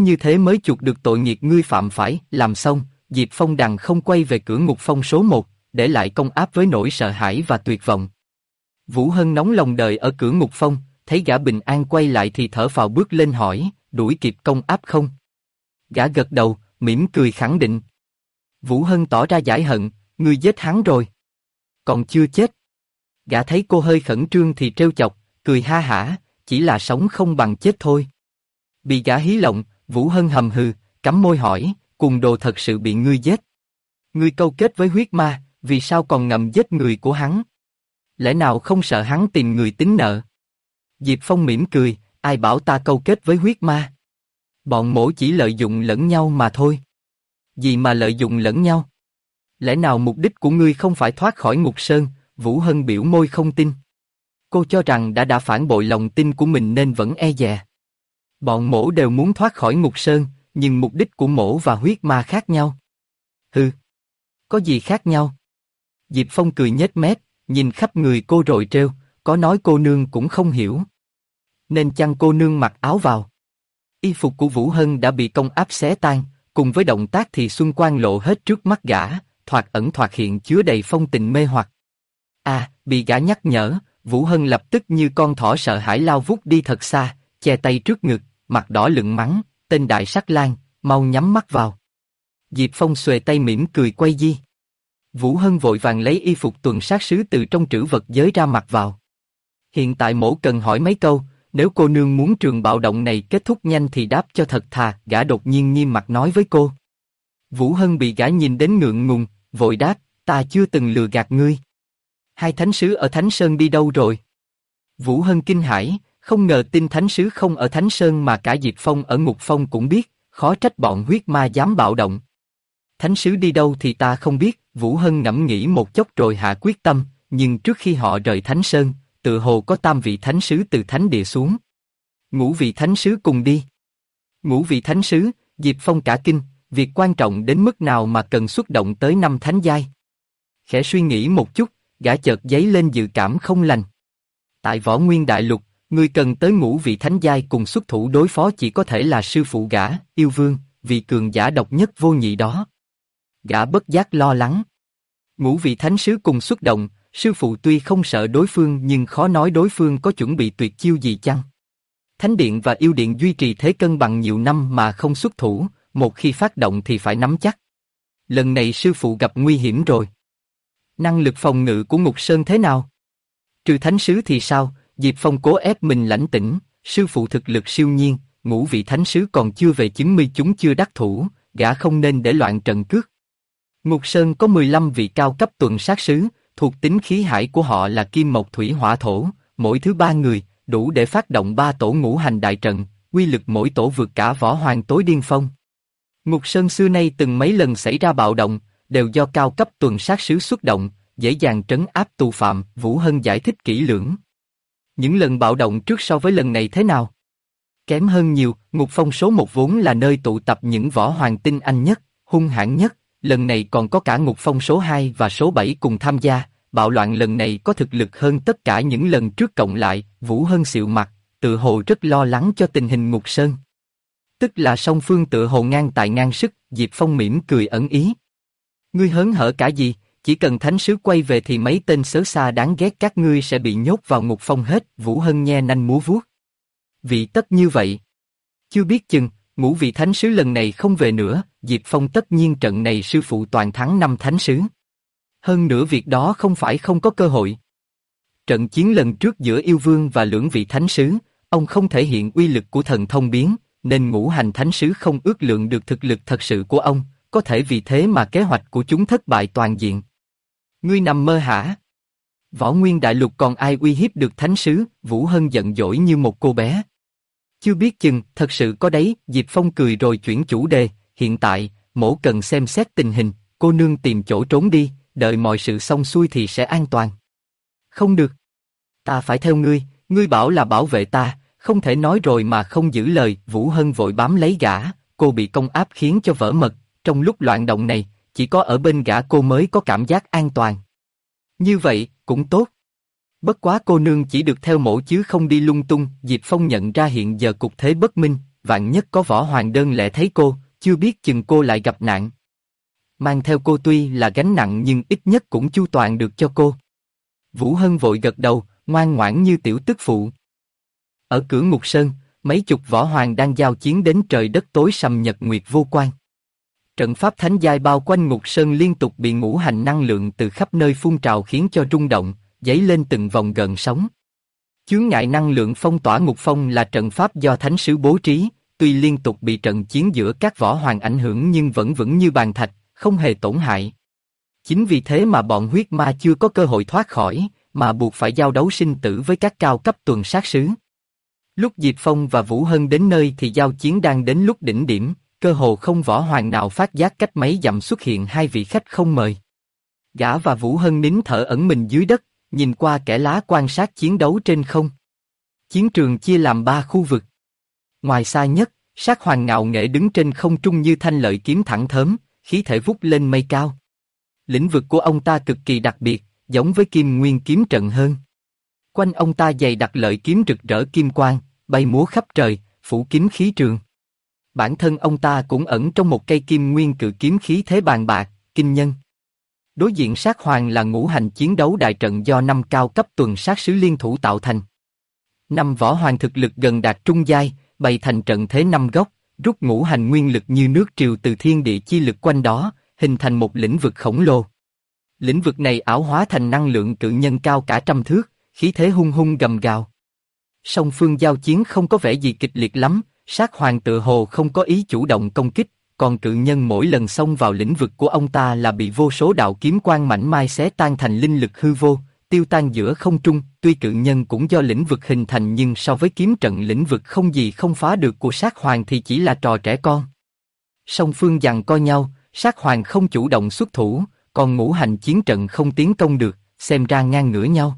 Như thế mới chuộc được tội nghiệt ngươi phạm phải. Làm xong, Diệp Phong đành không quay về cửa ngục phong số 1, để lại công áp với nỗi sợ hãi và tuyệt vọng. Vũ Hân nóng lòng đợi ở cửa ngục phong, thấy gã bình an quay lại thì thở phào bước lên hỏi, đuổi kịp công áp không? Gã gật đầu, mỉm cười khẳng định. Vũ Hân tỏ ra giải hận, ngươi giết hắn rồi. Còn chưa chết. Gã thấy cô hơi khẩn trương thì trêu chọc, cười ha hả, chỉ là sống không bằng chết thôi. Bị gã hí lộng, Vũ Hân hầm hừ, cắn môi hỏi, cùng đồ thật sự bị ngươi giết. Ngươi câu kết với huyết ma, vì sao còn ngầm giết người của hắn? Lẽ nào không sợ hắn tìm người tính nợ? Diệp Phong mỉm cười, ai bảo ta câu kết với huyết ma? Bọn mỗ chỉ lợi dụng lẫn nhau mà thôi. Gì mà lợi dụng lẫn nhau? Lẽ nào mục đích của ngươi không phải thoát khỏi ngục sơn? Vũ Hân biểu môi không tin. Cô cho rằng đã phản bội lòng tin của mình nên vẫn e dè. Bọn mỗ đều muốn thoát khỏi ngục sơn, nhưng mục đích của mỗ và huyết ma khác nhau. Hừ, có gì khác nhau? Diệp Phong cười nhếch mép, nhìn khắp người cô rồi trêu, có nói cô nương cũng không hiểu. Nên chăng cô nương mặc áo vào? Y phục của Vũ Hân đã bị công áp xé tan, cùng với động tác thì xuân quang lộ hết trước mắt gã, thoạt ẩn thoạt hiện chứa đầy phong tình mê hoặc. Bị gã nhắc nhở, Vũ Hân lập tức như con thỏ sợ hãi lao vút đi thật xa, che tay trước ngực, mặt đỏ lựng mắng, tên đại sắc lang, mau nhắm mắt vào. Diệp Phong xuề tay mỉm cười quay di. Vũ Hân vội vàng lấy y phục tuần sát sứ từ trong trữ vật giới ra mặc vào. Hiện tại mỗ cần hỏi mấy câu, nếu cô nương muốn trường bạo động này kết thúc nhanh thì đáp cho thật thà, gã đột nhiên nghiêm mặt nói với cô. Vũ Hân bị gã nhìn đến ngượng ngùng, vội đáp, ta chưa từng lừa gạt ngươi. Hai thánh sứ ở Thánh Sơn đi đâu rồi? Vũ Hân kinh hãi, không ngờ tin thánh sứ không ở Thánh Sơn mà cả Diệp Phong ở Ngục Phong cũng biết, khó trách bọn huyết ma dám bạo động. Thánh sứ đi đâu thì ta không biết, Vũ Hân ngẫm nghĩ một chốc rồi hạ quyết tâm, nhưng trước khi họ rời Thánh Sơn, tự hồ có 3 vị thánh sứ từ thánh địa xuống. 5 vị thánh sứ cùng đi. 5 vị thánh sứ, Diệp Phong cả kinh, việc quan trọng đến mức nào mà cần xuất động tới 5 thánh giai. Khẽ suy nghĩ một chút, gã chợt dấy lên dự cảm không lành. Tại Võ Nguyên Đại Lục, người cần tới 5 vị thánh giai cùng xuất thủ đối phó chỉ có thể là sư phụ gã, Yêu Vương, vị cường giả độc nhất vô nhị đó. Gã bất giác lo lắng. 5 vị thánh sứ cùng xuất động, sư phụ tuy không sợ đối phương nhưng khó nói đối phương có chuẩn bị tuyệt chiêu gì chăng? Thánh điện và yêu điện duy trì thế cân bằng nhiều năm mà không xuất thủ, một khi phát động thì phải nắm chắc. Lần này sư phụ gặp nguy hiểm rồi. Năng lực phòng ngự của Ngục Sơn thế nào? Trừ thánh sứ thì sao? Diệp Phong cố ép mình lãnh tĩnh, sư phụ thực lực siêu nhiên, 5 vị thánh sứ còn chưa về chứng minh chúng chưa đắc thủ, gã không nên để loạn trận cước. Ngục Sơn có 15 vị cao cấp tuần sát sứ, thuộc tính khí hải của họ là kim mộc thủy hỏa thổ, mỗi thứ 3 người, đủ để phát động 3 tổ ngũ hành đại trận, uy lực mỗi tổ vượt cả võ hoàng tối điên phong. Ngục Sơn xưa nay từng mấy lần xảy ra bạo động, đều do cao cấp tuần sát sứ xuất động, dễ dàng trấn áp tù phạm, Vũ Hân giải thích kỹ lưỡng. Những lần bạo động trước so với lần này thế nào? Kém hơn nhiều, Ngục Phong số 1 vốn là nơi tụ tập những võ hoàng tinh anh nhất, hung hãn nhất, lần này còn có cả Ngục Phong số 2 và số 7 cùng tham gia, bạo loạn lần này có thực lực hơn tất cả những lần trước cộng lại, Vũ Hân xịu mặt, tự hồ rất lo lắng cho tình hình Ngục Sơn. Tức là song phương tự hồ ngang tài ngang sức, Diệp Phong mỉm cười ẩn ý. Ngươi hớn hở cả gì, chỉ cần thánh sứ quay về thì mấy tên xớ xa đáng ghét các ngươi sẽ bị nhốt vào Ngục Phong hết, Vũ Hân nhe nanh múa vuốt. Vì tất như vậy. Chưa biết chừng, 5 vị thánh sứ lần này không về nữa, Diệp Phong tất nhiên trận này sư phụ toàn thắng 5 thánh sứ. Hơn nữa việc đó không phải không có cơ hội. Trận chiến lần trước giữa Yêu Vương và lưỡng vị thánh sứ, ông không thể hiện uy lực của thần thông biến, nên ngũ hành thánh sứ không ước lượng được thực lực thật sự của ông, có thể vì thế mà kế hoạch của chúng thất bại toàn diện. Ngươi nằm mơ hả? Võ Nguyên Đại Lục còn ai uy hiếp được thánh sứ? Vũ Hân giận dỗi như một cô bé. Chưa biết chừng, thật sự có đấy, Diệp Phong cười rồi chuyển chủ đề, hiện tại, mỗ cần xem xét tình hình, cô nương tìm chỗ trốn đi, đợi mọi sự xong xuôi thì sẽ an toàn. Không được. Ta phải theo ngươi, ngươi bảo là bảo vệ ta, không thể nói rồi mà không giữ lời, Vũ Hân vội bám lấy gã, cô bị công áp khiến cho vỡ mật, trong lúc loạn động này, chỉ có ở bên gã cô mới có cảm giác an toàn. Như vậy, cũng tốt. Bất quá cô nương chỉ được theo mổ chứ không đi lung tung, Diệp Phong nhận ra hiện giờ cục thế bất minh, vạn nhất có võ hoàng đơn lẻ thấy cô, chưa biết chừng cô lại gặp nạn. Mang theo cô tuy là gánh nặng nhưng ít nhất cũng chu toàn được cho cô. Vũ Hân vội gật đầu, ngoan ngoãn như tiểu tức phụ. Ở cửa Ngục Sơn, mấy chục võ hoàng đang giao chiến đến trời đất tối sầm nhật nguyệt vô quang. Trận pháp thánh giai bao quanh Ngục Sơn liên tục bị ngũ hành năng lượng từ khắp nơi phun trào khiến cho rung động, dấy lên từng vòng gợn sóng. Chướng ngại năng lượng phong tỏa Ngục Phong là trận pháp do thánh sứ bố trí, tuy liên tục bị trận chiến giữa các võ hoàng ảnh hưởng nhưng vẫn vững như bàn thạch, không hề tổn hại. Chính vì thế mà bọn huyết ma chưa có cơ hội thoát khỏi, mà buộc phải giao đấu sinh tử với các cao cấp tuần sát sứ. Lúc Diệp Phong và Vũ Hân đến nơi thì giao chiến đang đến lúc đỉnh điểm, cơ hồ không võ hoàng nào phát giác cách mấy dặm xuất hiện hai vị khách không mời. Gã và Vũ Hân nín thở ẩn mình dưới đất, nhìn qua kẽ lá quan sát chiến đấu trên không. Chiến trường chia làm 3 khu vực. Ngoài xa nhất, Sát Hoàng ngạo nghễ đứng trên không trung như thanh lợi kiếm thẳng thớm, khí thể vút lên mây cao. Lĩnh vực của ông ta cực kỳ đặc biệt, giống với Kim Nguyên kiếm trận hơn. Quanh ông ta dày đặc lợi kiếm rực rỡ kim quang, bay múa khắp trời, phủ kín khí trường. Bản thân ông ta cũng ẩn trong một cây Kim Nguyên cự kiếm khí thế bàn bạc, kinh nhân. Đối diện Sát Hoàng là ngũ hành chiến đấu đại trận do 5 cao cấp tuần sát sứ liên thủ tạo thành. 5 võ hoàng thực lực gần đạt trung giai, bày thành trận thế 5 góc, rút ngũ hành nguyên lực như nước triều từ thiên địa chi lực quanh đó, hình thành một lĩnh vực khổng lồ. Lĩnh vực này ảo hóa thành năng lượng cự nhân cao cả trăm thước, khí thế hung hung gầm gào. Song phương giao chiến không có vẻ gì kịch liệt lắm, Sát Hoàng tự hồ không có ý chủ động công kích, còn cự nhân mỗi lần xông vào lĩnh vực của ông ta là bị vô số đạo kiếm quang mảnh mai xé tan thành linh lực hư vô, tiêu tan giữa không trung. Tuy cự nhân cũng do lĩnh vực hình thành nhưng so với kiếm trận lĩnh vực không gì không phá được của Sát Hoàng thì chỉ là trò trẻ con. Song phương giằng co nhau, Sát Hoàng không chủ động xuất thủ, còn ngũ hành chiến trận không tiến công được, xem ra ngang ngửa nhau.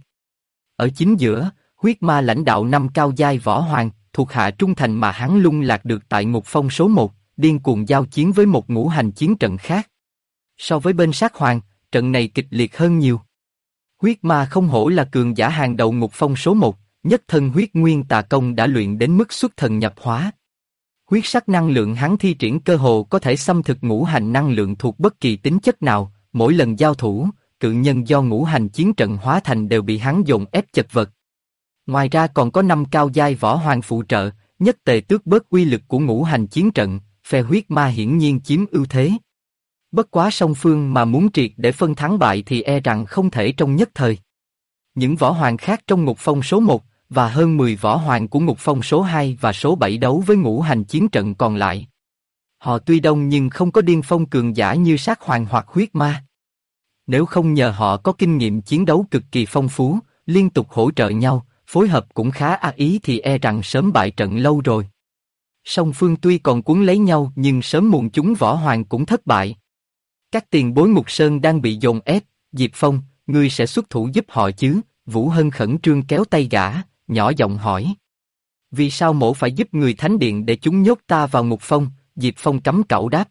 Ở chính giữa, huyết ma lãnh đạo 5 cao giai võ hoàng, thuộc hạ trung thành mà hắn lung lạc được tại Ngục Phong số 1, điên cuồng giao chiến với một ngũ hành chiến trận khác. So với bên Sát Hoàng, trận này kịch liệt hơn nhiều. Huyết ma không hổ là cường giả hàng đầu Ngục Phong số 1, nhất thân huyết nguyên tà công đã luyện đến mức xuất thần nhập hóa. Huyết sắc năng lượng hắn thi triển cơ hồ có thể xâm thực ngũ hành năng lượng thuộc bất kỳ tính chất nào, mỗi lần giao thủ, cự nhân do ngũ hành chiến trận hóa thành đều bị hắn dồn ép chật vật. Ngoài ra còn có 5 cao giai võ hoàng phụ trợ, nhất tề tước bớt uy lực của ngũ hành chiến trận, phe huyết ma hiển nhiên chiếm ưu thế. Bất quá song phương mà muốn triệt để phân thắng bại thì e rằng không thể trong nhất thời. Những võ hoàng khác trong Ngục Phong số 1 và hơn 10 võ hoàng của Ngục Phong số 2 và số 7 đấu với ngũ hành chiến trận còn lại. Họ tuy đông nhưng không có điên phong cường giả như Sát Hoàng hoặc huyết ma. Nếu không nhờ họ có kinh nghiệm chiến đấu cực kỳ phong phú, liên tục hỗ trợ nhau, phối hợp cũng khá ý thì e rằng sớm bại trận lâu rồi. Song phương tuy còn cuốn lấy nhau nhưng sớm muộn chúng võ hoàng cũng thất bại. Các tiền bối Ngục Sơn đang bị dồn ép, Diệp Phong, ngươi sẽ xuất thủ giúp họ chứ? Vũ Hân khẩn trương kéo tay gã, nhỏ giọng hỏi. Vì sao mổ phải giúp người thánh điện để chúng nhốt ta vào Ngục Phong? Diệp Phong cắm cẩu đáp.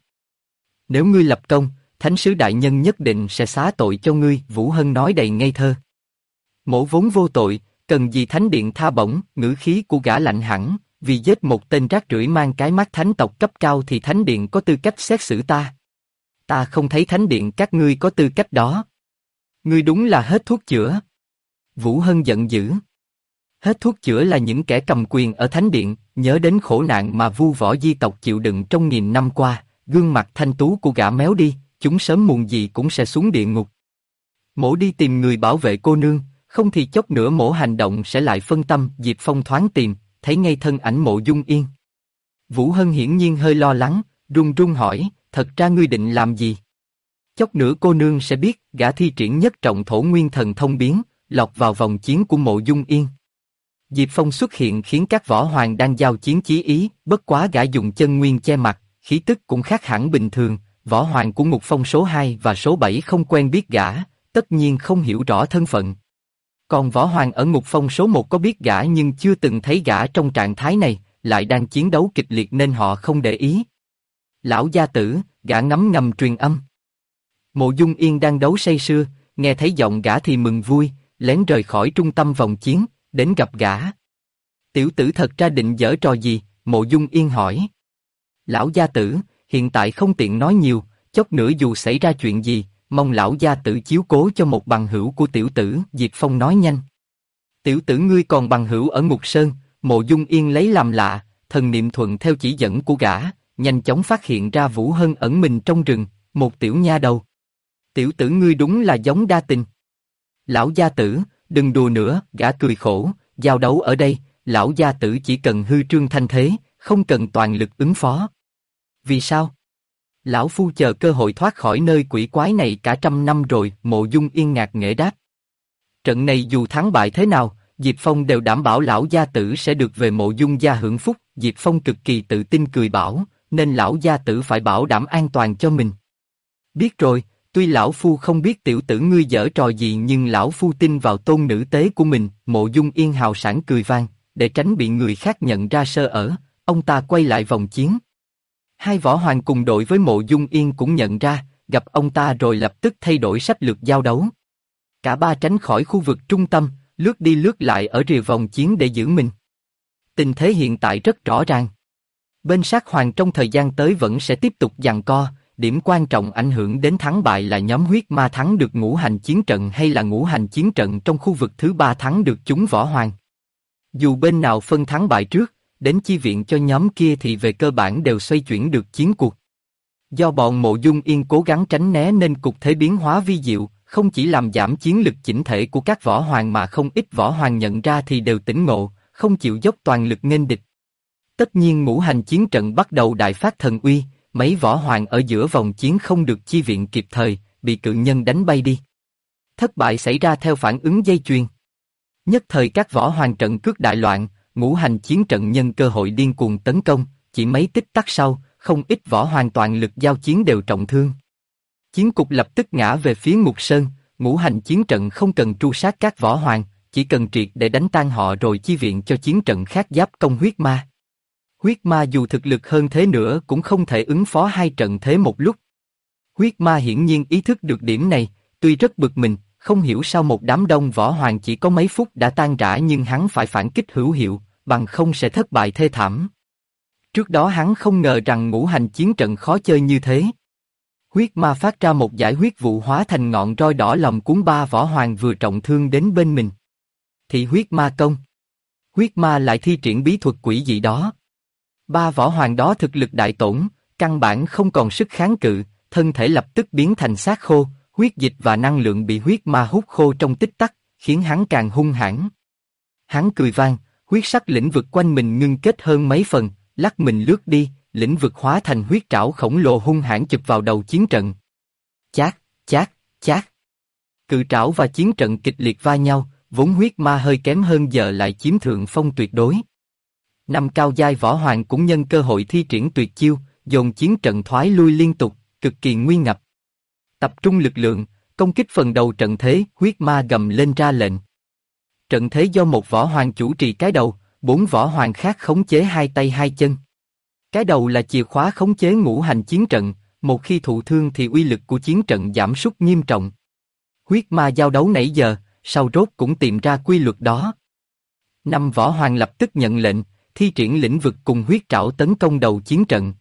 Nếu ngươi lập công, thánh sứ đại nhân nhất định sẽ xá tội cho ngươi, Vũ Hân nói đầy ngây thơ. Mổ vốn vô tội, cần gì thánh điện tha bổng? Ngữ khí của gã lạnh hẳn, vì giết một tên rác rưởi mang cái mắt thánh tộc cấp cao thì thánh điện có tư cách xét xử ta. Ta không thấy thánh điện các ngươi có tư cách đó. Ngươi đúng là hết thuốc chữa. Vũ Hân giận dữ. Hết thuốc chữa là những kẻ cầm quyền ở thánh điện, nhớ đến khổ nạn mà vu võ di tộc chịu đựng trong nghìn năm qua, gương mặt thanh tú của gã méo đi, chúng sớm muộn gì cũng sẽ xuống địa ngục. Mổ đi tìm người bảo vệ cô nương, không thì chốc nữa mổ hành động sẽ lại phân tâm. Diệp Phong thoáng tìm, thấy ngay thân ảnh Mộ Dung Yên. Vũ Hân hiển nhiên hơi lo lắng, run run hỏi, thật ra ngươi định làm gì? Chốc nữa cô nương sẽ biết. Gã thi triển nhất trọng thổ nguyên thần thông biến, lọt vào vòng chiến của Mộ Dung Yên. Diệp Phong xuất hiện khiến các võ hoàng đang giao chiến chí ý, bất quá gã dùng chân nguyên che mặt, khí tức cũng khác hẳn bình thường. Võ hoàng của Ngục Phong số 2 và số 7 không quen biết gã, tất nhiên không hiểu rõ thân phận. Còn võ hoàng ở Ngục Phong số 1 có biết gã nhưng chưa từng thấy gã trong trạng thái này, lại đang chiến đấu kịch liệt nên họ không để ý. Lão gia tử, gã ngấm ngầm truyền âm. Mộ Dung Yên đang đấu say sưa, nghe thấy giọng gã thì mừng vui, lén rời khỏi trung tâm vòng chiến, đến gặp gã. Tiểu tử thật ra định giở trò gì? Mộ Dung Yên hỏi. Lão gia tử, hiện tại không tiện nói nhiều, chốc nữa dù xảy ra chuyện gì, mong lão gia tử chiếu cố cho một bằng hữu của tiểu tử, Diệp Phong nói nhanh. Tiểu tử ngươi còn bằng hữu ở Ngục Sơn, Mộ Dung Yên lấy làm lạ, thần niệm thuận theo chỉ dẫn của gã, nhanh chóng phát hiện ra Vũ Hân ẩn mình trong rừng, một tiểu nha đầu. Tiểu tử ngươi đúng là giống đa tình. Lão gia tử, đừng đùa nữa, gã cười khổ, giao đấu ở đây, lão gia tử chỉ cần hư trương thanh thế, không cần toàn lực ứng phó. Vì sao? Lão phu chờ cơ hội thoát khỏi nơi quỷ quái này cả trăm năm rồi, Mộ Dung Yên ngạc nghễ đáp. Trận này dù thắng bại thế nào, Diệp Phong đều đảm bảo lão gia tử sẽ được về Mộ Dung gia hưởng phúc. Diệp Phong cực kỳ tự tin cười bảo, nên lão gia tử phải bảo đảm an toàn cho mình. Biết rồi, tuy lão phu không biết tiểu tử ngươi giở trò gì nhưng lão phu tin vào tôn nữ tế của mình. Mộ Dung Yên hào sảng cười vang, để tránh bị người khác nhận ra sơ ở, ông ta quay lại vòng chiến. Hai võ hoàng cùng đội với Mộ Dung Yên cũng nhận ra, gặp ông ta rồi lập tức thay đổi sách lược giao đấu. Cả ba tránh khỏi khu vực trung tâm, lướt đi lướt lại ở rìa vòng chiến để giữ mình. Tình thế hiện tại rất rõ ràng. Bên sát hoàng trong thời gian tới vẫn sẽ tiếp tục giằng co, điểm quan trọng ảnh hưởng đến thắng bại là nhóm huyết ma thắng được ngũ hành chiến trận hay là ngũ hành chiến trận trong khu vực thứ ba thắng được chúng võ hoàng. Dù bên nào phân thắng bại trước, đến chi viện cho nhóm kia thì về cơ bản đều xoay chuyển được chiến cuộc. Do bọn Mộ Dung Yên cố gắng tránh né nên cục thế biến hóa vi diệu, không chỉ làm giảm chiến lực chỉnh thể của các võ hoàng mà không ít võ hoàng nhận ra thì đều tỉnh ngộ, không chịu dốc toàn lực nghênh địch. Tất nhiên ngũ hành chiến trận bắt đầu đại phát thần uy, mấy võ hoàng ở giữa vòng chiến không được chi viện kịp thời, bị cự nhân đánh bay đi. Thất bại xảy ra theo phản ứng dây chuyền. Nhất thời các võ hoàng trận cước đại loạn, ngũ hành chiến trận nhân cơ hội điên cuồng tấn công, chỉ mấy tích tắc sau, không ít võ hoàng toàn lực giao chiến đều trọng thương. Chiến cục lập tức ngã về phía Ngục Sơn, ngũ hành chiến trận không cần tru sát các võ hoàng, chỉ cần triệt để đánh tan họ rồi chi viện cho chiến trận khác giáp công huyết ma. Huyết ma dù thực lực hơn thế nữa cũng không thể ứng phó hai trận thế một lúc. Huyết ma hiển nhiên ý thức được điểm này, tuy rất bực mình, không hiểu sao một đám đông võ hoàng chỉ có mấy phút đã tan rã nhưng hắn phải phản kích hữu hiệu, bằng không sẽ thất bại thê thảm. Trước đó hắn không ngờ rằng ngũ hành chiến trận khó chơi như thế. Huyết ma phát ra một dải huyết vụ hóa thành ngọn roi đỏ lòng cuốn ba võ hoàng vừa trọng thương đến bên mình. Thị huyết ma công. Huyết ma lại thi triển bí thuật quỷ dị đó. Ba võ hoàng đó thực lực đại tổn, căn bản không còn sức kháng cự, thân thể lập tức biến thành xác khô, huyết dịch và năng lượng bị huyết ma hút khô trong tích tắc, khiến hắn càng hung hãn. Hắn cười vang, huyết sắc lĩnh vực quanh mình ngưng kết hơn mấy phần, lắc mình lướt đi, lĩnh vực hóa thành huyết trảo khổng lồ hung hãn chụp vào đầu chiến trận. Chát, chát, chát. Cự trảo và chiến trận kịch liệt va nhau, vốn huyết ma hơi kém hơn giờ lại chiếm thượng phong tuyệt đối. Năm cao giai võ hoàng cũng nhân cơ hội thi triển tuyệt chiêu, dồn chiến trận thoái lui liên tục, cực kỳ nguy ngập. Tập trung lực lượng, công kích phần đầu trận thế, huyết ma gầm lên ra lệnh. Trận thế do một võ hoàng chủ trì cái đầu, 4 võ hoàng khác khống chế hai tay hai chân. Cái đầu là chìa khóa khống chế ngũ hành chiến trận, một khi thụ thương thì uy lực của chiến trận giảm sút nghiêm trọng. Huyết ma giao đấu nãy giờ, sau rốt cũng tìm ra quy luật đó. 5 võ hoàng lập tức nhận lệnh, thi triển lĩnh vực cùng huyết trảo tấn công đầu chiến trận.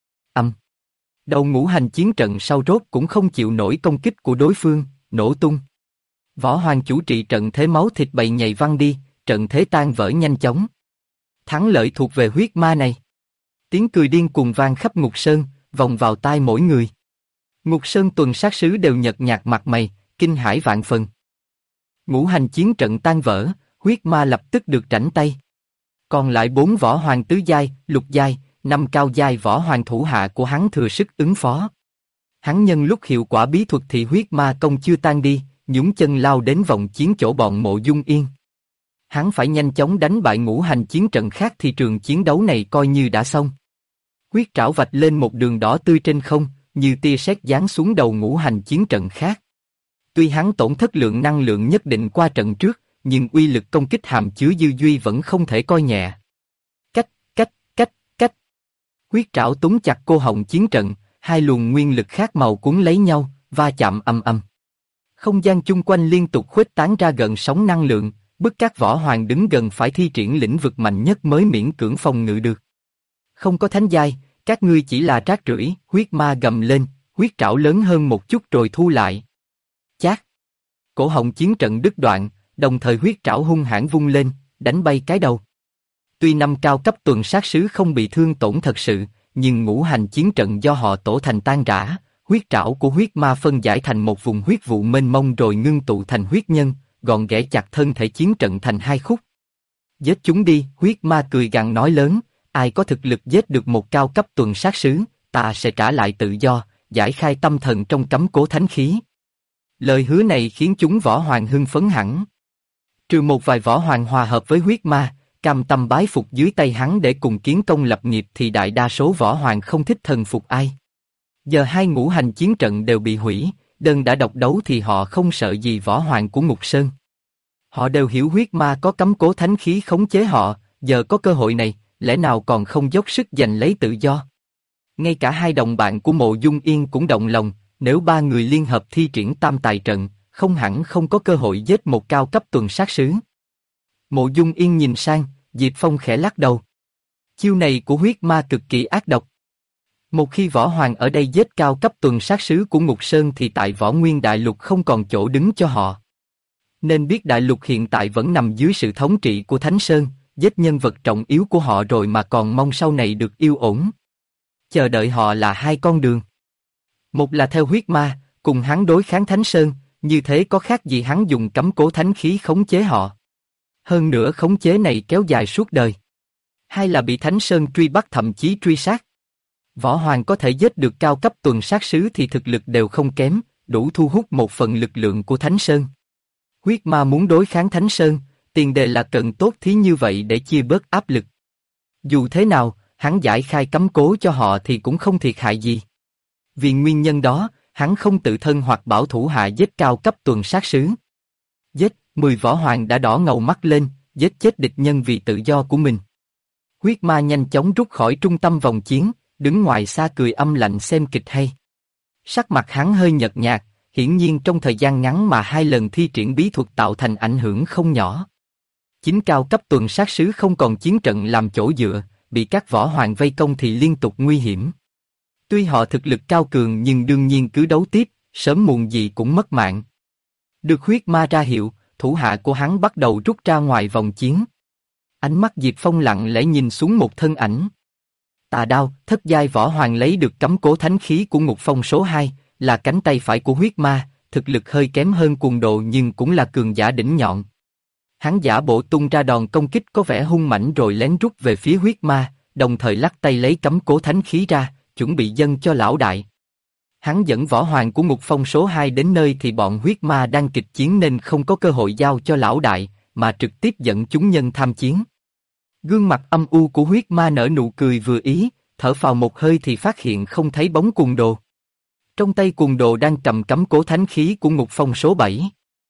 Đầu ngũ hành chiến trận sau rốt cũng không chịu nổi công kích của đối phương, nổ tung. Võ hoàng chủ trì trận thế máu thịt bầy nhầy văng đi, trận thế tan vỡ nhanh chóng. Thắng lợi thuộc về huyết ma này. Tiếng cười điên cuồng vang khắp Ngục Sơn, vòng vào tai mỗi người. Ngục Sơn tuần sát sứ đều nhợt nhạt mặt mày, kinh hãi vạn phần. Ngũ hành chiến trận tan vỡ, huyết ma lập tức được rảnh tay. Còn lại 4 võ hoàng tứ giai, lục giai, 5 cao giai võ hoàng thủ hạ của hắn thừa sức ứng phó. Hắn nhân lúc hiệu quả bí thuật thì huyết ma công chưa tan đi, nhúng chân lao đến vòng chiến chỗ bọn Mộ Dung Yên. Hắn phải nhanh chóng đánh bại ngũ hành chiến trận khác thì trường chiến đấu này coi như đã xong. Huyết trảo vạch lên một đường đỏ tươi trên không, như tia sét giáng xuống đầu ngũ hành chiến trận khác. Tuy hắn tổn thất lượng năng lượng nhất định qua trận trước, nhưng uy lực công kích hàm chứa dư duy vẫn không thể coi nhẹ. Cách. Huyết trảo túm chặt cô họng chiến trận, hai luồng nguyên lực khác màu cuốn lấy nhau, va chạm ầm ầm. Không gian chung quanh liên tục khuếch tán ra gần sóng năng lượng, bức các võ hoàng đứng gần phải thi triển lĩnh vực mạnh nhất mới miễn cưỡng phòng ngự được. Không có thánh giai, các ngươi chỉ là rác rưởi, huyết ma gầm lên, huyết trảo lớn hơn một chút rồi thu lại. Chát! Cổ họng chiến trận đứt đoạn, đồng thời huyết trảo hung hãn vung lên, đánh bay cái đầu. Tuy năm cao cấp tuần sát sứ không bị thương tổn thật sự, nhưng ngũ hành chiến trận do họ tổ thành tan rã, huyết trảo của huyết ma phân giải thành một vùng huyết vụ mênh mông rồi ngưng tụ thành huyết nhân, gọn ghẽ chặt thân thể chiến trận thành hai khúc. Giết chúng đi, huyết ma cười gằn nói lớn, ai có thực lực giết được một cao cấp tuần sát sứ, ta sẽ trả lại tự do, giải khai tâm thần trong cấm cố thánh khí. Lời hứa này khiến chúng võ hoàng hưng phấn hẳn. Trừ một vài võ hoàng hòa hợp với huyết ma, cam tâm bái phục dưới tay hắn để cùng kiến công lập nghiệp thì đại đa số võ hoàng không thích thần phục ai. Giờ hai ngũ hành chiến trận đều bị hủy, đơn đã độc đấu thì họ không sợ gì võ hoàng của Ngục Sơn. Họ đều hiểu huyết ma có cấm cố thánh khí khống chế họ, giờ có cơ hội này, lẽ nào còn không dốc sức giành lấy tự do. Ngay cả hai đồng bạn của Mộ Dung Yên cũng động lòng, nếu ba người liên hợp thi triển tam tài trận, không hẳn không có cơ hội giết một cao cấp tuần sát sứ. Mộ Dung Yên nhìn sang, Diệp Phong khẽ lắc đầu. Chiêu này của huyết ma cực kỳ ác độc. Một khi võ hoàng ở đây giết cao cấp tuần sát sứ của Ngục Sơn thì tại Võ Nguyên Đại Lục không còn chỗ đứng cho họ. Nên biết Đại Lục hiện tại vẫn nằm dưới sự thống trị của Thánh Sơn, giết nhân vật trọng yếu của họ rồi mà còn mong sau này được yên ổn. Chờ đợi họ là hai con đường. Một là theo huyết ma, cùng hắn đối kháng Thánh Sơn, như thế có khác gì hắn dùng cấm cố thánh khí khống chế họ. Hơn nữa khống chế này kéo dài suốt đời. Hai là bị Thánh Sơn truy bắt thậm chí truy sát. Võ hoàng có thể giết được cao cấp tuần sát sứ thì thực lực đều không kém, đủ thu hút một phần lực lượng của Thánh Sơn. Huyết ma muốn đối kháng Thánh Sơn, tiền đề là cần tốt thí như vậy để chia bớt áp lực. Dù thế nào, hắn giải khai cấm cố cho họ thì cũng không thiệt hại gì. Vì nguyên nhân đó, hắn không tự thân hoặc bảo thủ hạ giết cao cấp tuần sát sứ. Giết, 10 võ hoàng đã đỏ ngầu mắt lên, giết chết địch nhân vì tự do của mình. Huyết ma nhanh chóng rút khỏi trung tâm vòng chiến, đứng ngoài xa cười âm lạnh xem kịch hay. Sắc mặt hắn hơi nhợt nhạt, hiển nhiên trong thời gian ngắn mà 2 lần thi triển bí thuật tạo thành ảnh hưởng không nhỏ. Chính cao cấp tuần sát sứ không còn chiến trận làm chỗ dựa, bị các võ hoàng vây công thì liên tục nguy hiểm. Tuy họ thực lực cao cường nhưng đương nhiên cứ đấu tiếp, sớm muộn gì cũng mất mạng. Được huyết ma ra hiệu, thủ hạ của hắn bắt đầu rút ra ngoài vòng chiến. Ánh mắt Diệp Phong lặng lẽ nhìn xuống một thân ảnh. Tà đao, thất giai võ hoàng lấy được cấm cố thánh khí của Ngục Phong số 2, là cánh tay phải của huyết ma, thực lực hơi kém hơn Cuồng Đồ nhưng cũng là cường giả đỉnh nhọn. Hắn giả bộ tung ra đòn công kích có vẻ hung mãnh rồi lén rút về phía huyết ma, đồng thời lắc tay lấy cấm cố thánh khí ra, chuẩn bị dâng cho lão đại. Hắn dẫn võ hoàng của Ngục Phong số 2 đến nơi thì bọn huyết ma đang kịch chiến nên không có cơ hội giao cho lão đại, mà trực tiếp dẫn chúng nhân tham chiến. Gương mặt âm u của huyết ma nở nụ cười vừa ý, thở phào một hơi thì phát hiện không thấy bóng Cuồng Đồ. Trong tay Cuồng Đồ đang cầm cấm cố thánh khí của Ngục Phong số 7.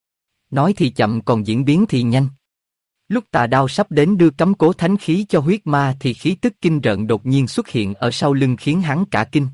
Nói thì chậm còn diễn biến thì nhanh. Lúc Tà Đao sắp đến đưa cấm cố thánh khí cho huyết ma thì khí tức kinh rợn đột nhiên xuất hiện ở sau lưng khiến hắn cả kinh.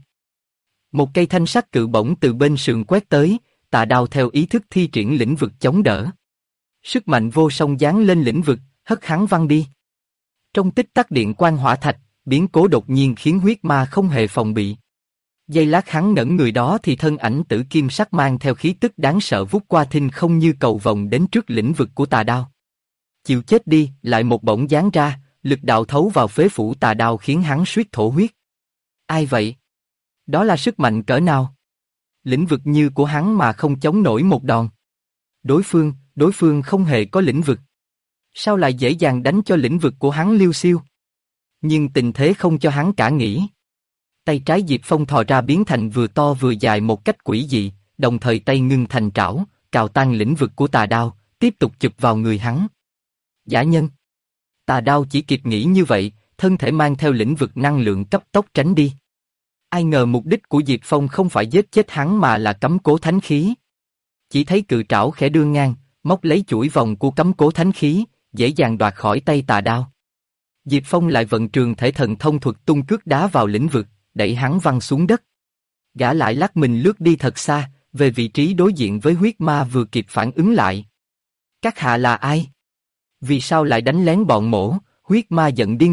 Một cây thanh sắc cự bổng từ bên sườn quét tới, Tà Đao theo ý thức thi triển lĩnh vực chống đỡ. Sức mạnh vô song giáng lên lĩnh vực, hất hắn văng đi. Trong tích tắc điện quang hỏa thạch, biến cố đột nhiên khiến huyết ma không hề phòng bị. Giây lát hắn ngẩn người đó thì thân ảnh tử kim sắc mang theo khí tức đáng sợ vút qua thinh không như cầu vồng đến trước lĩnh vực của Tà Đao. Chịu chết đi, lại một bổng giáng ra, lực đạo thấu vào phế phủ Tà Đao khiến hắn suýt thổ huyết. Ai vậy? Đó là sức mạnh cỡ nào? Lĩnh vực như của hắn mà không chống nổi một đòn. Đối phương không hề có lĩnh vực. Sao lại dễ dàng đánh cho lĩnh vực của hắn liêu xiêu? Nhưng tình thế không cho hắn cả nghĩ. Tay trái Diệp Phong thò ra biến thành vừa to vừa dài một cách quỷ dị, đồng thời tay ngưng thành trảo, cào tan lĩnh vực của Tà Đao, tiếp tục chụp vào người hắn. Dã nhân! Tà Đao chỉ kịp nghĩ như vậy, thân thể mang theo lĩnh vực năng lượng cấp tốc tránh đi. Ai ngờ mục đích của Diệp Phong không phải giết chết hắn mà là cấm cố thánh khí. Chỉ thấy cự trảo khẽ đưa ngang, móc lấy chuỗi vòng của cấm cố thánh khí, dễ dàng đoạt khỏi tay Tà Đao. Diệp Phong lại vận trường thể thần thông thuật tung cước đá vào lĩnh vực, đẩy hắn văng xuống đất. Gã lại lắc mình lướt đi thật xa, về vị trí đối diện với huyết ma vừa kịp phản ứng lại. Các hạ là ai? Vì sao lại đánh lén bọn mổ? Huyết ma giận điên người,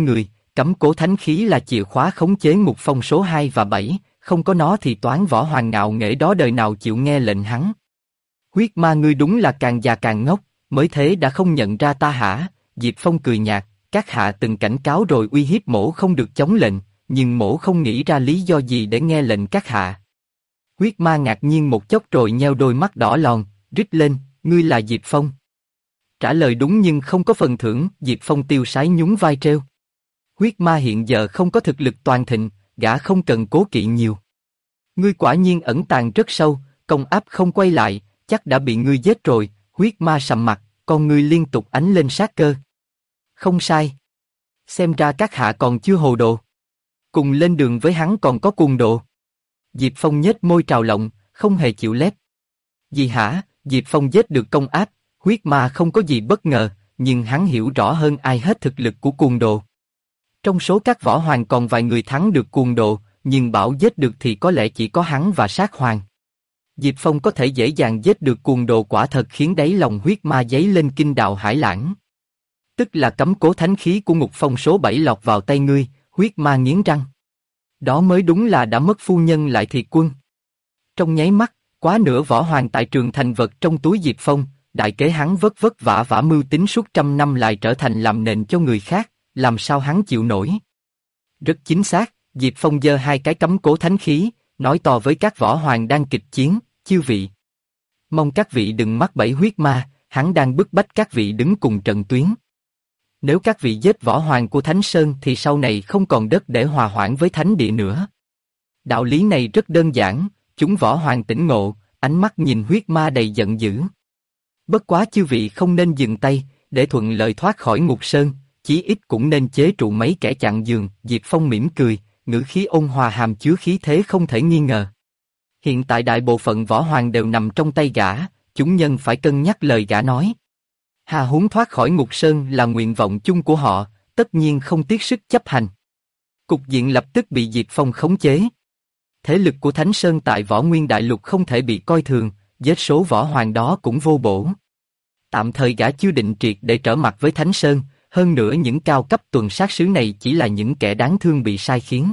cấm cố thánh khí là chìa khóa khống chế ngục phong số 2 và 7, không có nó thì toán võ hoàng ngạo nghễ đó đời nào chịu nghe lệnh hắn. Huyết ma ngươi đúng là càng già càng ngốc, mới thế đã không nhận ra ta hả? Diệp Phong cười nhạt, các hạ từng cảnh cáo rồi uy hiếp mỗ không được chống lệnh, nhưng mỗ không nghĩ ra lý do gì để nghe lệnh các hạ. Huyết ma ngạc nhiên một chốc rồi nheo đôi mắt đỏ lòn, rít lên, ngươi là Diệp Phong. Trả lời đúng nhưng không có phần thưởng, Diệp Phong tiêu sái nhún vai treo. Huyết ma hiện giờ không có thực lực toàn thịnh, gã không cần cố kỵ nhiều. Ngươi quả nhiên ẩn tàng rất sâu, công áp không quay lại, chắc đã bị ngươi giết rồi. Huyết ma sầm mặt, con ngươi liên tục ánh lên sát cơ. Không sai. Xem ra các hạ còn chưa hồ đồ. Cùng lên đường với hắn còn có cuồng độ. Diệp Phong nhếch môi trào lộng, không hề chịu lép. Gì hả? Diệp Phong giết được công áp, huyết ma không có gì bất ngờ, nhưng hắn hiểu rõ hơn ai hết thực lực của cuồng độ. Trong số các võ hoàng còn vài người thắng được cuồng độ, nhưng bảo giết được thì có lẽ chỉ có hắn và sát hoàng. Diệp Phong có thể dễ dàng giết được cuồng đồ quả thật khiến đáy lòng huyết ma dấy lên kinh đạo hải lãng. Tức là cấm cố thánh khí của ngục phong số 7 lọt vào tay ngươi, huyết ma nghiến răng. Đó mới đúng là đã mất phu nhân lại thiệt quân. Trong nháy mắt, quá nửa võ hoàng tại trường thành vật trong túi Diệp Phong, đại kế hắn vất vất vả mưu tính suốt trăm năm lại trở thành làm nền cho người khác, làm sao hắn chịu nổi. Rất chính xác, Diệp Phong giơ hai cái cấm cố thánh khí, nói to với các võ hoàng đang kịch chiến, chư vị. Mong các vị đừng mắc bẫy huyết ma, hắn đang bức bách các vị đứng cùng trận tuyến. Nếu các vị giết võ hoàng của Thánh Sơn thì sau này không còn đất để hòa hoãn với Thánh Địa nữa. Đạo lý này rất đơn giản, chúng võ hoàng tỉnh ngộ, ánh mắt nhìn huyết ma đầy giận dữ. Bất quá chư vị không nên dừng tay, để thuận lợi thoát khỏi ngục sơn, chí ít cũng nên chế trụ mấy kẻ chặn giường. Diệp Phong mỉm cười, ngữ khí ôn hòa hàm chứa khí thế không thể nghi ngờ. Hiện tại đại bộ phận võ hoàng đều nằm trong tay gã, chúng nhân phải cân nhắc lời gã nói. Hà huống thoát khỏi ngục sơn là nguyện vọng chung của họ, tất nhiên không tiếc sức chấp hành. Cục diện lập tức bị Diệp Phong khống chế. Thế lực của Thánh Sơn tại Võ Nguyên Đại Lục không thể bị coi thường, giết số võ hoàng đó cũng vô bổ. Tạm thời gã chưa định triệt để trở mặt với Thánh Sơn, hơn nữa những cao cấp tuần sát sứ này chỉ là những kẻ đáng thương bị sai khiến.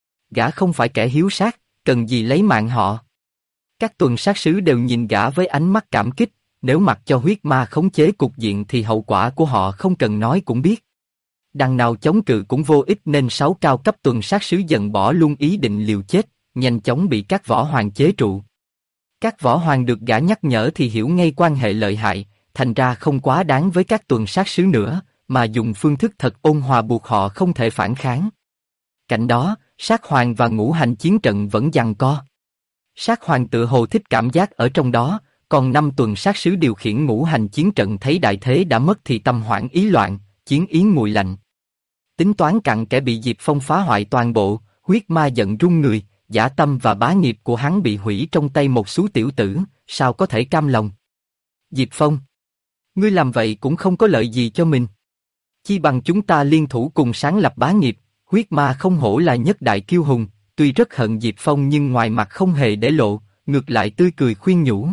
Gã không phải kẻ hiếu sát, cần gì lấy mạng họ. Các tuần sát sứ đều nhìn gã với ánh mắt cảm kích, nếu mặc cho huyết ma khống chế cục diện thì hậu quả của họ không cần nói cũng biết. Đằng nào chống cự cũng vô ích nên 6 cao cấp tuần sát sứ dần bỏ luôn ý định liều chết, nhanh chóng bị các võ hoàng chế trụ. Các võ hoàng được gã nhắc nhở thì hiểu ngay quan hệ lợi hại, thành ra không quá đáng với các tuần sát sứ nữa, mà dùng phương thức thật ôn hòa buộc họ không thể phản kháng. Cạnh đó, sát hoàng và ngũ hành chiến trận vẫn giằng co. Sát hoàng tự hồ thích cảm giác ở trong đó, còn 5 tuần sát sứ điều khiển ngũ hành chiến trận thấy đại thế đã mất thì tâm hoảng ý loạn, chiến ý nguội lạnh. Tính toán cặn kẽ bị Diệp Phong phá hoại toàn bộ, huyết ma giận run người, dã tâm và bá nghiệp của hắn bị hủy trong tay một số tiểu tử, sao có thể cam lòng. Diệp Phong, ngươi làm vậy cũng không có lợi gì cho mình. Chi bằng chúng ta liên thủ cùng sáng lập bá nghiệp. Huyết ma không hổ là nhất đại kiêu hùng, tuy rất hận Diệp Phong nhưng ngoài mặt không hề để lộ, ngược lại tươi cười khuyên nhủ.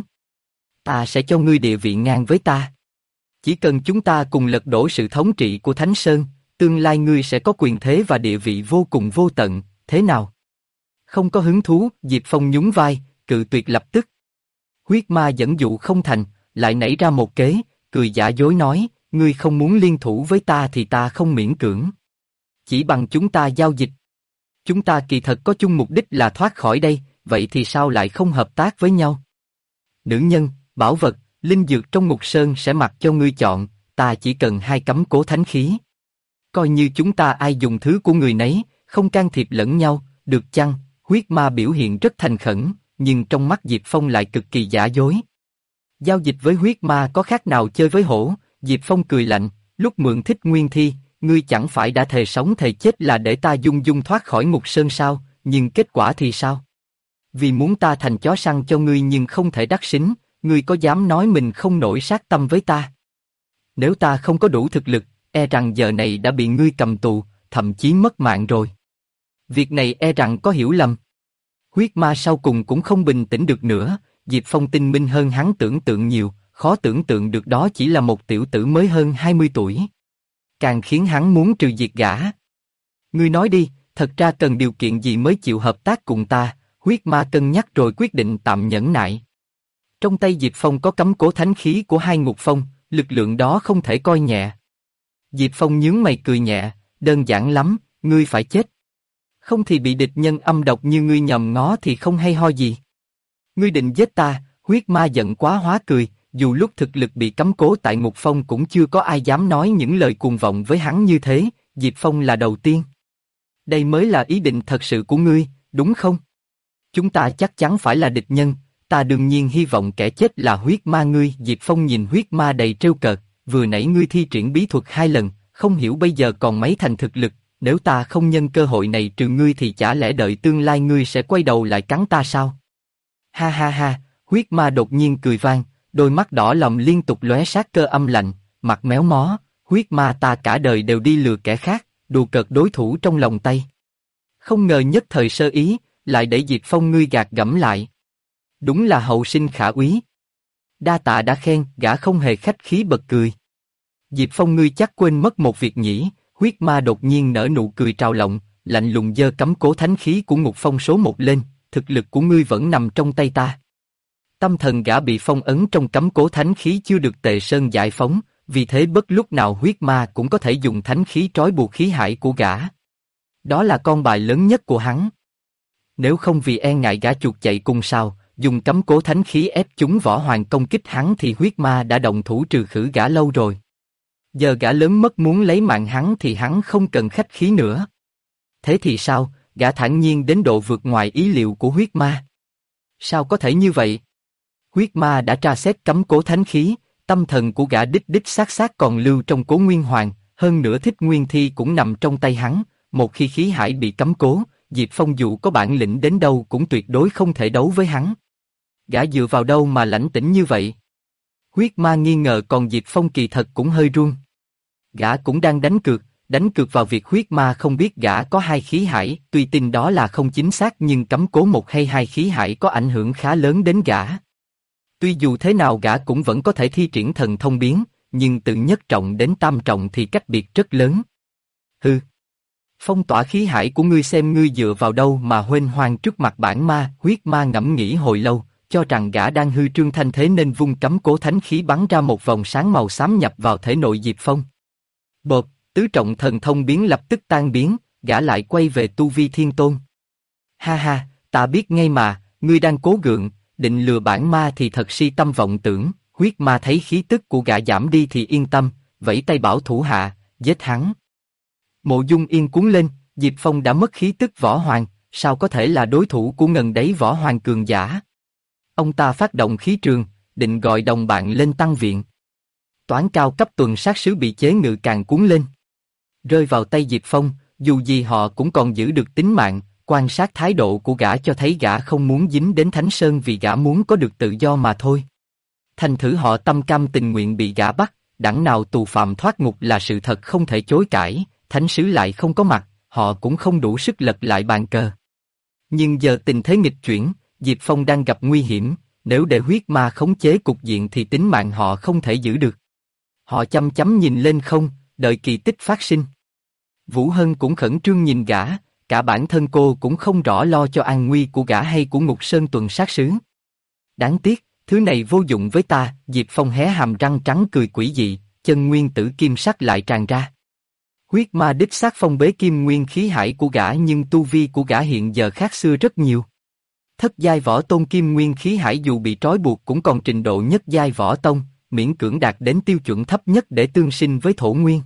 Ta sẽ cho ngươi địa vị ngang với ta. Chỉ cần chúng ta cùng lật đổ sự thống trị của Thánh Sơn, tương lai ngươi sẽ có quyền thế và địa vị vô cùng vô tận, thế nào? Không có hứng thú, Diệp Phong nhún vai, cự tuyệt lập tức. Huyết ma dẫn dụ không thành, lại nảy ra một kế, cười giả dối nói, ngươi không muốn liên thủ với ta thì ta không miễn cưỡng. Chỉ bằng chúng ta giao dịch. Chúng ta kỳ thật có chung mục đích là thoát khỏi đây, vậy thì sao lại không hợp tác với nhau? Nữ nhân, bảo vật, linh dược trong ngục sơn sẽ mặc cho ngươi chọn, ta chỉ cần 2 cấm cố thánh khí. Coi như chúng ta ai dùng thứ của người nấy, không can thiệp lẫn nhau, được chăng? Huyết ma biểu hiện rất thành khẩn, nhưng trong mắt Diệp Phong lại cực kỳ giả dối. Giao dịch với huyết ma có khác nào chơi với hổ? Diệp Phong cười lạnh, lúc mượn Thích Nguyên Thi, ngươi chẳng phải đã thề sống thề chết là để ta dung dung thoát khỏi ngục sơn sao, nhưng kết quả thì sao? Vì muốn ta thành chó săn cho ngươi nhưng không thể đắc xính, ngươi có dám nói mình không nổi sát tâm với ta? Nếu ta không có đủ thực lực, e rằng giờ này đã bị ngươi cầm tù, thậm chí mất mạng rồi. Việc này e rằng có hiểu lầm. Huyết ma sau cùng cũng không bình tĩnh được nữa, Diệp Phong tinh minh hơn hắn tưởng tượng nhiều, khó tưởng tượng được đó chỉ là một tiểu tử mới hơn 20 tuổi. Càng khiến hắn muốn trừ diệt gã. Ngươi nói đi, thật ra cần điều kiện gì mới chịu hợp tác cùng ta? Huyết ma cân nhắc rồi quyết định tạm nhẫn nại. Trong tay Diệp Phong có cấm cố thánh khí của hai ngục phong, lực lượng đó không thể coi nhẹ. Diệp Phong nhướng mày cười nhẹ, đơn giản lắm, ngươi phải chết. Không thì bị địch nhân âm độc như ngươi nhòm ngó thì không hay ho gì. Ngươi định giết ta? Huyết ma giận quá hóa cười, dù lúc thực lực bị cấm cố tại ngục phong cũng chưa có ai dám nói những lời cuồng vọng với hắn như thế, Diệp Phong là đầu tiên. Đây mới là ý định thật sự của ngươi, đúng không? Chúng ta chắc chắn phải là địch nhân, ta đương nhiên hy vọng kẻ chết là huyết ma ngươi. Diệp Phong nhìn huyết ma đầy trêu cợt, vừa nãy ngươi thi triển bí thuật 2 lần, không hiểu bây giờ còn mấy thành thực lực, nếu ta không nhân cơ hội này trừ ngươi thì chả lẽ đợi tương lai ngươi sẽ quay đầu lại cắn ta sao? Ha ha ha, huyết ma đột nhiên cười vang, đôi mắt đỏ lòm liên tục lóe sát cơ âm lạnh, mặt méo mó, huyết ma ta cả đời đều đi lừa kẻ khác, đùa cợt đối thủ trong lòng tay. Không ngờ nhất thời sơ ý, lại để Diệp Phong ngươi gạt gẫm lại. Đúng là hậu sinh khả úy. Đa tạ đã khen, gã không hề khách khí bật cười. Diệp Phong ngươi chắc quên mất một việc nhỉ? Huyết ma đột nhiên nở nụ cười trào lộng, lạnh lùng giơ cấm cố thánh khí của ngục phong số 1 lên, thực lực của ngươi vẫn nằm trong tay ta. Tâm thần gã bị phong ấn trong cấm cố thánh khí chưa được Tề Sơn giải phóng, vì thế bất lúc nào huyết ma cũng có thể dùng thánh khí trói buộc khí hải của gã. Đó là con bài lớn nhất của hắn. Nếu không vì e ngại gã chuột chạy cùng sao, dùng cấm cố thánh khí ép chúng võ hoàng công kích hắn thì huyết ma đã động thủ trừ khử gã lâu rồi. Giờ gã lớn mất muốn lấy mạng hắn thì hắn không cần khách khí nữa. Thế thì sao, gã thản nhiên đến độ vượt ngoài ý liệu của huyết ma. Sao có thể như vậy? Huyết ma đã tra xét cấm cố thánh khí, tâm thần của gã đích đích xác còn lưu trong Cố Nguyên Hoàng, hơn nữa Thích Nguyên Thi cũng nằm trong tay hắn. Một khi khí hải bị cấm cố, Diệp Phong dù có bản lĩnh đến đâu cũng tuyệt đối không thể đấu với hắn. Gã dựa vào đâu mà lãnh tĩnh như vậy? Huyết ma nghi ngờ, còn Diệp Phong kỳ thật cũng hơi run. Gã cũng đang đánh cược vào việc huyết ma không biết gã có 2 khí hải, tuy tin đó là không chính xác nhưng cấm cố 1 hay 2 khí hải có ảnh hưởng khá lớn đến gã. Tuy dù thế nào gã cũng vẫn có thể thi triển thần thông biến, nhưng từ nhất trọng đến tam trọng thì cách biệt rất lớn. Hừ. Phong tỏa khí hải của ngươi xem ngươi dựa vào đâu mà huênh hoang trước mặt bản ma. Huyết ma ngẫm nghĩ hồi lâu, cho rằng gã đang hư trương thanh thế nên vung cấm cố thánh khí bắn ra một vòng sáng màu xám nhập vào thể nội Diệp Phong. Bộp, tứ trọng thần thông biến lập tức tan biến, gã lại quay về tu vi thiên tôn. Ha ha, ta biết ngay mà, ngươi đang cố gượng, định lừa bản ma thì thật si tâm vọng tưởng. Huyết ma thấy khí tức của gã giảm đi thì yên tâm, vẫy tay bảo thủ hạ, giết hắn. Mộ Dung Yên cuốn lên, Diệp Phong đã mất khí tức võ hoàng, sao có thể là đối thủ của ngần đấy võ hoàng cường giả? Ông ta phát động khí trường, định gọi đồng bạn lên tăng viện. Toán cao cấp tuần sát sứ bị chế ngự càng cuốn lên. Rơi vào tay Diệp Phong, dù gì họ cũng còn giữ được tính mạng, quan sát thái độ của gã cho thấy gã không muốn dính đến Thánh Sơn vì gã muốn có được tự do mà thôi. Thành thử họ tâm cam tình nguyện bị gã bắt, đẳng nào tù phạm thoát ngục là sự thật không thể chối cãi, thánh sứ lại không có mặt, họ cũng không đủ sức lật lại bàn cờ. Nhưng giờ tình thế nghịch chuyển, Diệp Phong đang gặp nguy hiểm, nếu để huyết ma khống chế cục diện thì tính mạng họ không thể giữ được. Họ chăm chăm nhìn lên không, đợi kỳ tích phát sinh. Vũ Hân cũng khẩn trương nhìn gã, cả bản thân cô cũng không rõ lo cho an nguy của gã hay của Ngục Sơn tuần sát sứ. Đáng tiếc, thứ này vô dụng với ta. Diệp Phong hé hàm răng trắng cười quỷ dị, chân nguyên tử kim sắc lại tràn ra. Huyết ma đích xác phong bế kim nguyên khí hải của gã nhưng tu vi của gã hiện giờ khác xưa rất nhiều. Thất giai võ tôn kim nguyên khí hải dù bị trói buộc cũng còn trình độ nhất giai võ tông, miễn cưỡng đạt đến tiêu chuẩn thấp nhất để tương sinh với thổ nguyên.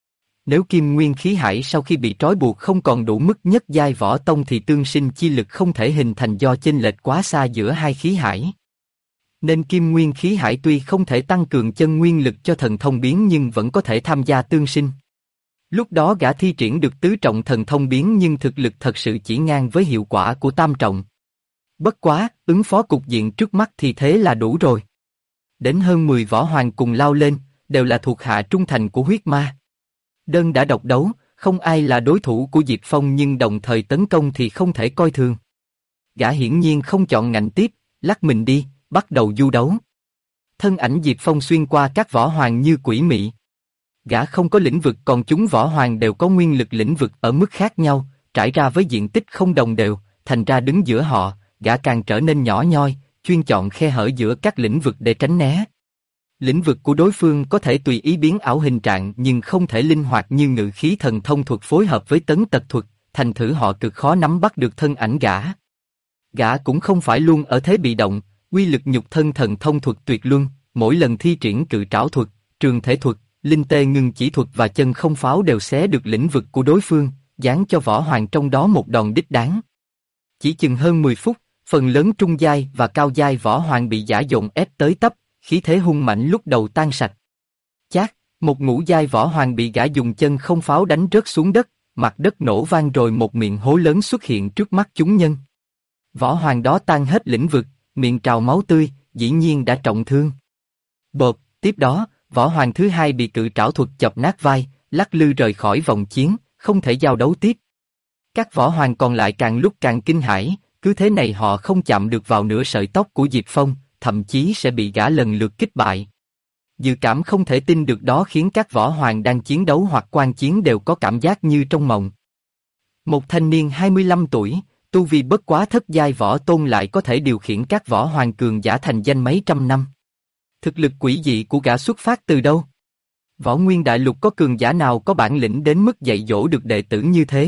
Nếu kim nguyên khí hải sau khi bị trói buộc không còn đủ mức nhất giai võ tông thì tương sinh chi lực không thể hình thành do chênh lệch quá xa giữa hai khí hải. Nên kim nguyên khí hải tuy không thể tăng cường chân nguyên lực cho thần thông biến nhưng vẫn có thể tham gia tương sinh. Lúc đó gã thi triển được tứ trọng thần thông biến nhưng thực lực thật sự chỉ ngang với hiệu quả của tam trọng. Bất quá, ứng phó cục diện trước mắt thì thế là đủ rồi. Đến hơn 10 võ hoàng cùng lao lên, đều là thuộc hạ trung thành của huyết ma. Đơn đã độc đấu, không ai là đối thủ của Diệp Phong nhưng đồng thời tấn công thì không thể coi thường. Gã hiển nhiên không chọn ngạnh tiếp, lắc mình đi, bắt đầu du đấu. Thân ảnh Diệp Phong xuyên qua các võ hoàng như quỷ mị. Gã không có lĩnh vực còn chúng võ hoàng đều có nguyên lực lĩnh vực ở mức khác nhau, trải ra với diện tích không đồng đều, thành ra đứng giữa họ, gã càng trở nên nhỏ nhoi, chuyên chọn khe hở giữa các lĩnh vực để tránh né. Lĩnh vực của đối phương có thể tùy ý biến ảo hình trạng nhưng không thể linh hoạt như ngự khí thần thông thuật phối hợp với tấn tật thuật, thành thử họ cực khó nắm bắt được thân ảnh gã. Gã cũng không phải luôn ở thế bị động, quy lực nhục thân thần thông thuật tuyệt luân, mỗi lần thi triển cự trảo thuật, trường thể thuật, linh tê ngưng chỉ thuật và chân không pháo đều xé được lĩnh vực của đối phương, giáng cho võ hoàng trong đó một đòn đích đáng. Chỉ chừng hơn 10 phút, phần lớn trung giai và cao giai võ hoàng bị gã dồn ép tới tấp, khí thế hung mạnh lúc đầu tan sạch. Chát, một ngũ giai võ hoàng bị gã dùng chân không pháo đánh rớt xuống đất, mặt đất nổ vang rồi một miệng hố lớn xuất hiện trước mắt chúng nhân. Võ hoàng đó tan hết lĩnh vực, miệng trào máu tươi, dĩ nhiên đã trọng thương. Bộp, tiếp đó, võ hoàng thứ hai bị cự trảo thuật chọc nát vai, lắc lư rời khỏi vòng chiến, không thể giao đấu tiếp. Các võ hoàng còn lại càng lúc càng kinh hãi, cứ thế này họ không chạm được vào nửa sợi tóc của Diệp Phong, thậm chí sẽ bị gã lần lượt kích bại. Dự cảm không thể tin được đó khiến các võ hoàng đang chiến đấu hoặc quan chiến đều có cảm giác như trong mộng. Một thanh niên 25 tuổi, tu vi bất quá thất giai võ tôn lại có thể điều khiển các võ hoàng cường giả thành danh mấy trăm năm. Thực lực quỷ dị của gã xuất phát từ đâu? Võ Nguyên Đại Lục có cường giả nào có bản lĩnh đến mức dạy dỗ được đệ tử như thế?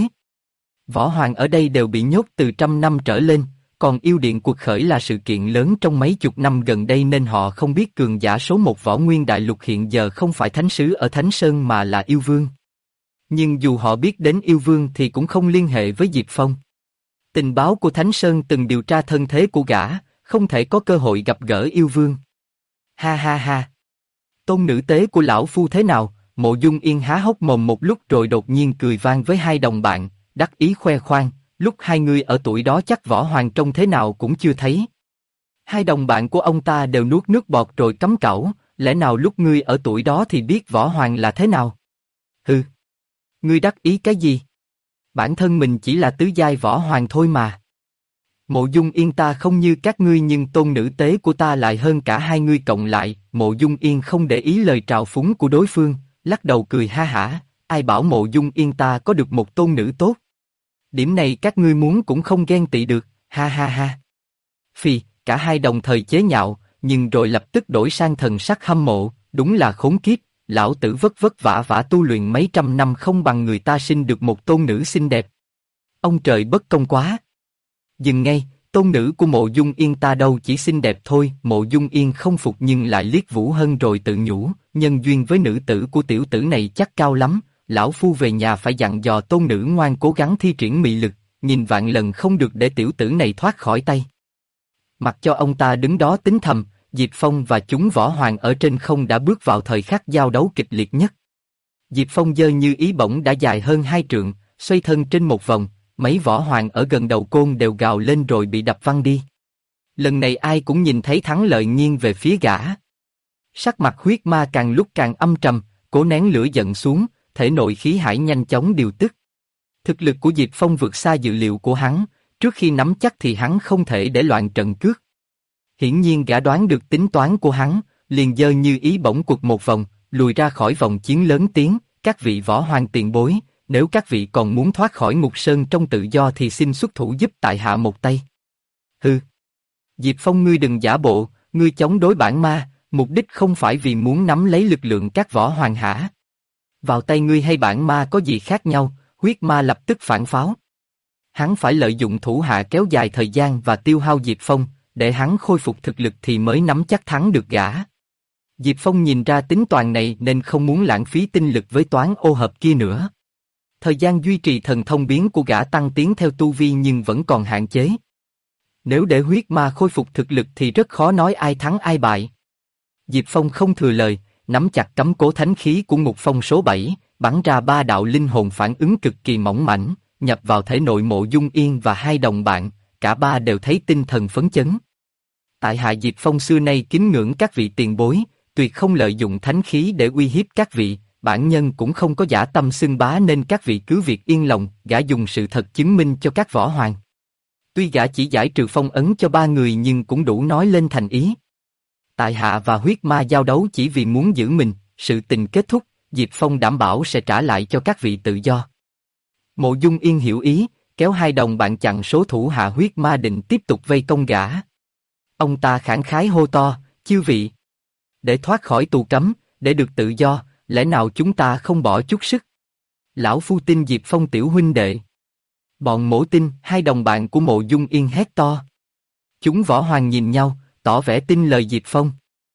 Võ hoàng ở đây đều bị nhốt từ 100 năm trở lên, còn yêu điện cuộc khởi là sự kiện lớn trong mấy chục năm gần đây nên họ không biết cường giả số một Võ Nguyên Đại Lục hiện giờ không phải thánh sứ ở Thánh Sơn mà là yêu vương. Nhưng dù họ biết đến yêu vương thì cũng không liên hệ với Diệp Phong. Tình báo của Thánh Sơn từng điều tra thân thế của gã, không thể có cơ hội gặp gỡ yêu vương. Ha ha ha! Tôn nữ tế của lão phu thế nào? Mộ Dung Yên há hốc mồm một lúc rồi đột nhiên cười vang với hai đồng bạn, đắc ý khoe khoang, lúc hai người ở tuổi đó chắc võ hoàng trông thế nào cũng chưa thấy. Hai đồng bạn của ông ta đều nuốt nước bọt rồi cắm cẩu, lẽ nào lúc ngươi ở tuổi đó thì biết võ hoàng là thế nào? Hừ! Ngươi đắc ý cái gì? Bản thân mình chỉ là tứ giai võ hoàng thôi mà. Mộ Dung Yên ta không như các ngươi nhưng tôn nữ tế của ta lại hơn cả hai ngươi cộng lại. Mộ Dung Yên không để ý lời trào phúng của đối phương, lắc đầu cười ha hả, ai bảo Mộ Dung Yên ta có được một tôn nữ tốt. Điểm này các ngươi muốn cũng không ghen tị được, ha ha ha. Phì, cả hai đồng thời chế nhạo, nhưng rồi lập tức đổi sang thần sắc hâm mộ, đúng là khốn kiếp, lão tử vất vất vả vả tu luyện mấy trăm năm không bằng người ta sinh được một tôn nữ xinh đẹp. Ông trời bất công quá. Dừng ngay, tôn nữ của Mộ Dung Yên ta đâu chỉ xinh đẹp thôi. Mộ Dung Yên không phục nhưng lại liếc Vũ Hân rồi tự nhủ, nhân duyên với nữ tử của tiểu tử này chắc cao lắm, lão phu về nhà phải dặn dò tôn nữ ngoan cố gắng thi triển mị lực, nhìn vạn lần không được để tiểu tử này thoát khỏi tay. Mặc cho ông ta đứng đó tính thầm, Diệp Phong và chúng võ hoàng ở trên không đã bước vào thời khắc giao đấu kịch liệt nhất. Diệp Phong giơ như ý bổng đã dài hơn 2 trượng, xoay thân trên một vòng, mấy võ hoàng ở gần đầu côn đều gào lên rồi bị đập văng đi. Lần này ai cũng nhìn thấy thắng lợi nghiêng về phía gã. Sắc mặt huyết ma càng lúc càng âm trầm, cố nén lửa giận xuống, thể nội khí hải nhanh chóng điều tức. Thực lực của Diệp Phong vượt xa dự liệu của hắn, trước khi nắm chắc thì hắn không thể để loạn trận cước. Hiển nhiên gã đoán được tính toán của hắn, liền giơ như ý bổng quật một vòng, lùi ra khỏi vòng chiến lớn tiếng, các vị võ hoàng tiền bối, nếu các vị còn muốn thoát khỏi ngục sơn trong tự do thì xin xuất thủ giúp tại hạ một tay. Hừ! Diệp Phong ngươi đừng giả bộ, ngươi chống đối bản ma, mục đích không phải vì muốn nắm lấy lực lượng các võ hoàng hả? Vào tay ngươi hay bản ma có gì khác nhau? Huyết ma lập tức phản pháo. Hắn phải lợi dụng thủ hạ kéo dài thời gian và tiêu hao Diệp Phong, để hắn khôi phục thực lực thì mới nắm chắc thắng được gã. Diệp Phong nhìn ra tính toán này nên không muốn lãng phí tinh lực với toán ô hợp kia nữa. Thời gian duy trì thần thông biến của gã tăng tiến theo tu vi nhưng vẫn còn hạn chế. Nếu để huyết ma khôi phục thực lực thì rất khó nói ai thắng ai bại. Diệp Phong không thừa lời, nắm chặt cấm cố thánh khí của ngục phong số 7, bắn ra 3 đạo linh hồn phản ứng cực kỳ mỏng mảnh, nhập vào thể nội Mộ Dung Yên và hai đồng bạn, cả ba đều thấy tinh thần phấn chấn. Tại hạ Diệp Phong xưa nay kính ngưỡng các vị tiền bối, tuyệt không lợi dụng thánh khí để uy hiếp các vị, bản nhân cũng không có giả tâm xưng bá nên các vị cứ việc yên lòng, gã dùng sự thật chứng minh cho các võ hoàng. Tuy gã chỉ giải trừ phong ấn cho 3 người nhưng cũng đủ nói lên thành ý. Tại hạ và huyết ma giao đấu chỉ vì muốn giữ mình, sự tình kết thúc, Diệp Phong đảm bảo sẽ trả lại cho các vị tự do. Mộ Dung Yên hiểu ý, kéo hai đồng bạn chặn số thủ hạ huyết ma định tiếp tục vây công gã. Ông ta khẳng khái hô to, chư vị. Để thoát khỏi tù cấm, để được tự do, lẽ nào chúng ta không bỏ chút sức? Lão phu tin Diệp Phong tiểu huynh đệ. Bọn Mỗ tin, hai đồng bạn của Mộ Dung Yên hét to. Chúng võ hoàng nhìn nhau, tỏ vẻ tin lời Diệp Phong.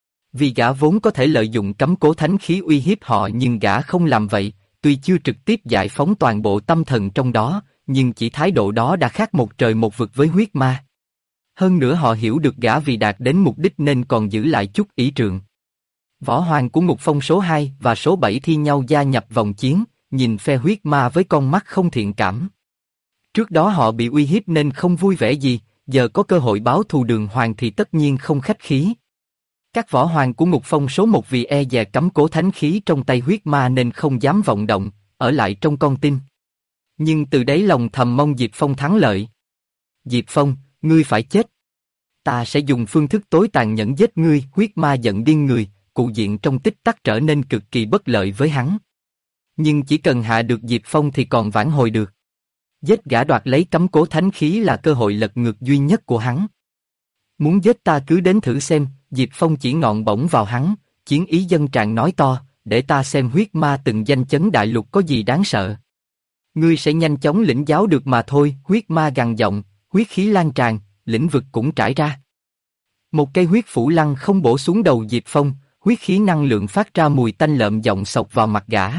Vì gã vốn có thể lợi dụng cấm cố thánh khí uy hiếp họ nhưng gã không làm vậy, tuy chưa trực tiếp giải phóng toàn bộ tâm thần trong đó, nhưng chỉ thái độ đó đã khác một trời một vực với huyết ma. Hơn nữa họ hiểu được gã vì đạt đến mục đích nên còn giữ lại chút ỷ trượng. Võ hoàng của Ngục Phong số 2 và số 7 thi nhau gia nhập vòng chiến, nhìn phe huyết ma với con mắt không thiện cảm. Trước đó họ bị uy hiếp nên không vui vẻ gì, giờ có cơ hội báo thù Đường Hoàng thì tất nhiên không khách khí. Các võ hoàng của Ngục Phong số 1 vì e dè cấm cố thánh khí trong tay huyết ma nên không dám vọng động, ở lại trong con tin. Nhưng từ đáy lòng thầm mong Diệp Phong thắng lợi. Diệp Phong, ngươi phải chết. Ta sẽ dùng phương thức tối tàn nhẫn giết ngươi. Huyết ma giận điên người, cục diện trong tích tắc trở nên cực kỳ bất lợi với hắn. Nhưng chỉ cần hạ được Diệp Phong thì còn vãn hồi được. Giết gã đoạt lấy cấm cố thánh khí là cơ hội lật ngược duy nhất của hắn. Muốn giết ta cứ đến thử xem. Diệp Phong chỉ ngọn bổng vào hắn, chiến ý dân tràn nói to, để ta xem huyết ma từng danh chấn đại lục có gì đáng sợ. Ngươi sẽ nhanh chóng lĩnh giáo được mà thôi. Huyết ma gằn giọng, huyết khí lan tràn, lĩnh vực cũng trải ra. Một cây huyết phủ lăng không bổ xuống đầu Diệp Phong, huyết khí năng lượng phát ra mùi tanh lợm giọng sộc vào mặt gã.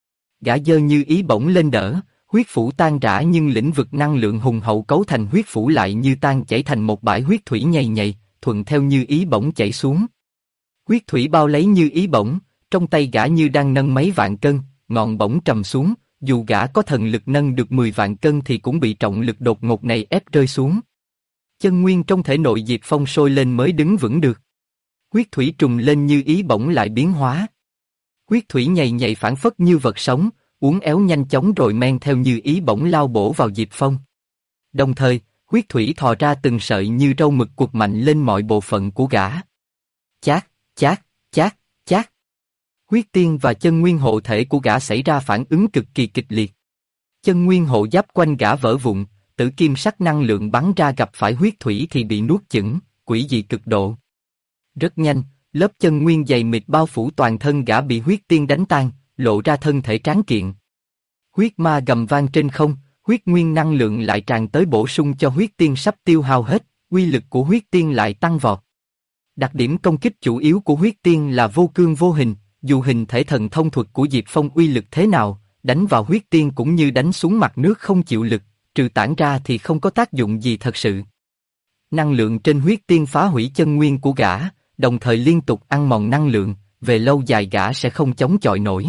Gã giơ như ý bổng lên đỡ, huyết phủ tan rã nhưng lĩnh vực năng lượng hùng hậu cấu thành huyết phủ lại như tan chảy thành một bãi huyết thủy nhầy nhầy, thuận theo như ý bổng chảy xuống. Huyết thủy bao lấy như ý bổng, trong tay gã như đang nâng mấy vạn cân, ngọn bổng trầm xuống, dù gã có thần lực nâng được 10 vạn cân thì cũng bị trọng lực đột ngột này ép rơi xuống. Chân nguyên trong thể nội Diệp Phong sôi lên mới đứng vững được. Huyết thủy trùng lên như ý bổng lại biến hóa. Huyết thủy nhầy nhầy phản phất như vật sống, uốn éo nhanh chóng rồi men theo như ý bổng lao bổ vào Diệp Phong. Đồng thời, huyết thủy thò ra từng sợi như râu mực quật mạnh lên mọi bộ phận của gã. Chát, chát, chát, chát. Huyết tiên và chân nguyên hộ thể của gã xảy ra phản ứng cực kỳ kịch liệt. Chân nguyên hộ giáp quanh gã vỡ vụn, tử kim sắc năng lượng bắn ra gặp phải huyết thủy thì bị nuốt chửng, quỷ dị cực độ. Rất nhanh, lớp chân nguyên dày mịt bao phủ toàn thân gã bị huyết tiên đánh tan, lộ ra thân thể tráng kiện. Huyết ma gầm vang trên không, huyết nguyên năng lượng lại tràn tới bổ sung cho huyết tiên sắp tiêu hao hết, uy lực của huyết tiên lại tăng vọt. Đặc điểm công kích chủ yếu của huyết tiên là vô cương vô hình, dù hình thể thần thông thuật của Diệp Phong uy lực thế nào, đánh vào huyết tiên cũng như đánh xuống mặt nước không chịu lực, trừ tản ra thì không có tác dụng gì thật sự. Năng lượng trên huyết tiên phá hủy chân nguyên của gã, đồng thời liên tục ăn mòn năng lượng, về lâu dài gã sẽ không chống chọi nổi.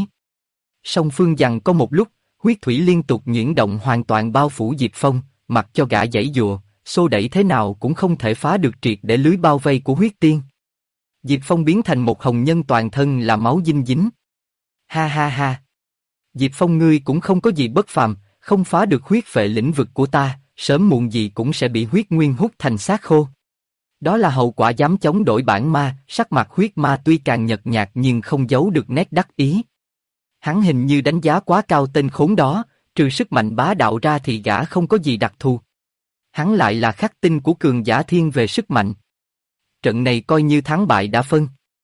Song phương giằng có một lúc, huyết thủy liên tục nhuyễn động hoàn toàn bao phủ Diệp Phong, mặc cho gã giãy giụa, xô đẩy thế nào cũng không thể phá được triệt để lưới bao vây của huyết tiên. Diệp Phong biến thành một hồng nhân toàn thân là máu dinh dính. Ha ha ha! Diệp Phong ngươi cũng không có gì bất phàm, không phá được huyết phệ lĩnh vực của ta, sớm muộn gì cũng sẽ bị huyết nguyên hút thành xác khô. Đó là hậu quả dám chống đổi bản ma, sắc mặt huyết ma tuy càng nhợt nhạt nhưng không giấu được nét đắc ý. Hắn hình như đánh giá quá cao tên khốn đó, trừ sức mạnh bá đạo ra thì gã không có gì đặc thù. Hắn lại là khắc tinh của cường giả thiên về sức mạnh. Trận này coi như thắng bại đã phân.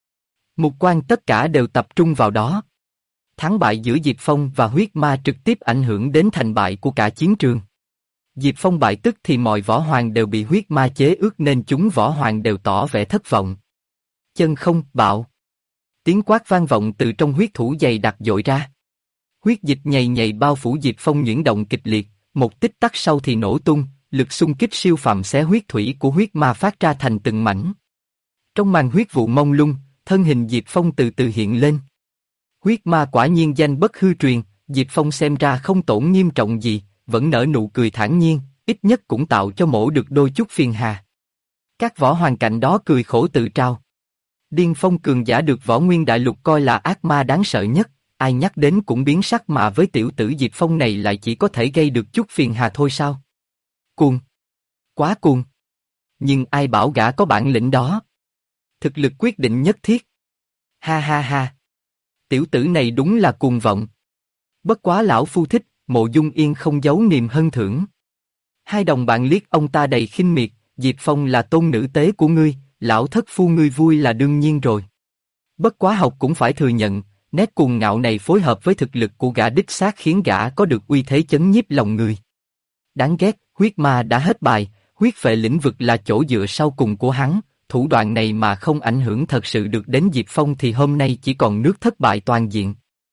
Mục quan tất cả đều tập trung vào đó. Thắng bại giữa Diệp Phong và huyết ma trực tiếp ảnh hưởng đến thành bại của cả chiến trường. Diệp Phong bại tức thì mọi võ hoàng đều bị huyết ma chế ước nên chúng võ hoàng đều tỏ vẻ thất vọng. Chân không, bạo. Tiếng quát vang vọng từ trong huyết thủ dày đặc dội ra. Huyết dịch nhầy nhầy bao phủ Diệp Phong nhuyễn động kịch liệt, một tích tắc sau thì nổ tung, lực xung kích siêu phàm xé huyết thủy của huyết ma phát ra thành từng mảnh. Trong màn huyết vụ mông lung, thân hình Diệp Phong từ từ hiện lên. Huyết ma quả nhiên danh bất hư truyền, Diệp Phong xem ra không tổn nghiêm trọng gì, vẫn nở nụ cười thản nhiên, ít nhất cũng tạo cho mổ được đôi chút phiền hà. Các võ hoàng cạnh đó cười khổ tự trao. Điên phong cường giả được võ nguyên đại lục coi là ác ma đáng sợ nhất, ai nhắc đến cũng biến sắc mà với tiểu tử Diệp Phong này lại chỉ có thể gây được chút phiền hà thôi sao? Cuồng. Quá cuồng. Nhưng ai bảo gã có bản lĩnh đó? Thực lực quyết định nhất thiết. Ha ha ha. tiểu tử này đúng là cuồng vọng. Bất quá lão phu thích, Mộ Dung Yên không giấu niềm hân thưởng. Hai đồng bạn liếc ông ta đầy khinh miệt, Diệp Phong là tôn nữ tế của ngươi, lão thất phu ngươi vui là đương nhiên rồi. Bất quá học cũng phải thừa nhận, nét cuồng ngạo này phối hợp với thực lực của gã đích xác khiến gã có được uy thế chấn nhiếp lòng người. Đáng ghét, huyết ma đã hết bài, huyết vệ lĩnh vực là chỗ dựa sau cùng của hắn, thủ đoạn này mà không ảnh hưởng thật sự được đến Diệp Phong thì hôm nay chỉ còn nước thất bại toàn diện.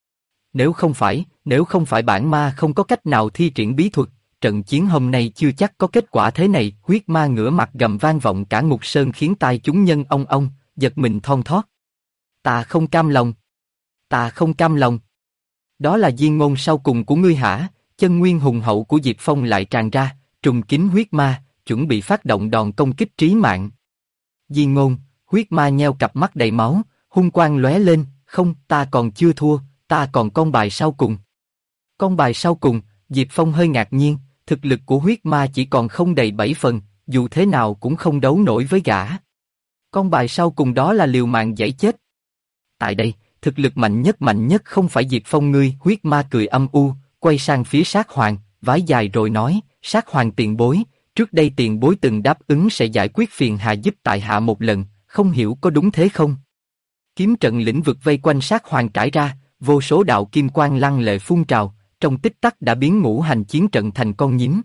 Nếu không phải bản ma không có cách nào thi triển bí thuật, trận chiến hôm nay chưa chắc có kết quả thế này. Huyết ma ngửa mặt gầm vang vọng cả ngục sơn khiến tai chúng nhân ong ong, giật mình thon thót. Ta không cam lòng. Ta không cam lòng. Đó là diên ngôn sau cùng của ngươi hả? Chân nguyên hùng hậu của Diệp Phong lại tràn ra, trùng kín huyết ma, chuẩn bị phát động đòn công kích trí mạng. Diên ngôn, huyết ma nheo cặp mắt đầy máu, hung quang lóe lên, không, ta còn chưa thua, ta còn con bài sau cùng. Con bài sau cùng, Diệp Phong hơi ngạc nhiên, thực lực của huyết ma chỉ còn không đầy 7 phần, dù thế nào cũng không đấu nổi với gã. Con bài sau cùng đó là liều mạng giãy chết. Tại đây, thực lực mạnh nhất không phải Diệp Phong ngươi. Huyết ma cười âm u, quay sang phía Sát Hoàng, vái dài rồi nói, Sát Hoàng tiền bối, trước đây tiền bối từng đáp ứng sẽ giải quyết phiền hà giúp tại hạ một lần, không hiểu có đúng thế không? Kiếm trận lĩnh vực vây quanh Sát Hoàng trải ra, vô số đạo kim quang lăng lệ phun trào, trong tích tắc đã biến ngũ hành chiến trận thành con nhím.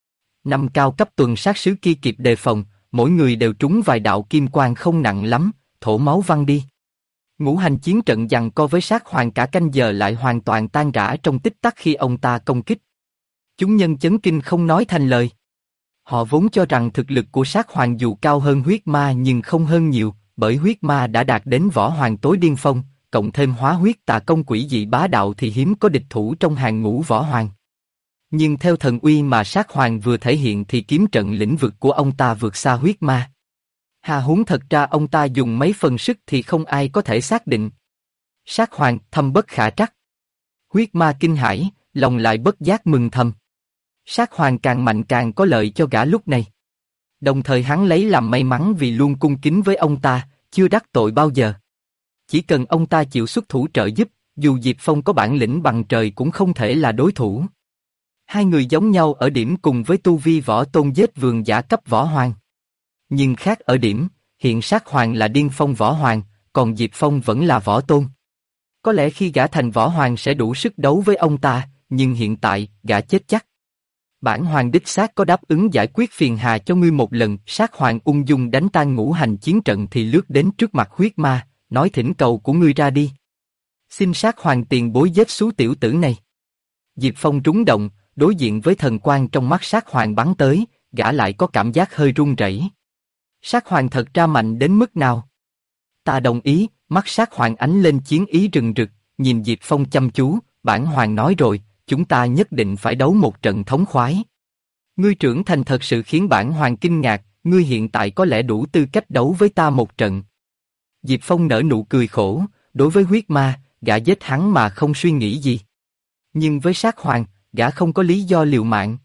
Năm cao cấp tuần sát sứ kia kịp đề phòng, mỗi người đều trúng vài đạo kim quang không nặng lắm, thổ máu văng đi. Ngũ hành chiến trận giằng co với Sát Hoàng cả canh giờ lại hoàn toàn tan rã trong tích tắc khi ông ta công kích. Chúng nhân chấn kinh không nói thành lời. Họ vốn cho rằng thực lực của Sát Hoàng dù cao hơn huyết ma nhưng không hơn nhiều, bởi huyết ma đã đạt đến võ hoàng tối điên phong, cộng thêm hóa huyết tà công quỷ dị bá đạo thì hiếm có địch thủ trong hàng ngũ võ hoàng. Nhưng theo thần uy mà Sát Hoàng vừa thể hiện thì kiếm trận lĩnh vực của ông ta vượt xa huyết ma. Hà huống thật ra ông ta dùng mấy phần sức thì không ai có thể xác định. Sát Hoàng thâm bất khả trắc. Huyết ma kinh hãi, lòng lại bất giác mừng thầm. Sát Hoàng càng mạnh càng có lợi cho gã lúc này. Đồng thời hắn lấy làm may mắn vì luôn cung kính với ông ta, chưa đắc tội bao giờ. Chỉ cần ông ta chịu xuất thủ trợ giúp, dù Diệp Phong có bản lĩnh bằng trời cũng không thể là đối thủ. Hai người giống nhau ở điểm cùng với tu vi võ tôn giết vườn giả cấp võ hoàng. Nhưng khác ở điểm, hiện Sát Hoàng là điên phong võ hoàng, còn Diệp Phong vẫn là võ tôn. Có lẽ khi gã thành võ hoàng sẽ đủ sức đấu với ông ta, nhưng hiện tại, gã chết chắc. Bản hoàng đích xác có đáp ứng giải quyết phiền hà cho ngươi một lần. Sát Hoàng ung dung đánh tan ngũ hành chiến trận thì lướt đến trước mặt huyết ma, nói thỉnh cầu của ngươi ra đi. Xin Sát Hoàng tiền bối giết xú tiểu tử này. Diệp Phong trúng động, đối diện với thần quang trong mắt Sát Hoàng bắn tới, gã lại có cảm giác hơi run rẩy. Sát Hoàng thật ra mạnh đến mức nào? Ta đồng ý. Mắt Sát Hoàng ánh lên chiến ý rừng rực, nhìn Diệp Phong chăm chú, bản hoàng nói rồi, chúng ta nhất định phải đấu một trận thống khoái. Ngươi trưởng thành thật sự khiến bản hoàng kinh ngạc, ngươi hiện tại có lẽ đủ tư cách đấu với ta một trận. Diệp Phong nở nụ cười khổ, đối với huyết ma, gã giết hắn mà không suy nghĩ gì. Nhưng với Sát Hoàng, gã không có lý do liều mạng.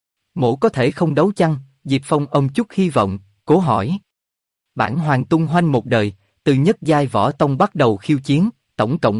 Mổ có thể không đấu chăng? Diệp Phong ôm chút hy vọng, cố hỏi. Bản hoàng tung hoành một đời, từ nhất giai võ tông bắt đầu khiêu chiến, tổng cộng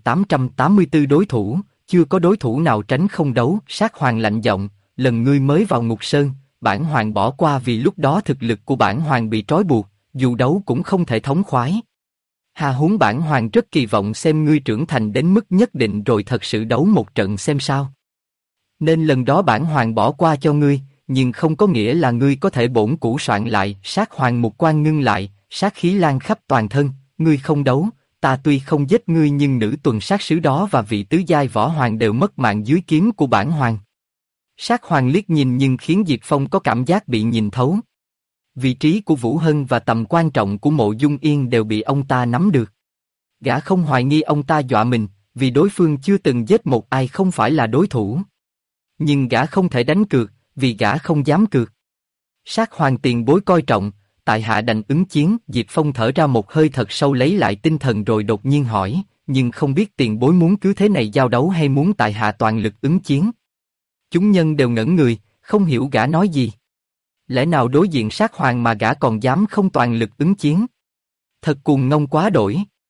3.884 đối thủ, chưa có đối thủ nào tránh không đấu. Sát Hoàng lạnh giọng, lần ngươi mới vào ngục sơn, bản hoàng bỏ qua vì lúc đó thực lực của bản hoàng bị trói buộc, dù đấu cũng không thể thống khoái. Hà huống bản hoàng rất kỳ vọng xem ngươi trưởng thành đến mức nhất định rồi thật sự đấu một trận xem sao. Nên lần đó bản hoàng bỏ qua cho ngươi, nhưng không có nghĩa là ngươi có thể bổn cũ soạn lại. Sát Hoàng mục quan ngưng lại, sát khí lan khắp toàn thân, ngươi không đấu, ta tuy không giết ngươi nhưng nữ tuần sát sứ đó và vị tứ giai võ hoàng đều mất mạng dưới kiếm của bản hoàng. Sát Hoàng liếc nhìn nhưng khiến Diệp Phong có cảm giác bị nhìn thấu. Vị trí của Vũ Hân và tầm quan trọng của Mộ Dung Yên đều bị ông ta nắm được. Gã không hoài nghi ông ta dọa mình, vì đối phương chưa từng giết một ai không phải là đối thủ. Nhưng gã không thể đánh cược, vì gã không dám cược. Sát Hoàng tiền bối coi trọng, tại hạ đành ứng chiến. Diệp Phong thở ra một hơi thật sâu lấy lại tinh thần rồi đột nhiên hỏi, nhưng không biết tiền bối muốn cứ thế này giao đấu hay muốn tại hạ toàn lực ứng chiến. Chúng nhân đều ngẩn người, không hiểu gã nói gì. Lẽ nào đối diện Sát Hoàng mà gã còn dám không toàn lực ứng chiến? Thật cuồng ngông quá đổi.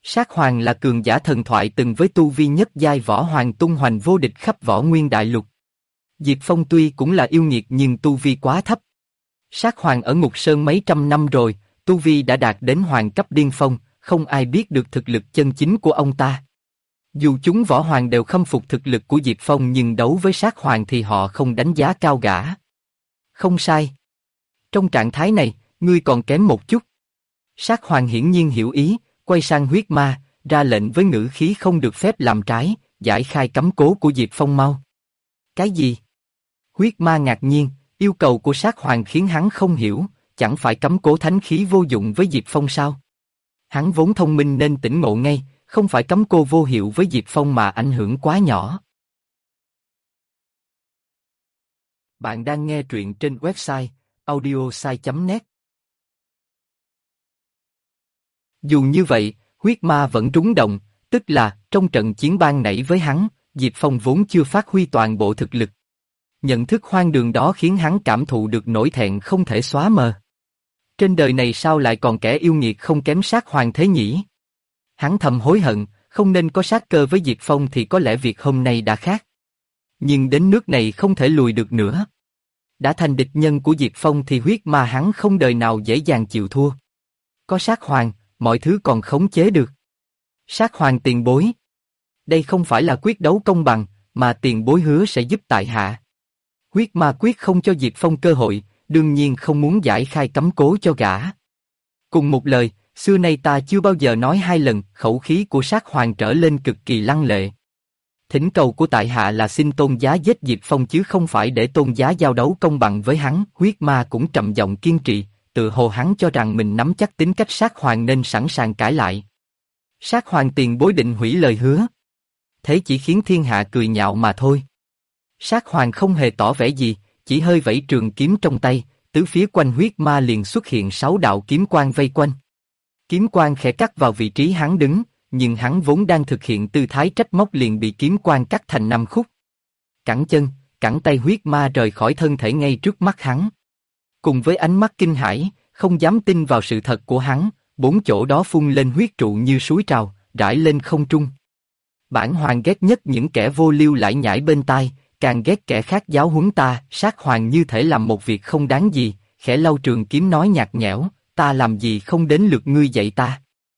Sát Hoàng là cường giả thần thoại từng với tu vi nhất giai võ hoàng tung hoành vô địch khắp võ nguyên đại lục. Diệp Phong tuy cũng là yêu nghiệt nhưng tu vi quá thấp. Sát Hoàng ở Ngục Sơn mấy trăm năm rồi, tu vi đã đạt đến hoàng cấp điên phong, không ai biết được thực lực chân chính của ông ta. Dù chúng võ hoàng đều khâm phục thực lực của Diệp Phong nhưng đấu với Sát Hoàng thì họ không đánh giá cao gã. Không sai. Trong trạng thái này, ngươi còn kém một chút. Sát Hoàng hiển nhiên hiểu ý, quay sang huyết ma, ra lệnh với ngữ khí không được phép làm trái, giải khai cấm cố của Diệp Phong mau. Cái gì? Huyết ma ngạc nhiên, yêu cầu của Sát Hoàng khiến hắn không hiểu, chẳng phải cấm cố thánh khí vô dụng với Diệp Phong sao? Hắn vốn thông minh nên tỉnh ngộ ngay, không phải cấm cô vô hiệu với Diệp Phong mà ảnh hưởng quá nhỏ. Bạn đang nghe truyện trên website audiosai.net. Dù như vậy, huyết ma vẫn trúng động, tức là trong trận chiến ban nãy với hắn, Diệp Phong vốn chưa phát huy toàn bộ thực lực. Nhận thức hoang đường đó khiến hắn cảm thụ được nỗi thẹn không thể xóa mờ. Trên đời này sao lại còn kẻ yêu nghiệt không kém Sát Hoàng thế nhỉ? Hắn thầm hối hận, không nên có sát cơ với Diệp Phong thì có lẽ việc hôm nay đã khác. Nhưng đến nước này không thể lùi được nữa. Đã thành địch nhân của Diệp Phong thì huyết ma hắn không đời nào dễ dàng chịu thua. Có Sát Hoàng, mọi thứ còn khống chế được. Sát Hoàng tiền bối. Đây không phải là quyết đấu công bằng, mà tiền bối hứa sẽ giúp tại hạ. Huyết ma quyết không cho Diệp Phong cơ hội, đương nhiên không muốn giải khai cấm cố cho gã. Cùng một lời, xưa nay ta chưa bao giờ nói hai lần, khẩu khí của Sát Hoàng trở lên cực kỳ lăng lệ. Thỉnh cầu của tại hạ là xin tôn giá giết Diệp Phong chứ không phải để tôn giá giao đấu công bằng với hắn. Huyết ma cũng trầm giọng kiên trì, tự hồ hắn cho rằng mình nắm chắc tính cách Sát Hoàng nên sẵn sàng cãi lại. Sát Hoàng tiền bối định hủy lời hứa. Thế chỉ khiến thiên hạ cười nhạo mà thôi. Sát Hoàng không hề tỏ vẻ gì, chỉ hơi vẫy trường kiếm trong tay, tứ phía quanh huyết ma liền xuất hiện 6 đạo kiếm quang vây quanh. Kiếm quang khẽ cắt vào vị trí hắn đứng, nhưng hắn vốn đang thực hiện tư thái trách móc liền bị kiếm quang cắt thành 5 khúc. Cẳng chân, cẳng tay huyết ma rời khỏi thân thể ngay trước mắt hắn. Cùng với ánh mắt kinh hãi, không dám tin vào sự thật của hắn, 4 chỗ đó phun lên huyết trụ như suối trào, rải lên không trung. Bản Hoàng ghét nhất những kẻ vô liêu lải nhải bên tai, càng ghét kẻ khác giáo huấn ta. Sát Hoàng như thể làm một việc không đáng gì, khẽ lau trường kiếm nói nhạt nhẽo, ta làm gì không đến lượt ngươi dạy ta.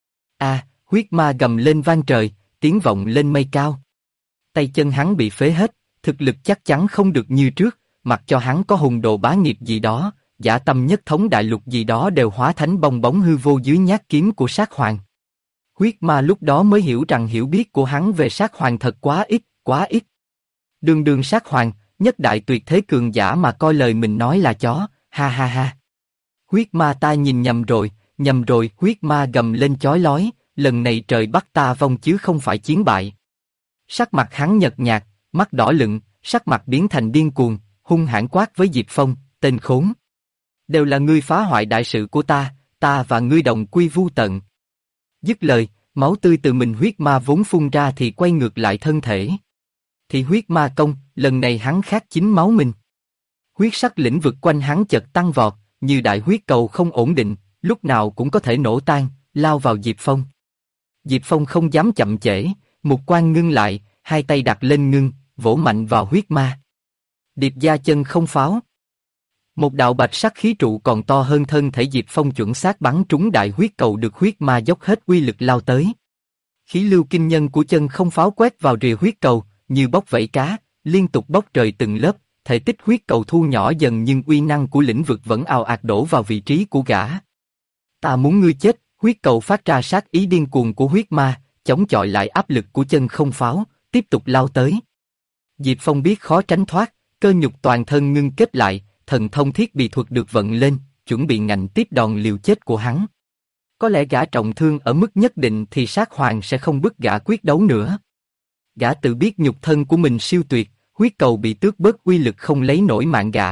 Huyết ma gầm lên vang trời, tiếng vọng lên mây cao. Tay chân hắn bị phế hết, thực lực chắc chắn không được như trước, mặc cho hắn có hùng đồ bá nghiệp gì đó, dã tâm nhất thống đại lục gì đó đều hóa thành bong bóng hư vô dưới nhát kiếm của Sát Hoàng. Huyết ma lúc đó mới hiểu rằng hiểu biết của hắn về Sát Hoàng thật quá ít, quá ít. Đường Sát Hoàng, nhất đại tuyệt thế cường giả mà coi lời mình nói là chó, ha ha ha. Huyết ma ta nhìn nhầm rồi, huyết ma gầm lên chói lói, lần này trời bắt ta vong chứ không phải chiến bại. Sắc mặt hắn nhợt nhạt, mắt đỏ lựng, sắc mặt biến thành điên cuồng, hung hãn quát với Diệp Phong, tên khốn. Đều là ngươi phá hoại đại sự của ta và ngươi đồng quy vu tận. Dứt lời, máu tươi từ mình huyết ma vốn phun ra thì quay ngược lại thân thể. Thì huyết ma công, lần này hắn khát chính máu mình. Huyết sắc lĩnh vực quanh hắn chợt tăng vọt, như đại huyết cầu không ổn định, lúc nào cũng có thể nổ tan, lao vào Diệp Phong. Diệp Phong không dám chậm trễ, mục quang ngưng lại, hai tay đặt lên ngưng, vỗ mạnh vào huyết ma. Điệp gia chân không pháo. Một đạo bạch sắc khí trụ còn to hơn thân thể Diệp Phong chuẩn xác bắn trúng đại huyết cầu được huyết ma dốc hết uy lực lao tới. Khí lưu kinh nhân của chân không pháo quét vào rìa huyết cầu, như bốc vảy cá, liên tục bốc rời từng lớp, thể tích huyết cầu thu nhỏ dần nhưng uy năng của lĩnh vực vẫn ào ạt đổ vào vị trí của gã. Ta muốn ngươi chết, huyết cầu phát ra sát ý điên cuồng của huyết ma, chống chọi lại áp lực của chân không pháo, tiếp tục lao tới. Diệp Phong biết khó tránh thoát, cơ nhục toàn thân ngưng kết lại, thần thông thiết bị thuật được vận lên, chuẩn bị ngạnh tiếp đòn liều chết của hắn. Có lẽ gã trọng thương ở mức nhất định thì Sát Hoàng sẽ không bức gã quyết đấu nữa. Gã tự biết nhục thân của mình siêu tuyệt, huyết cầu bị tước bớt uy lực không lấy nổi mạng gã.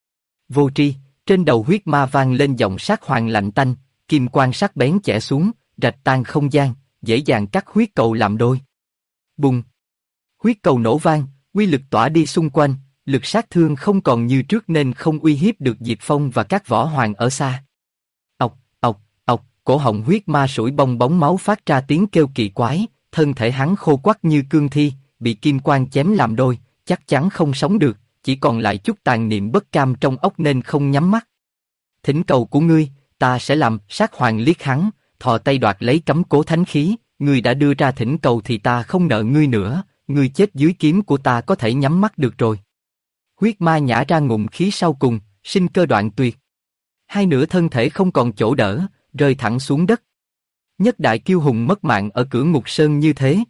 Vô tri, trên đầu huyết ma vang lên giọng Sát Hoàng lạnh tanh, kim quang sắc bén chẻ xuống, rạch tan không gian, dễ dàng cắt huyết cầu làm đôi. Bùng! Huyết cầu nổ vang, uy lực tỏa đi xung quanh, lực sát thương không còn như trước nên không uy hiếp được Diệp Phong và các võ hoàng ở xa. cổ họng huyết ma sủi bong bóng máu phát ra tiếng kêu kỳ quái, thân thể hắn khô quắt như cương thi, bị kim quang chém làm đôi, chắc chắn không sống được, chỉ còn lại chút tàn niệm bất cam trong óc nên không nhắm mắt. Thỉnh cầu của ngươi, ta sẽ làm. Sát Hoàng liếc hắn, thò tay đoạt lấy cấm cố thánh khí, ngươi đã đưa ra thỉnh cầu thì ta không nợ ngươi nữa, ngươi chết dưới kiếm của ta có thể nhắm mắt được rồi. Huyết ma nhả ra ngụm khí sau cùng, sinh cơ đoạn tuyệt. Hai nửa thân thể không còn chỗ đỡ, rơi thẳng xuống đất. Nhất đại kiêu hùng mất mạng ở cửa ngục sơn như thế.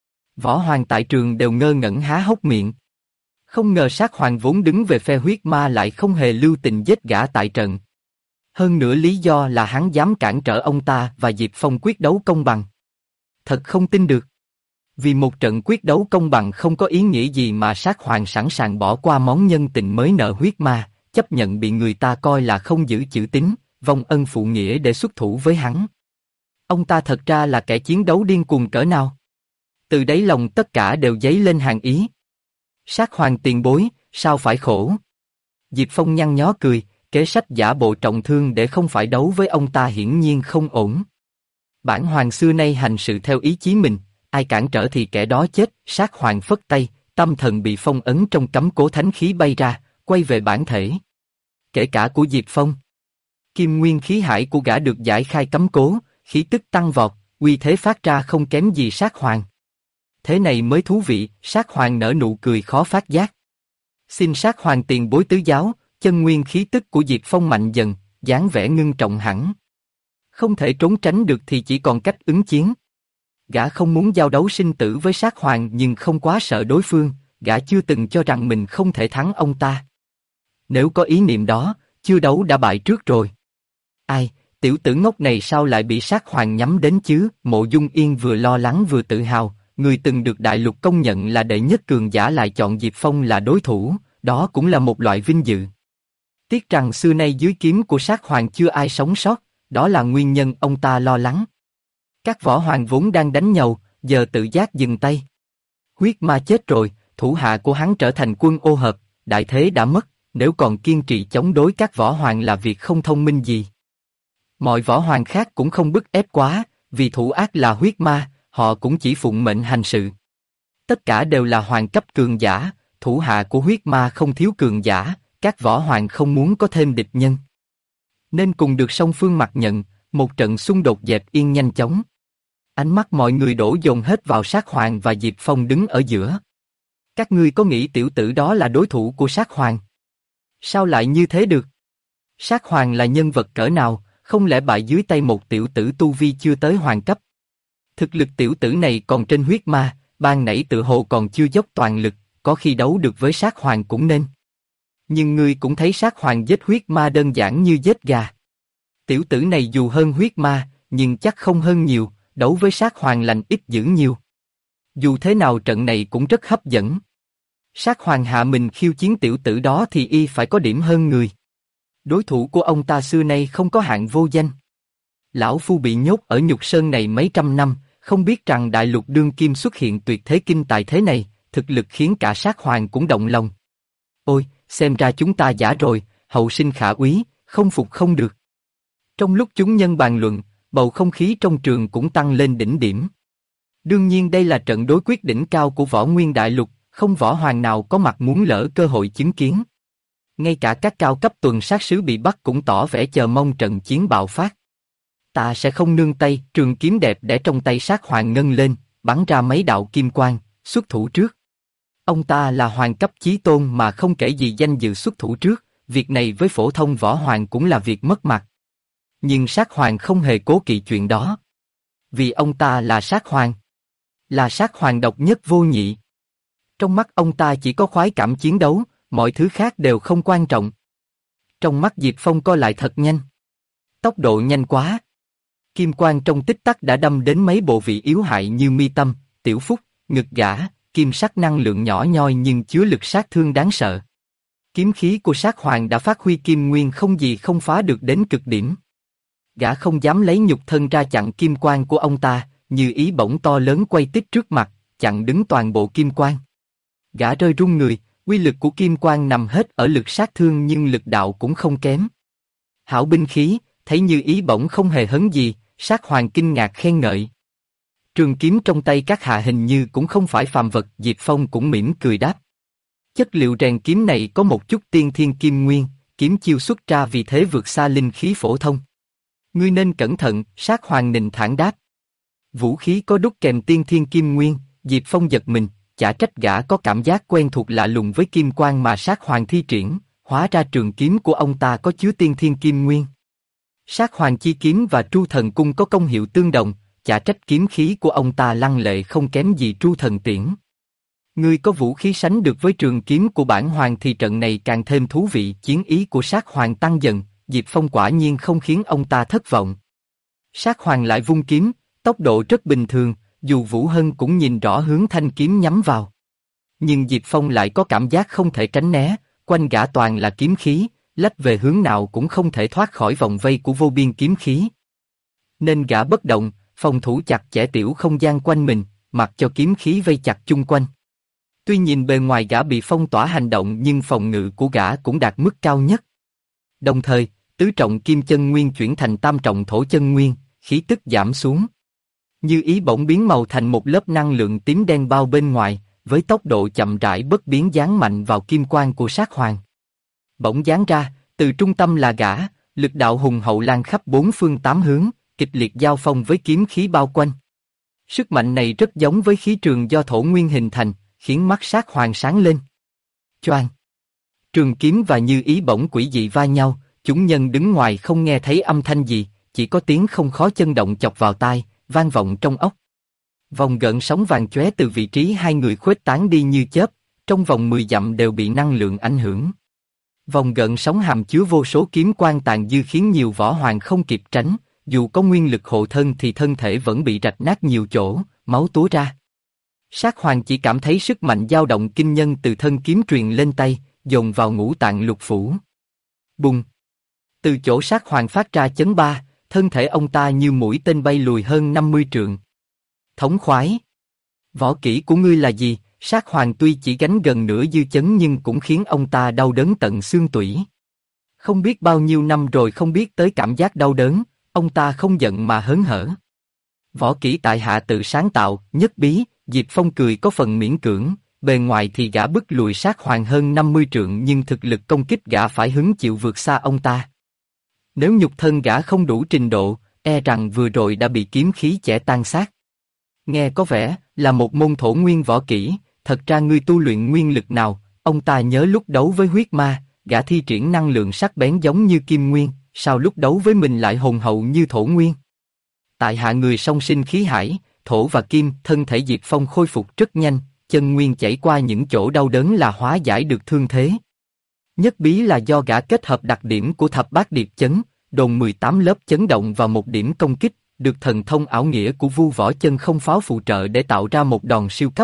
Võ Hoàng tại trường đều ngơ ngẩn há hốc miệng. Không ngờ Sát Hoàng vốn đứng về phe huyết ma lại không hề lưu tình giết gã tại trận. Hơn nữa lý do là hắn dám cản trở ông ta và Diệp Phong quyết đấu công bằng. Thật không tin được. Vì một trận quyết đấu công bằng không có ý nghĩa gì mà Sát Hoàng sẵn sàng bỏ qua món nhân tình mới nợ huyết ma, chấp nhận bị người ta coi là không giữ chữ tín, vong ân phụ nghĩa để xuất thủ với hắn. Ông ta thật ra là kẻ chiến đấu điên cuồng cỡ nào? Từ đáy lòng tất cả đều dấy lên hàng ý. Sát Hoàng tiền bối, sao phải khổ? Diệp Phong nhăn nhó cười, kế sách giả bộ trọng thương để không phải đấu với ông ta hiển nhiên không ổn. Bản Hoàng xưa nay hành sự theo ý chí mình, ai cản trở thì kẻ đó chết. Sát Hoàng phất tay, tâm thần bị phong ấn trong cấm cố thánh khí bay ra, quay về bản thể. Kể cả của Diệp Phong. Kim nguyên khí hải của gã được giải khai cấm cố, khí tức tăng vọt, uy thế phát ra không kém gì Sát Hoàng. Thế này mới thú vị. Sát Hoàng nở nụ cười khó phát giác. Xin Sát Hoàng tiền bối tứ giáo. Chân nguyên khí tức của Diệp Phong mạnh dần, dáng vẻ ngưng trọng hẳn. Không thể trốn tránh được thì chỉ còn cách ứng chiến. Gã không muốn giao đấu sinh tử với Sát Hoàng nhưng không quá sợ đối phương, gã chưa từng cho rằng mình không thể thắng ông ta. Nếu có ý niệm đó, chưa đấu đã bại trước rồi. Ai, tiểu tử ngốc này sao lại bị Sát Hoàng nhắm đến chứ? Mộ Dung Yên vừa lo lắng vừa tự hào, người từng được đại lục công nhận là đệ nhất cường giả lại chọn Diệp Phong là đối thủ, đó cũng là một loại vinh dự. Tiếc rằng xưa nay dưới kiếm của Sát Hoàng chưa ai sống sót, đó là nguyên nhân ông ta lo lắng. Các võ hoàng vốn đang đánh nhau, giờ tự giác dừng tay. Huyết ma chết rồi, thủ hạ của hắn trở thành quân ô hợp, đại thế đã mất, nếu còn kiên trì chống đối các võ hoàng là việc không thông minh gì. Mọi võ hoàng khác cũng không bức ép quá, vì thủ ác là huyết ma, họ cũng chỉ phụng mệnh hành sự. Tất cả đều là hoàng cấp cường giả, thủ hạ của huyết ma không thiếu cường giả, các võ hoàng không muốn có thêm địch nhân. Nên cùng được song phương mặc nhận, một trận xung đột dẹp yên nhanh chóng. Ánh mắt mọi người đổ dồn hết vào Sát Hoàng và Diệp Phong đứng ở giữa. Các ngươi có nghĩ tiểu tử đó là đối thủ của Sát Hoàng? Sao lại như thế được? Sát Hoàng là nhân vật cỡ nào, không lẽ bại dưới tay một tiểu tử tu vi chưa tới hoàng cấp? Thực lực tiểu tử này còn trên huyết ma, ban nãy tự hồ còn chưa dốc toàn lực, có khi đấu được với Sát Hoàng cũng nên. Nhưng ngươi cũng thấy Sát Hoàng giết huyết ma đơn giản như giết gà. Tiểu tử này dù hơn huyết ma, nhưng chắc không hơn nhiều, đấu với Sát Hoàng lành ít dữ nhiều. Dù thế nào trận này cũng rất hấp dẫn. Sát Hoàng hạ mình khiêu chiến tiểu tử đó thì y phải có điểm hơn người. Đối thủ của ông ta xưa nay không có hạng vô danh. Lão Phu bị nhốt ở nhục sơn này mấy trăm năm, không biết rằng đại lục đương kim xuất hiện tuyệt thế kinh tài thế này, thực lực khiến cả Sát Hoàng cũng động lòng. Ôi, xem ra chúng ta giả rồi, hậu sinh khả úy, không phục không được. Trong lúc chúng nhân bàn luận, bầu không khí trong trường cũng tăng lên đỉnh điểm. Đương nhiên đây là trận đối quyết đỉnh cao của võ nguyên đại lục, không võ hoàng nào có mặt muốn lỡ cơ hội chứng kiến. Ngay cả các cao cấp tuần sát sứ bị bắt cũng tỏ vẻ chờ mong trận chiến bạo phát. Ta sẽ không nương tay. Trường kiếm đẹp để trong tay Sát Hoàng ngân lên, bắn ra mấy đạo kim quang, xuất thủ trước. Ông ta là hoàng cấp chí tôn mà không kể gì danh dự xuất thủ trước, việc này với phổ thông võ hoàng cũng là việc mất mặt. Nhưng Sát Hoàng không hề cố kỵ chuyện đó. Vì ông ta là Sát Hoàng. Là Sát Hoàng độc nhất vô nhị. Trong mắt ông ta chỉ có khoái cảm chiến đấu, mọi thứ khác đều không quan trọng. Trong mắt Diệp Phong co lại thật nhanh. Tốc độ nhanh quá. Kim quang trong tích tắc đã đâm đến mấy bộ vị yếu hại như mi tâm, tiểu phúc, ngực gã, kim sắc năng lượng nhỏ nhoi nhưng chứa lực sát thương đáng sợ. Kiếm khí của Sát Hoàng đã phát huy kim nguyên không gì không phá được đến cực điểm. Gã không dám lấy nhục thân ra chặn kim quang của ông ta, như ý bổng to lớn quay tít trước mặt, chặn đứng toàn bộ kim quang. Gã rơi run người, uy lực của kim quang nằm hết ở lực sát thương nhưng lực đạo cũng không kém. Hảo binh khí, thấy như ý bổng không hề hấn gì, Sát Hoàng kinh ngạc khen ngợi. Trường kiếm trong tay các hạ hình như cũng không phải phàm vật, Diệp Phong cũng mỉm cười đáp. Chất liệu rèn kiếm này có một chút tiên thiên kim nguyên, kiếm chiêu xuất ra vì thế vượt xa linh khí phổ thông. Ngươi nên cẩn thận, Sát Hoàng nịnh thản đáp. Vũ khí có đúc kèm tiên thiên kim nguyên, Diệp Phong giật mình, chả trách gã có cảm giác quen thuộc lạ lùng với kim quang mà Sát Hoàng thi triển, hóa ra trường kiếm của ông ta có chứa tiên thiên kim nguyên. Sát Hoàng chi kiếm và Tru Thần cung có công hiệu tương đồng, chả trách kiếm khí của ông ta lăng lệ không kém gì Tru Thần tiễn. Ngươi có vũ khí sánh được với trường kiếm của bản hoàng thì trận này càng thêm thú vị. Chiến ý của Sát Hoàng tăng dần, Diệp Phong quả nhiên không khiến ông ta thất vọng. Sát Hoàng lại vung kiếm, tốc độ rất bình thường, dù Vũ Hân cũng nhìn rõ hướng thanh kiếm nhắm vào. Nhưng Diệp Phong lại có cảm giác không thể tránh né, quanh gã toàn là kiếm khí, lách về hướng nào cũng không thể thoát khỏi vòng vây của vô biên kiếm khí. Nên gã bất động, phòng thủ chặt chẽ tiểu không gian quanh mình, mặc cho kiếm khí vây chặt chung quanh. Tuy nhìn bề ngoài gã bị phong tỏa hành động nhưng phòng ngự của gã cũng đạt mức cao nhất. Đồng thời, tứ trọng kim chân nguyên chuyển thành tam trọng thổ chân nguyên, khí tức giảm xuống. Như ý bỗng biến màu thành một lớp năng lượng tím đen bao bên ngoài, với tốc độ chậm rãi bất biến giáng mạnh vào kim quang của Sát Hoàng. Bỗng giáng ra, từ trung tâm là gã, lực đạo hùng hậu lan khắp bốn phương tám hướng, kịch liệt giao phong với kiếm khí bao quanh. Sức mạnh này rất giống với khí trường do thổ nguyên hình thành, khiến mắt Sát Hoàng sáng lên. Choang! Trường kiếm và Như ý bỗng quỷ dị va nhau, chúng nhân đứng ngoài không nghe thấy âm thanh gì, chỉ có tiếng không khó chân động chọc vào tai, vang vọng trong óc. Vòng gợn sóng vàng chóe từ vị trí hai người khuếch tán đi như chớp, trong vòng 10 dặm đều bị năng lượng ảnh hưởng. Vòng gợn sóng hàm chứa vô số kiếm quang tàn dư khiến nhiều võ hoàng không kịp tránh, dù có nguyên lực hộ thân thì thân thể vẫn bị rạch nát nhiều chỗ, máu túa ra. Sát Hoàng chỉ cảm thấy sức mạnh dao động kinh nhân từ thân kiếm truyền lên tay, dồn vào ngũ tạng lục phủ. Bùng! Từ chỗ Sát Hoàng phát ra chấn ba, thân thể ông ta như mũi tên bay lùi hơn 50 trượng. Thống khoái! Võ kỹ của ngươi là gì? Sát Hoàng tuy chỉ gánh gần nửa dư chấn nhưng cũng khiến ông ta đau đớn tận xương tủy. Không biết bao nhiêu năm rồi không biết tới cảm giác đau đớn, ông ta không giận mà hớn hở. Võ kỹ tại hạ tự sáng tạo, nhất bí. Diệp Phong cười có phần miễn cưỡng, bề ngoài thì gã bức lùi Sát Hoàng hơn 50 trượng nhưng thực lực công kích gã phải hứng chịu vượt xa ông ta. Nếu nhục thân gã không đủ trình độ, e rằng vừa rồi đã bị kiếm khí chẻ tan xác. Nghe có vẻ là một môn thổ nguyên võ kỹ, thật ra ngươi tu luyện nguyên lực nào? Ông ta nhớ lúc đấu với huyết ma, gã thi triển năng lượng sắc bén giống như kim nguyên, sao lúc đấu với mình lại hùng hậu như thổ nguyên? Tại hạ người song sinh khí hải, thổ và kim, thân thể Diệp Phong khôi phục rất nhanh, chân nguyên chảy qua những chỗ đau đớn là hóa giải được thương thế. Nhất bí là do gã kết hợp đặc điểm của thập bát điệp chấn, đồn 18 lớp chấn động vào một điểm công kích, được thần thông ảo nghĩa của Vu Võ Chân Không pháo phụ trợ để tạo ra một đòn siêu cấp.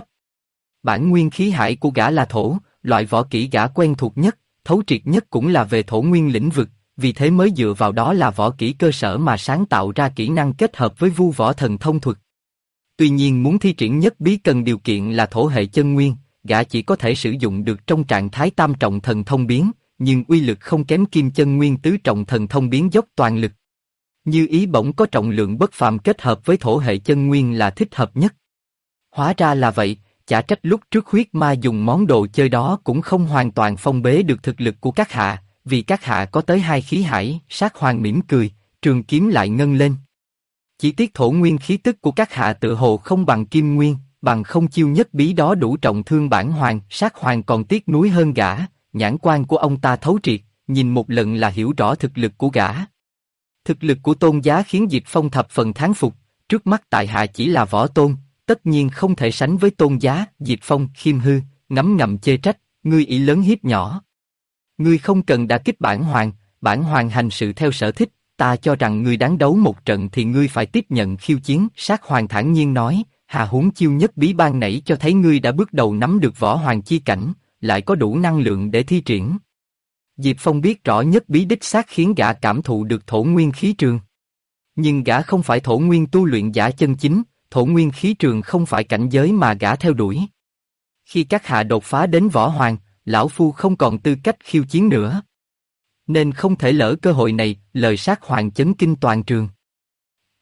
Bản nguyên khí hải của gã là thổ, loại võ kỹ gã quen thuộc nhất, thấu triệt nhất cũng là về thổ nguyên lĩnh vực, vì thế mới dựa vào đó là võ kỹ cơ sở mà sáng tạo ra kỹ năng kết hợp với Vu Võ Thần Thông thuật. Tuy nhiên muốn thi triển nhất bí cần điều kiện là thổ hệ chân nguyên, gã chỉ có thể sử dụng được trong trạng thái tam trọng thần thông biến, nhưng uy lực không kém kim chân nguyên tứ trọng thần thông biến dốc toàn lực. Như ý bỗng có trọng lượng bất phàm kết hợp với thổ hệ chân nguyên là thích hợp nhất. Hóa ra là vậy, chả trách lúc trước huyết ma dùng món đồ chơi đó cũng không hoàn toàn phong bế được thực lực của các hạ, vì các hạ có tới 2 khí hải. Sát Hoàng mỉm cười, trường kiếm lại ngân lên. Chỉ tiếc thổ nguyên khí tức của các hạ tự hồ không bằng kim nguyên, bằng không chiêu nhất bí đó đủ trọng thương bản hoàng. Sát Hoàng còn tiếc nuối hơn gã, nhãn quan của ông ta thấu triệt, nhìn một lần là hiểu rõ thực lực của gã. Thực lực của Tôn Giá khiến Diệp Phong thập phần thán phục, trước mắt tại hạ chỉ là võ tôn, tất nhiên không thể sánh với Tôn Giá. Diệp Phong khiêm hư, ngấm ngầm chê trách, ngươi ý lớn hiếp nhỏ. Ngươi không cần đả kích bản hoàng hành sự theo sở thích, ta cho rằng ngươi đáng đấu một trận thì ngươi phải tiếp nhận khiêu chiến. Sát Hoàng thản nhiên nói, hà huống chiêu nhất bí ban nãy cho thấy ngươi đã bước đầu nắm được võ hoàng chi cảnh, lại có đủ năng lượng để thi triển. Diệp Phong biết rõ nhất bí đích xác khiến gã cảm thụ được thổ nguyên khí trường. Nhưng gã không phải thổ nguyên tu luyện giả chân chính, thổ nguyên khí trường không phải cảnh giới mà gã theo đuổi. Khi các hạ đột phá đến võ hoàng, lão phu không còn tư cách khiêu chiến nữa. Nên không thể lỡ cơ hội này, lời Sát Hoàng chấn kinh toàn trường.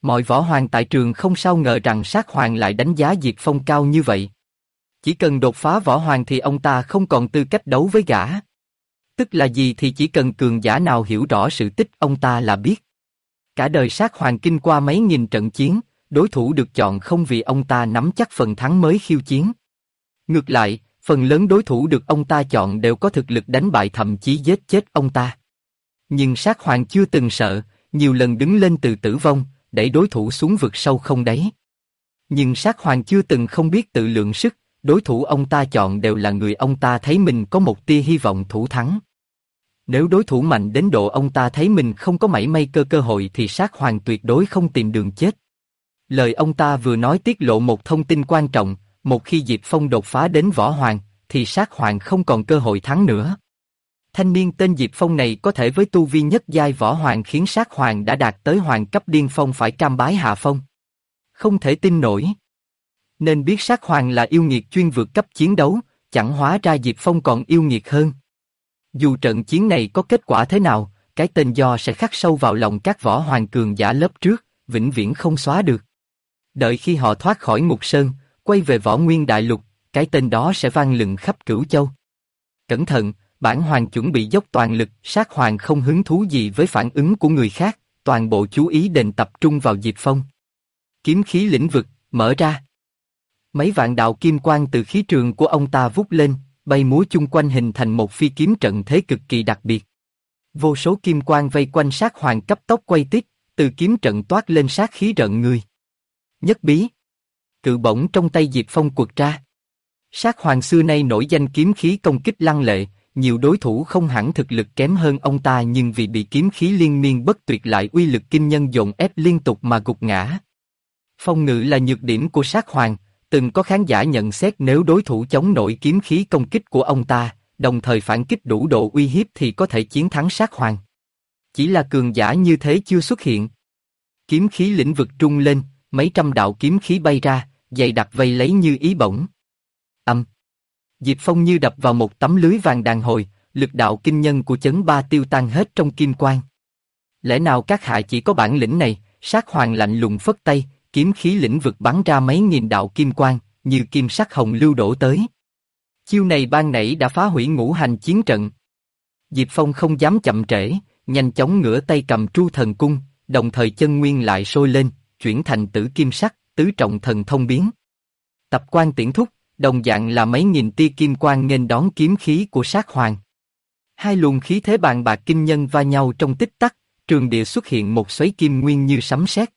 Mọi võ hoàng tại trường không sao ngờ rằng sát hoàng lại đánh giá Diệp Phong cao như vậy. Chỉ cần đột phá võ hoàng thì ông ta không còn tư cách đấu với gã. Tức là gì thì chỉ cần cường giả nào hiểu rõ sự tích ông ta là biết. Cả đời sát hoàng kinh qua mấy nghìn trận chiến, đối thủ được chọn không vì ông ta nắm chắc phần thắng mới khiêu chiến. Ngược lại, phần lớn đối thủ được ông ta chọn đều có thực lực đánh bại thậm chí giết chết ông ta. Nhưng sát hoàng chưa từng sợ, nhiều lần đứng lên từ tử vong, đẩy đối thủ xuống vực sâu không đáy. Nhưng sát hoàng chưa từng không biết tự lượng sức, đối thủ ông ta chọn đều là người ông ta thấy mình có một tia hy vọng thủ thắng. Nếu đối thủ mạnh đến độ ông ta thấy mình không có mảy may cơ hội thì sát hoàng tuyệt đối không tìm đường chết. Lời ông ta vừa nói tiết lộ một thông tin quan trọng, một khi Diệp Phong đột phá đến võ hoàng, thì sát hoàng không còn cơ hội thắng nữa. Thanh niên tên Diệp Phong này có thể với tu vi nhất giai võ hoàng khiến sát hoàng đã đạt tới hoàng cấp điên phong phải cam bái hạ phong. Không thể tin nổi. Nên biết sát hoàng là yêu nghiệt chuyên vượt cấp chiến đấu, chẳng hóa ra Diệp Phong còn yêu nghiệt hơn. Dù trận chiến này có kết quả thế nào, cái tên Do sẽ khắc sâu vào lòng các võ hoàng cường giả lớp trước, vĩnh viễn không xóa được. Đợi khi họ thoát khỏi Ngục Sơn, quay về Võ Nguyên Đại Lục, cái tên đó sẽ vang lừng khắp Cửu Châu. Cẩn thận, bản hoàng chuẩn bị dốc toàn lực, sát hoàng không hứng thú gì với phản ứng của người khác, toàn bộ chú ý đền tập trung vào Diệp Phong. Kiếm khí lĩnh vực, mở ra. Mấy vạn đạo kim quang từ khí trường của ông ta vút lên, bay múa chung quanh hình thành một phi kiếm trận thế cực kỳ đặc biệt. Vô số kim quang vây quanh sát hoàng cấp tốc quay tít, từ kiếm trận toát lên sát khí rợn người. Nhất bí. Cự bổng trong tay Diệp Phong quật ra. Sát hoàng xưa nay nổi danh kiếm khí công kích lăng lệ, nhiều đối thủ không hẳn thực lực kém hơn ông ta nhưng vì bị kiếm khí liên miên bất tuyệt lại uy lực kinh nhân dồn ép liên tục mà gục ngã. Phong ngự là nhược điểm của sát hoàng, từng có khán giả nhận xét nếu đối thủ chống nổi kiếm khí công kích của ông ta, đồng thời phản kích đủ độ uy hiếp thì có thể chiến thắng sát hoàng. Chỉ là cường giả như thế chưa xuất hiện. Kiếm khí lĩnh vực trung lên, mấy trăm đạo kiếm khí bay ra, dày đặc vây lấy như ý bổng. Diệp Phong như đập vào một tấm lưới vàng đàn hồi, lực đạo kinh nhân của chấn ba tiêu tan hết trong kim quang. Lẽ nào các hạ chỉ có bản lĩnh này? Sát hoàng lạnh lùng phất tay, kiếm khí lĩnh vực bắn ra mấy nghìn đạo kim quang, như kim sắc hồng lưu đổ tới. Chiêu này ban nãy đã phá hủy ngũ hành chiến trận. Diệp Phong không dám chậm trễ, nhanh chóng ngửa tay cầm Tru Thần Cung, đồng thời chân nguyên lại sôi lên, chuyển thành tử kim sắc, tứ trọng thần thông biến. Tập quan tiễn thúc, đồng dạng là mấy nghìn tia kim quang nghênh đón kiếm khí của sát hoàng. Hai luồng khí thế bàn bạc kinh nhân va nhau trong tích tắc, trường địa xuất hiện một xoáy kim nguyên như sấm sét.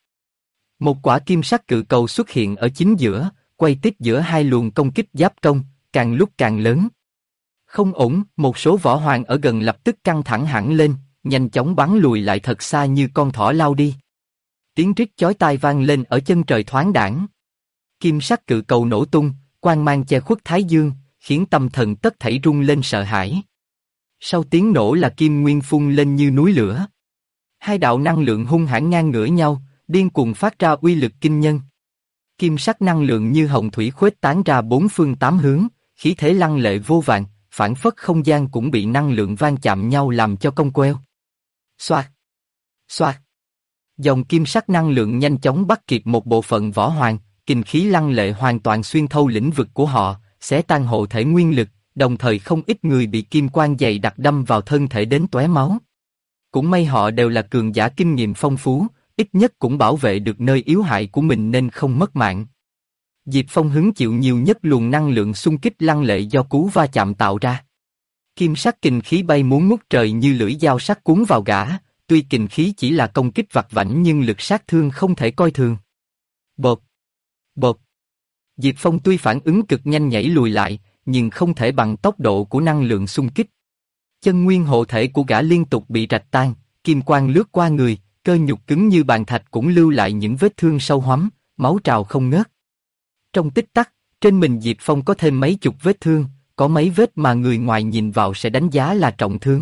Một quả kim sắc cự cầu xuất hiện ở chính giữa, quay tít giữa hai luồng công kích giáp công, càng lúc càng lớn. Không ổn, một số võ hoàng ở gần lập tức căng thẳng hẳn lên, nhanh chóng bắn lùi lại thật xa như con thỏ lao đi. Tiếng rít chói tai vang lên ở chân trời thoáng đãng. Kim sắc cự cầu nổ tung, quang mang che khuất thái dương, khiến tâm thần tất thảy rung lên sợ hãi. Sau tiếng nổ là kim nguyên phun lên như núi lửa. Hai đạo năng lượng hung hãn ngang ngửa nhau, điên cuồng phát ra uy lực kinh nhân. Kim sắc năng lượng như hồng thủy khuếch tán ra bốn phương tám hướng, khí thế lăng lệ vô vàn, phảng phất không gian cũng bị năng lượng van chạm nhau làm cho cong queo. Xoạt, xoạt. Dòng kim sắc năng lượng nhanh chóng bắt kịp một bộ phận võ hoàng, kình khí lăng lệ hoàn toàn xuyên thấu lĩnh vực của họ, xé tan hộ thể nguyên lực, đồng thời không ít người bị kim quang dày đặc đâm vào thân thể đến tóe máu. Cũng may họ đều là cường giả kinh nghiệm phong phú, ít nhất cũng bảo vệ được nơi yếu hại của mình nên không mất mạng. Diệp Phong hứng chịu nhiều nhất luồng năng lượng xung kích lăng lệ do cú va chạm tạo ra. Kim sắc kình khí bay muốn ngút trời như lưỡi dao sắc cuốn vào gã, tuy kình khí chỉ là công kích vặt vãnh nhưng lực sát thương không thể coi thường. Bột, bột. Diệp Phong tuy phản ứng cực nhanh nhảy lùi lại, nhưng không thể bằng tốc độ của năng lượng xung kích. Chân nguyên hộ thể của gã liên tục bị rạch tan, kim quang lướt qua người, cơ nhục cứng như bàn thạch cũng lưu lại những vết thương sâu hoắm, máu trào không ngớt. Trong tích tắc, trên mình Diệp Phong có thêm mấy chục vết thương, có mấy vết mà người ngoài nhìn vào sẽ đánh giá là trọng thương.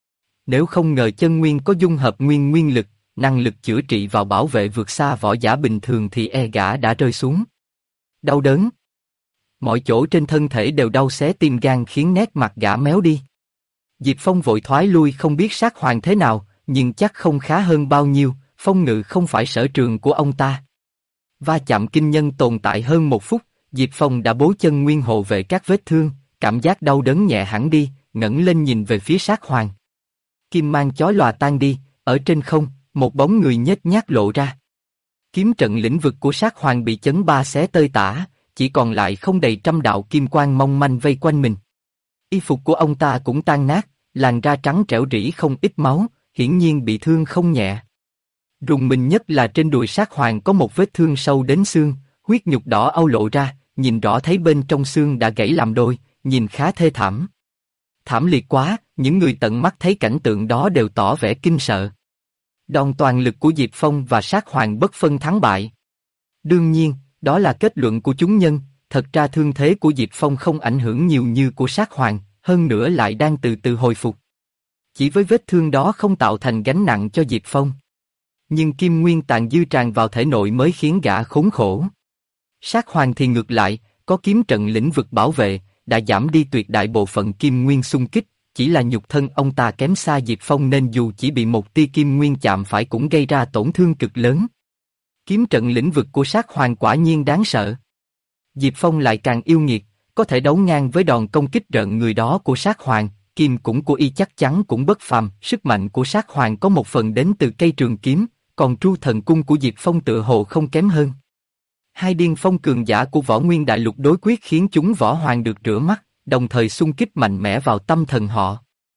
Nếu không ngờ chân nguyên có dung hợp nguyên lực, năng lực chữa trị vào bảo vệ vượt xa võ giả bình thường thì gã đã rơi xuống. Đau đớn. Mọi chỗ trên thân thể đều đau xé tim gan khiến nét mặt gã méo đi. Diệp Phong vội thoái lui không biết sát hoàng thế nào, nhưng chắc không khá hơn bao nhiêu, phong ngự không phải sở trường của ông ta. Va chạm kinh nhân tồn tại hơn 1 phút, Diệp Phong đã bố chân nguyên hộ vệ các vết thương, cảm giác đau đớn nhẹ hẳn đi, ngẩng lên nhìn về phía sát hoàng. Kim mang chói lòa tan đi, ở trên không, một bóng người nhếch nhác lộ ra. Kiếm trận lĩnh vực của sát hoàng bị chấn ba xé tơi tả, chỉ còn lại không đầy trăm đạo kim quang mong manh vây quanh mình. Y phục của ông ta cũng tan nát, làn da trắng trẻo rỉ không ít máu, hiển nhiên bị thương không nhẹ. Rùng mình nhất là trên đùi sát hoàng có một vết thương sâu đến xương, huyết nhục đỏ au lộ ra, nhìn rõ thấy bên trong xương đã gãy làm đôi, nhìn khá thê thảm. Thảm liệt quá, những người tận mắt thấy cảnh tượng đó đều tỏ vẻ kinh sợ. Đòn toàn lực của Diệp Phong và sát hoàng bất phân thắng bại. Đương nhiên, đó là kết luận của chúng nhân, thật ra thương thế của Diệp Phong không ảnh hưởng nhiều như của sát hoàng, hơn nữa lại đang từ từ hồi phục. Chỉ với vết thương đó không tạo thành gánh nặng cho Diệp Phong. Nhưng kim nguyên tàn dư tràn vào thể nội mới khiến gã khốn khổ. Sát hoàng thì ngược lại, có kiếm trận lĩnh vực bảo vệ, đã giảm đi tuyệt đại bộ phận kim nguyên xung kích, chỉ là nhục thân ông ta kém xa Diệp Phong nên dù chỉ bị một tia kim nguyên chạm phải cũng gây ra tổn thương cực lớn. Kiếm trận lĩnh vực của sát hoàng quả nhiên đáng sợ. Diệp Phong lại càng yêu nghiệt, có thể đấu ngang với đòn công kích rợn người đó của sát hoàng, kim cũng của y chắc chắn cũng bất phàm. Sức mạnh của sát hoàng có một phần đến từ cây trường kiếm, còn tru thần cung của Diệp Phong tựa hồ không kém hơn. Hai điên phong cường giả của Võ Nguyên Đại Lục đối quyết khiến chúng võ hoàng được rửa mắt, đồng thời xung kích mạnh mẽ vào tâm thần họ.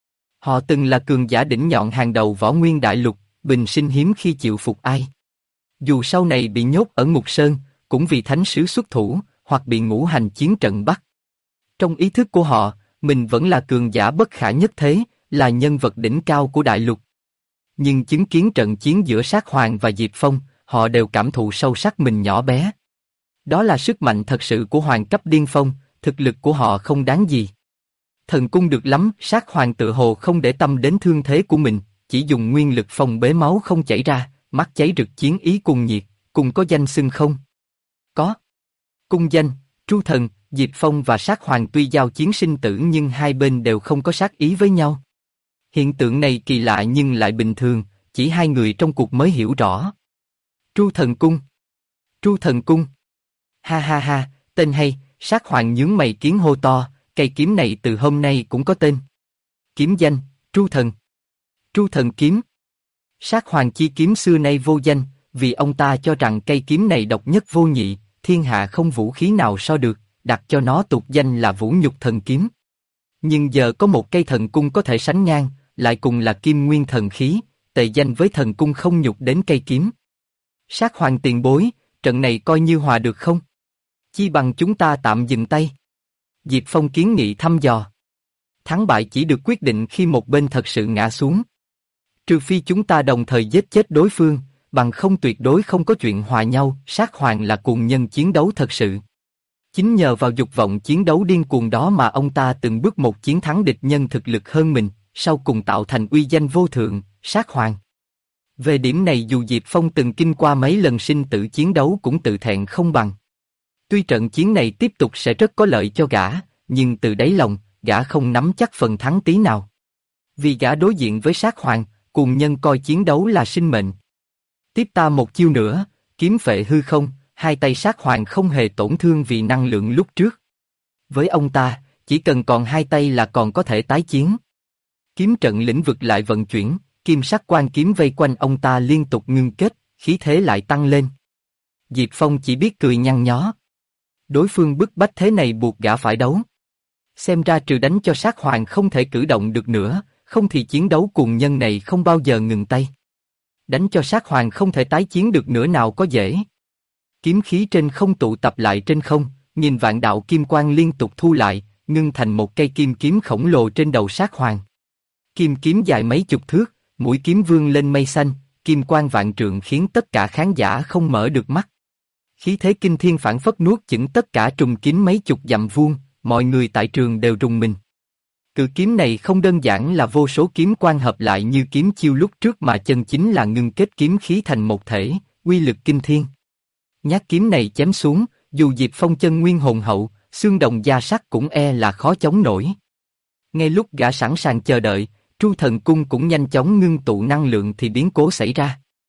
Họ từng là cường giả đỉnh nhọn hàng đầu Võ Nguyên Đại Lục, bình sinh hiếm khi chịu phục ai. Dù sau này bị nhốt ở Ngục Sơn, cũng vì thánh sứ xuất thủ, hoặc bị ngũ hành chiến trận bắt. Trong ý thức của họ, mình vẫn là cường giả bất khả nhất thế, là nhân vật đỉnh cao của Đại Lục. Nhưng chứng kiến trận chiến giữa sát hoàng và Diệp Phong, họ đều cảm thụ sâu sắc mình nhỏ bé. Đó là sức mạnh thật sự của hoàng cấp điên phong, thực lực của họ không đáng gì. Thần cung được lắm, sát hoàng tự hồ không để tâm đến thương thế của mình, chỉ dùng nguyên lực phong bế máu không chảy ra, mắt cháy rực chiến ý cùng nhiệt, cùng có danh xưng không? Có. Cung danh, Tru Thần, Diệp Phong và sát hoàng tuy giao chiến sinh tử nhưng hai bên đều không có sát ý với nhau. Hiện tượng này kỳ lạ nhưng lại bình thường, chỉ hai người trong cuộc mới hiểu rõ. Tru Thần Cung. Tru Thần Cung. Ha ha ha, tên hay, sát hoàng nhướng mày kiến hô to, cây kiếm này từ hôm nay cũng có tên. Kiếm danh, Tru Thần. Tru Thần Kiếm. Sát hoàng chi kiếm xưa nay vô danh, vì ông ta cho rằng cây kiếm này độc nhất vô nhị, thiên hạ không vũ khí nào so được, đặt cho nó tục danh là Vũ Nhục Thần Kiếm. Nhưng giờ có một cây thần cung có thể sánh ngang, lại cùng là kim nguyên thần khí, tề danh với thần cung không nhục đến cây kiếm. Sát hoàng tiền bối, trận này coi như hòa được không? Chi bằng chúng ta tạm dừng tay. Diệp Phong kiến nghị thăm dò. Thắng bại chỉ được quyết định khi một bên thật sự ngã xuống. Trừ phi chúng ta đồng thời giết chết đối phương, bằng không tuyệt đối không có chuyện hòa nhau. Sát hoàng là cuồng nhân chiến đấu thật sự. Chính nhờ vào dục vọng chiến đấu điên cuồng đó mà ông ta từng bước một chiến thắng địch nhân thực lực hơn mình, sau cùng tạo thành uy danh vô thượng, sát hoàng. Về điểm này dù Diệp Phong từng kinh qua mấy lần sinh tử chiến đấu cũng tự thẹn không bằng. Tuy trận chiến này tiếp tục sẽ rất có lợi cho gã, nhưng từ đáy lòng, gã không nắm chắc phần thắng tí nào. Vì gã đối diện với sát hoàng, cuồng nhân coi chiến đấu là sinh mệnh. Tiếp ta một chiêu nữa, kiếm phệ hư không, hai tay sát hoàng không hề tổn thương vì năng lượng lúc trước. Với ông ta, chỉ cần còn hai tay là còn có thể tái chiến. Kiếm trận lĩnh vực lại vận chuyển, kim sắc quan kiếm vây quanh ông ta liên tục ngưng kết, khí thế lại tăng lên. Diệp Phong chỉ biết cười nhăn nhó. Đối phương bức bách thế này buộc gã phải đấu. Xem ra trừ đánh cho sát hoàng không thể cử động được nữa, không thì chiến đấu cuồng nhân này không bao giờ ngừng tay. Đánh cho sát hoàng không thể tái chiến được nữa nào có dễ. Kiếm khí trên không tụ tập lại trên không, nghìn vạn đạo kim quang liên tục thu lại, ngưng thành một cây kim kiếm khổng lồ trên đầu sát hoàng. Kim kiếm dài mấy chục thước, mũi kiếm vươn lên mây xanh, kim quang vạn trượng khiến tất cả khán giả không mở được mắt. Khí thế kinh thiên phảng phất nuốt chửng tất cả trùng kiếm mấy chục dặm vuông, mọi người tại trường đều rùng mình. Cự kiếm này không đơn giản là vô số kiếm quang hợp lại như kiếm chiêu lúc trước mà chân chính là ngưng kết kiếm khí thành một thể, uy lực kinh thiên. Nhát kiếm này chém xuống, dù Diệp Phong chân nguyên hồn hậu, xương đồng da sắt cũng e là khó chống nổi. Ngay lúc gã sẵn sàng chờ đợi, Tru Thần Cung cũng nhanh chóng ngưng tụ năng lượng thì biến cố xảy ra.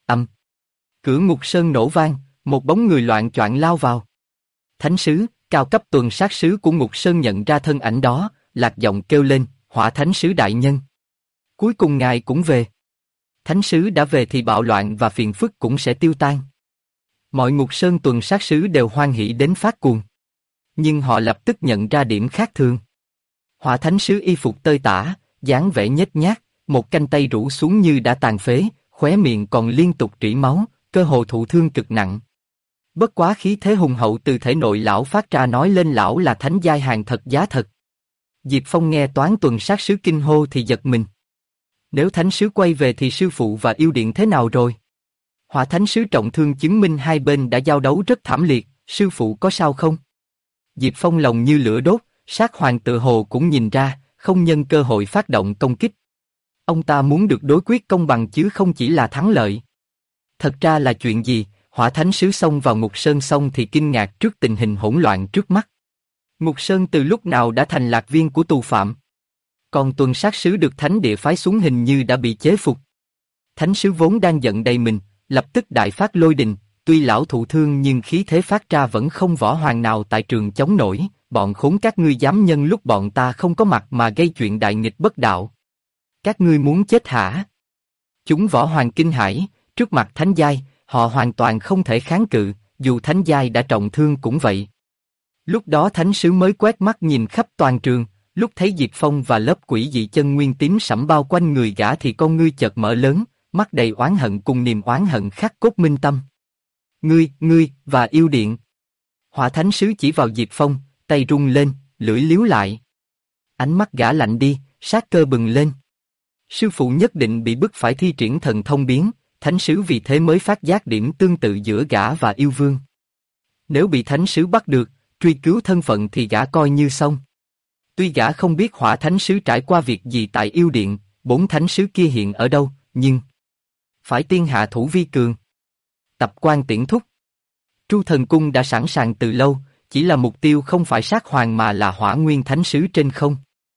Âm. Cửa ngục sơn nổ vang, một bóng người loạng choạng lao vào. Thánh sứ, cao cấp tuần sát sứ của ngục sơn nhận ra thân ảnh đó, lạc giọng kêu lên, Hỏa thánh sứ đại nhân. Cuối cùng ngài cũng về. Thánh sứ đã về thì bạo loạn và phiền phức cũng sẽ tiêu tan. Mọi ngục sơn tuần sát sứ đều hoan hỉ đến phát cuồng. Nhưng họ lập tức nhận ra điểm khác thường. Hỏa thánh sứ y phục tơi tả, dáng vẻ nhếch nhác, một cánh tay rũ xuống như đã tàn phế, khóe miệng còn liên tục rỉ máu, cơ hồ thụ thương cực nặng. Bất quá khí thế hùng hậu từ thể nội lão phát ra nói lên lão là thánh giai hàng thật giá thật. Diệp Phong nghe toán tuần sát sứ kinh hô thì giật mình. Nếu thánh sứ quay về thì sư phụ và yêu điện thế nào rồi? Hỏa thánh sứ trọng thương chứng minh hai bên đã giao đấu rất thảm liệt, sư phụ có sao không? Diệp Phong lòng như lửa đốt, sát hoàng tự hồ cũng nhìn ra, không nhân cơ hội phát động công kích. Ông ta muốn được đối quyết công bằng chứ không chỉ là thắng lợi. Thật ra là chuyện gì? Hỏa thánh sứ xông vào ngục sơn xong thì kinh ngạc trước tình hình hỗn loạn trước mắt. Ngục sơn từ lúc nào đã thành lạc viên của tù phạm? Còn tuần sát sứ được thánh địa phái xuống hình như đã bị chế phục. Thánh sứ vốn đang giận đầy mình, lập tức đại phát lôi đình, tuy lão thụ thương nhưng khí thế phát ra vẫn không võ hoàng nào tại trường chống nổi, bọn khốn các ngươi dám nhân lúc bọn ta không có mặt mà gây chuyện đại nghịch bất đạo. Các ngươi muốn chết hả? Chúng võ hoàng kinh hãi, trước mặt thánh giai, họ hoàn toàn không thể kháng cự, dù thánh giai đã trọng thương cũng vậy. Lúc đó thánh sứ mới quét mắt nhìn khắp toàn trường, lúc thấy Diệp Phong và lớp quỷ dị chân nguyên tím sẫm bao quanh người gã thì con ngươi chợt mở lớn, mắt đầy oán hận cùng niềm oán hận khắc cốt minh tâm. Ngươi và yêu điện. Hỏa thánh sứ chỉ vào Diệp Phong, tay rung lên, lưỡi liếu lại. Ánh mắt gã lạnh đi, sát cơ bừng lên. Sư phụ nhất định bị bức phải thi triển thần thông biến, thánh sứ vì thế mới phát giác điểm tương tự giữa gã và yêu vương. Nếu bị thánh sứ bắt được, truy cứu thân phận thì gã coi như xong. Tuy gã không biết hỏa thánh sứ trải qua việc gì tại yêu điện, 4 thánh sứ kia hiện ở đâu, nhưng phải tiên hạ thủ vi cường. Tập quan tiễn thúc. Tru thần cung đã sẵn sàng từ lâu, chỉ là mục tiêu không phải sát hoàng mà là hỏa nguyên thánh sứ trên không.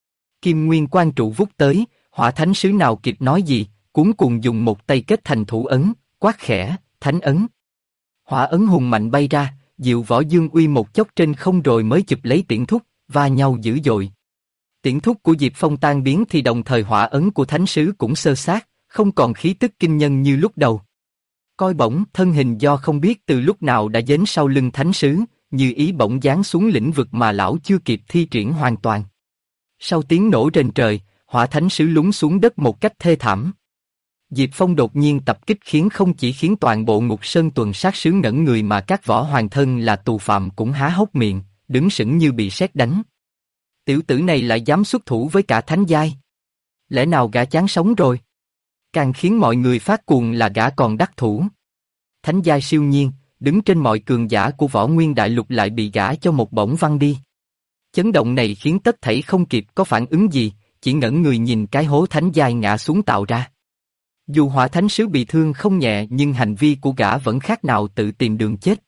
Kim nguyên quan trụ vút tới, hỏa thánh sứ nào kịp nói gì, cuống cuồng dùng một tay kết thành thủ ấn, quát khẽ, thánh ấn. Hỏa ấn hùng mạnh bay ra, diệu võ dương uy một chốc trên không rồi mới chụp lấy tiễn thúc, va nhau dữ dội. Tiễn thúc của Diệp Phong tan biến thì đồng thời hỏa ấn của thánh sứ cũng xơ xác, không còn khí tức kinh nhân như lúc đầu. Coi bỗng thân hình do không biết từ lúc nào đã dến sau lưng thánh sứ, như ý bỗng giáng xuống lĩnh vực mà lão chưa kịp thi triển hoàn toàn. Sau tiếng nổ rền trời, hỏa thánh sứ lún xuống đất một cách thê thảm. Diệp Phong đột nhiên tập kích khiến không chỉ khiến toàn bộ ngục sơn tuần sát sứ ngẩn người mà các võ hoàng thân là tù phạm cũng há hốc miệng, đứng sững như bị sét đánh. Tiểu tử này lại dám xuất thủ với cả thánh giai. Lẽ nào gã chán sống rồi? Càng khiến mọi người phát cuồng là gã còn đắc thủ. Thánh giai siêu nhiên, đứng trên mọi cường giả của võ nguyên đại lục lại bị gã cho một bổng văng đi. Chấn động này khiến tất thảy không kịp có phản ứng gì, chỉ ngẩn người nhìn cái hố thánh giai ngã xuống tạo ra. Dù hỏa thánh sứ bị thương không nhẹ nhưng hành vi của gã vẫn khác nào tự tìm đường chết.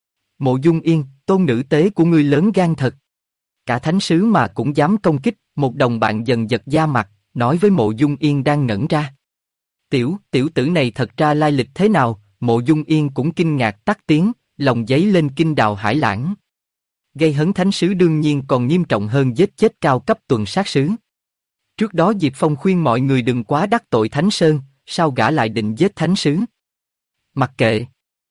Mộ Dung Yên, tôn nữ tế của ngươi lớn gan thật. Cả thánh sứ mà cũng dám công kích, một đồng bạn dần giật da mặt, nói với Mộ Dung Yên đang ngẩn ra. Tiểu tử này thật ra lai lịch thế nào? Mộ Dung Yên cũng kinh ngạc tắt tiếng, lòng dấy lên kinh đào hải lãng. Gây hấn thánh sứ đương nhiên còn nghiêm trọng hơn giết chết cao cấp tuần sát sứ. Trước đó Diệp Phong khuyên mọi người đừng quá đắc tội Thánh Sơn, sao gã lại định giết thánh sứ? Mặc kệ.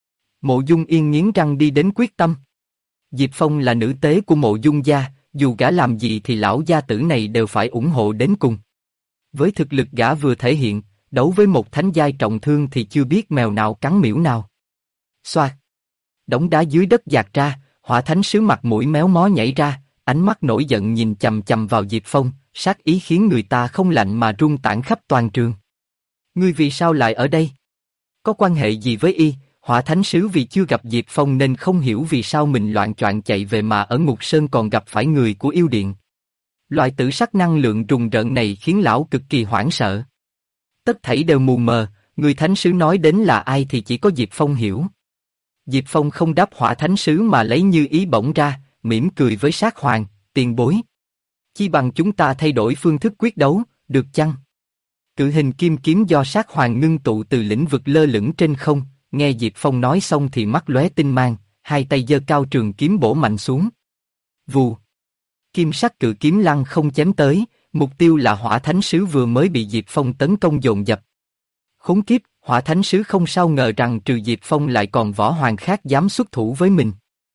Mộ Dung Yên nghiến răng đi đến quyết tâm. Diệp Phong là nữ tế của Mộ Dung gia, dù gã làm gì thì lão gia tử này đều phải ủng hộ đến cùng. Với thực lực gã vừa thể hiện, đấu với một thánh giai trọng thương thì chưa biết mèo nào cắn miễu nào. Xoạt. Đống đá dưới đất dạt ra, hỏa thánh sứ mặt mũi méo mó nhảy ra, ánh mắt nổi giận nhìn chằm chằm vào Diệp Phong, sát ý khiến người ta không lạnh mà run tản khắp toàn trường. Ngươi vì sao lại ở đây? Có quan hệ gì với y? Hỏa thánh sứ vì chưa gặp Diệp Phong nên không hiểu vì sao mình loạng choạng chạy về mà ở Ngục Sơn còn gặp phải người của yêu điện. Loại tử sắc năng lượng rùng rợn này khiến lão cực kỳ hoảng sợ. Tất thảy đều mù mờ, người thánh sứ nói đến là ai thì chỉ có Diệp Phong hiểu. Diệp Phong không đáp hỏa thánh sứ mà lấy như ý bổng ra, mỉm cười với sát hoàng, tiền bối. Chi bằng chúng ta thay đổi phương thức quyết đấu, được chăng? Cự hình kim kiếm do sát hoàng ngưng tụ từ lĩnh vực lơ lửng trên không, nghe Diệp Phong nói xong thì mắt lóe tinh mang, hai tay giơ cao trường kiếm bổ mạnh xuống. Vù. Kim sắc cự kiếm lăng không chém tới, mục tiêu là Hỏa Thánh Sứ vừa mới bị Diệp Phong tấn công dồn dập. Khốn kiếp, Hỏa Thánh Sứ không sao ngờ rằng trừ Diệp Phong lại còn võ hoàng khác dám xuất thủ với mình.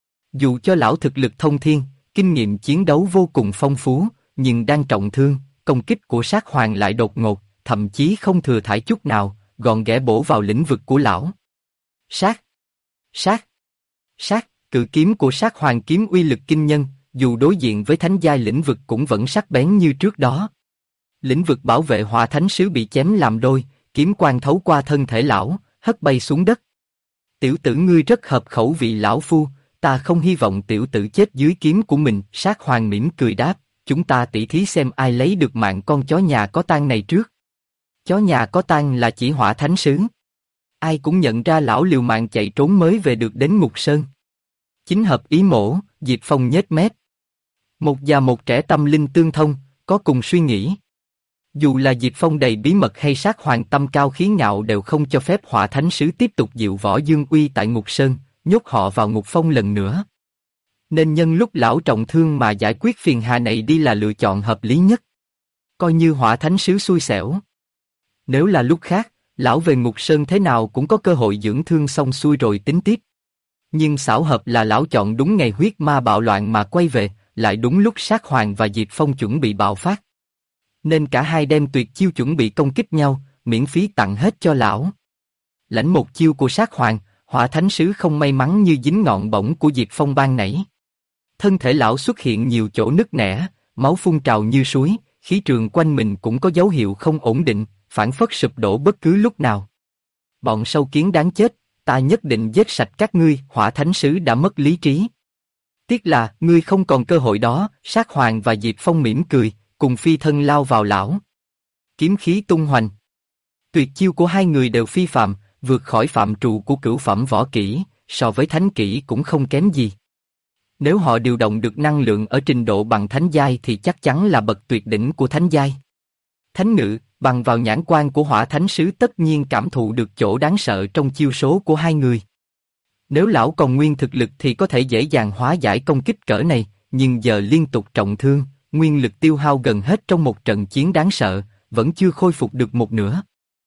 Dù cho lão thực lực thông thiên, kinh nghiệm chiến đấu vô cùng phong phú, nhưng đang trọng thương, công kích của sát hoàng lại đột ngột, thậm chí không thừa thãi chút nào, gọn ghẽ bổ vào lĩnh vực của lão. Sát! Sát! Sát! Cự kiếm của sát hoàng kiếm uy lực kinh nhân, dù đối diện với thánh giai lĩnh vực cũng vẫn sắc bén như trước đó. Lĩnh vực bảo vệ Hỏa Thánh Sứ bị chém làm đôi, kiếm quang thấu qua thân thể lão, hất bay xuống đất. Tiểu tử ngươi rất hợp khẩu vị lão phu, ta không hy vọng tiểu tử chết dưới kiếm của mình. Sát hoàng mỉm cười đáp, chúng ta tỉ thí xem ai lấy được mạng con chó nhà có tang này trước. Chó nhà có tang là chỉ Hỏa Thánh Sứ. Ai cũng nhận ra lão liều mạng chạy trốn mới về được đến Ngục Sơn. Chính hợp ý mổ, Diệp Phong nhếch mép. Một già một trẻ tâm linh tương thông, có cùng suy nghĩ. Dù là Diệp Phong đầy bí mật hay sát hoàng tâm cao khí ngạo đều không cho phép Hỏa Thánh Sứ tiếp tục diệu võ dương uy tại Ngục Sơn, nhốt họ vào ngục phong lần nữa. Nên nhân lúc lão trọng thương mà giải quyết phiền hà này đi là lựa chọn hợp lý nhất. Coi như Hỏa Thánh Sứ xui xẻo. Nếu là lúc khác, lão về Ngục Sơn thế nào cũng có cơ hội dưỡng thương xong xuôi rồi tính tiếp. Nhưng xảo hợp là lão chọn đúng ngày huyết ma bạo loạn mà quay về, lại đúng lúc sát hoàng và Diệp Phong chuẩn bị bạo phát. Nên cả hai đem tuyệt chiêu chuẩn bị công kích nhau, miễn phí tặng hết cho lão. Lãnh một chiêu của sát hoàng, Hỏa Thánh Sứ không may mắn như dính ngọn bổng của Diệp Phong ban nãy. Thân thể lão xuất hiện nhiều chỗ nứt nẻ, máu phun trào như suối, khí trường quanh mình cũng có dấu hiệu không ổn định, phảng phất sụp đổ bất cứ lúc nào. Bọn sâu kiến đáng chết, ta nhất định giết sạch các ngươi. Hỏa Thánh Sứ đã mất lý trí. Tiếc là ngươi không còn cơ hội đó. Sát hoàng và Diệp Phong mỉm cười, cùng phi thân lao vào lão. Kiếm khí tung hoành. Tuyệt chiêu của hai người đều phi phàm, vượt khỏi phạm trù của cửu phẩm võ kỹ, so với thánh kỹ cũng không kém gì. Nếu họ điều động được năng lượng ở trình độ bằng thánh giai thì chắc chắn là bậc tuyệt đỉnh của thánh giai. Thánh ngự, bằng vào nhãn quan của Hỏa Thánh Sứ tất nhiên cảm thụ được chỗ đáng sợ trong chiêu số của hai người. Nếu lão còn nguyên thực lực thì có thể dễ dàng hóa giải công kích cỡ này, nhưng giờ liên tục trọng thương, nguyên lực tiêu hao gần hết trong một trận chiến đáng sợ, vẫn chưa khôi phục được một nửa.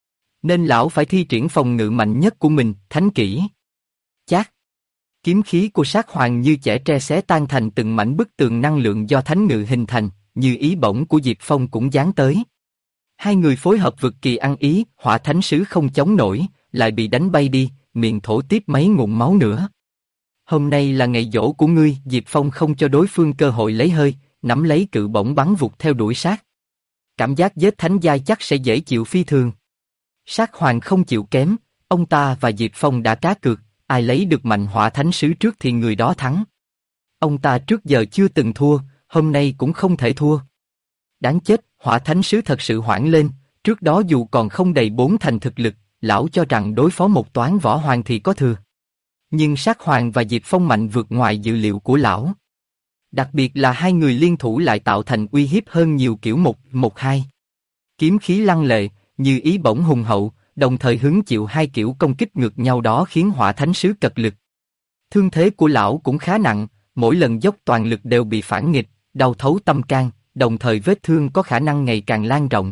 Nên lão phải thi triển phòng ngự mạnh nhất của mình, thánh kỹ. Chát! Kiếm khí của sát hoàng như chẻ tre xé tan thành từng mảnh bức tường năng lượng do thánh ngự hình thành, như ý bổng của Diệp Phong cũng giáng tới. Hai người phối hợp cực kỳ ăn ý, Hỏa Thánh Sứ không chống nổi, lại bị đánh bay đi, miệng thổ tiếp mấy ngụm máu nữa. Hôm nay là ngày giỗ của ngươi. Diệp Phong không cho đối phương cơ hội lấy hơi, nắm lấy cự bổng bắn vụt theo đuổi sát. Cảm giác giết thánh giai chắc sẽ dễ chịu phi thường. Sát hoàng không chịu kém, ông ta và Diệp Phong đã cá cược, ai lấy được mạnh Hỏa Thánh Sứ trước thì người đó thắng. Ông ta trước giờ chưa từng thua, hôm nay cũng không thể thua. Đáng chết, Hỏa Thánh Sứ thật sự hoảng lên, trước đó dù còn không đầy 4 thành thực lực, lão cho rằng đối phó một toán võ hoàng thì có thừa. Nhưng sát hoàng và Diệp Phong mạnh vượt ngoài dự liệu của lão. Đặc biệt là hai người liên thủ lại tạo thành uy hiếp hơn nhiều kiểu 1-1-2. Kiếm khí lăng lệ, như ý bổng hùng hậu, đồng thời hứng chịu hai kiểu công kích ngược nhau đó khiến Hỏa Thánh Sứ cật lực. Thương thế của lão cũng khá nặng, mỗi lần dốc toàn lực đều bị phản nghịch, đau thấu tâm can, đồng thời vết thương có khả năng ngày càng lan rộng.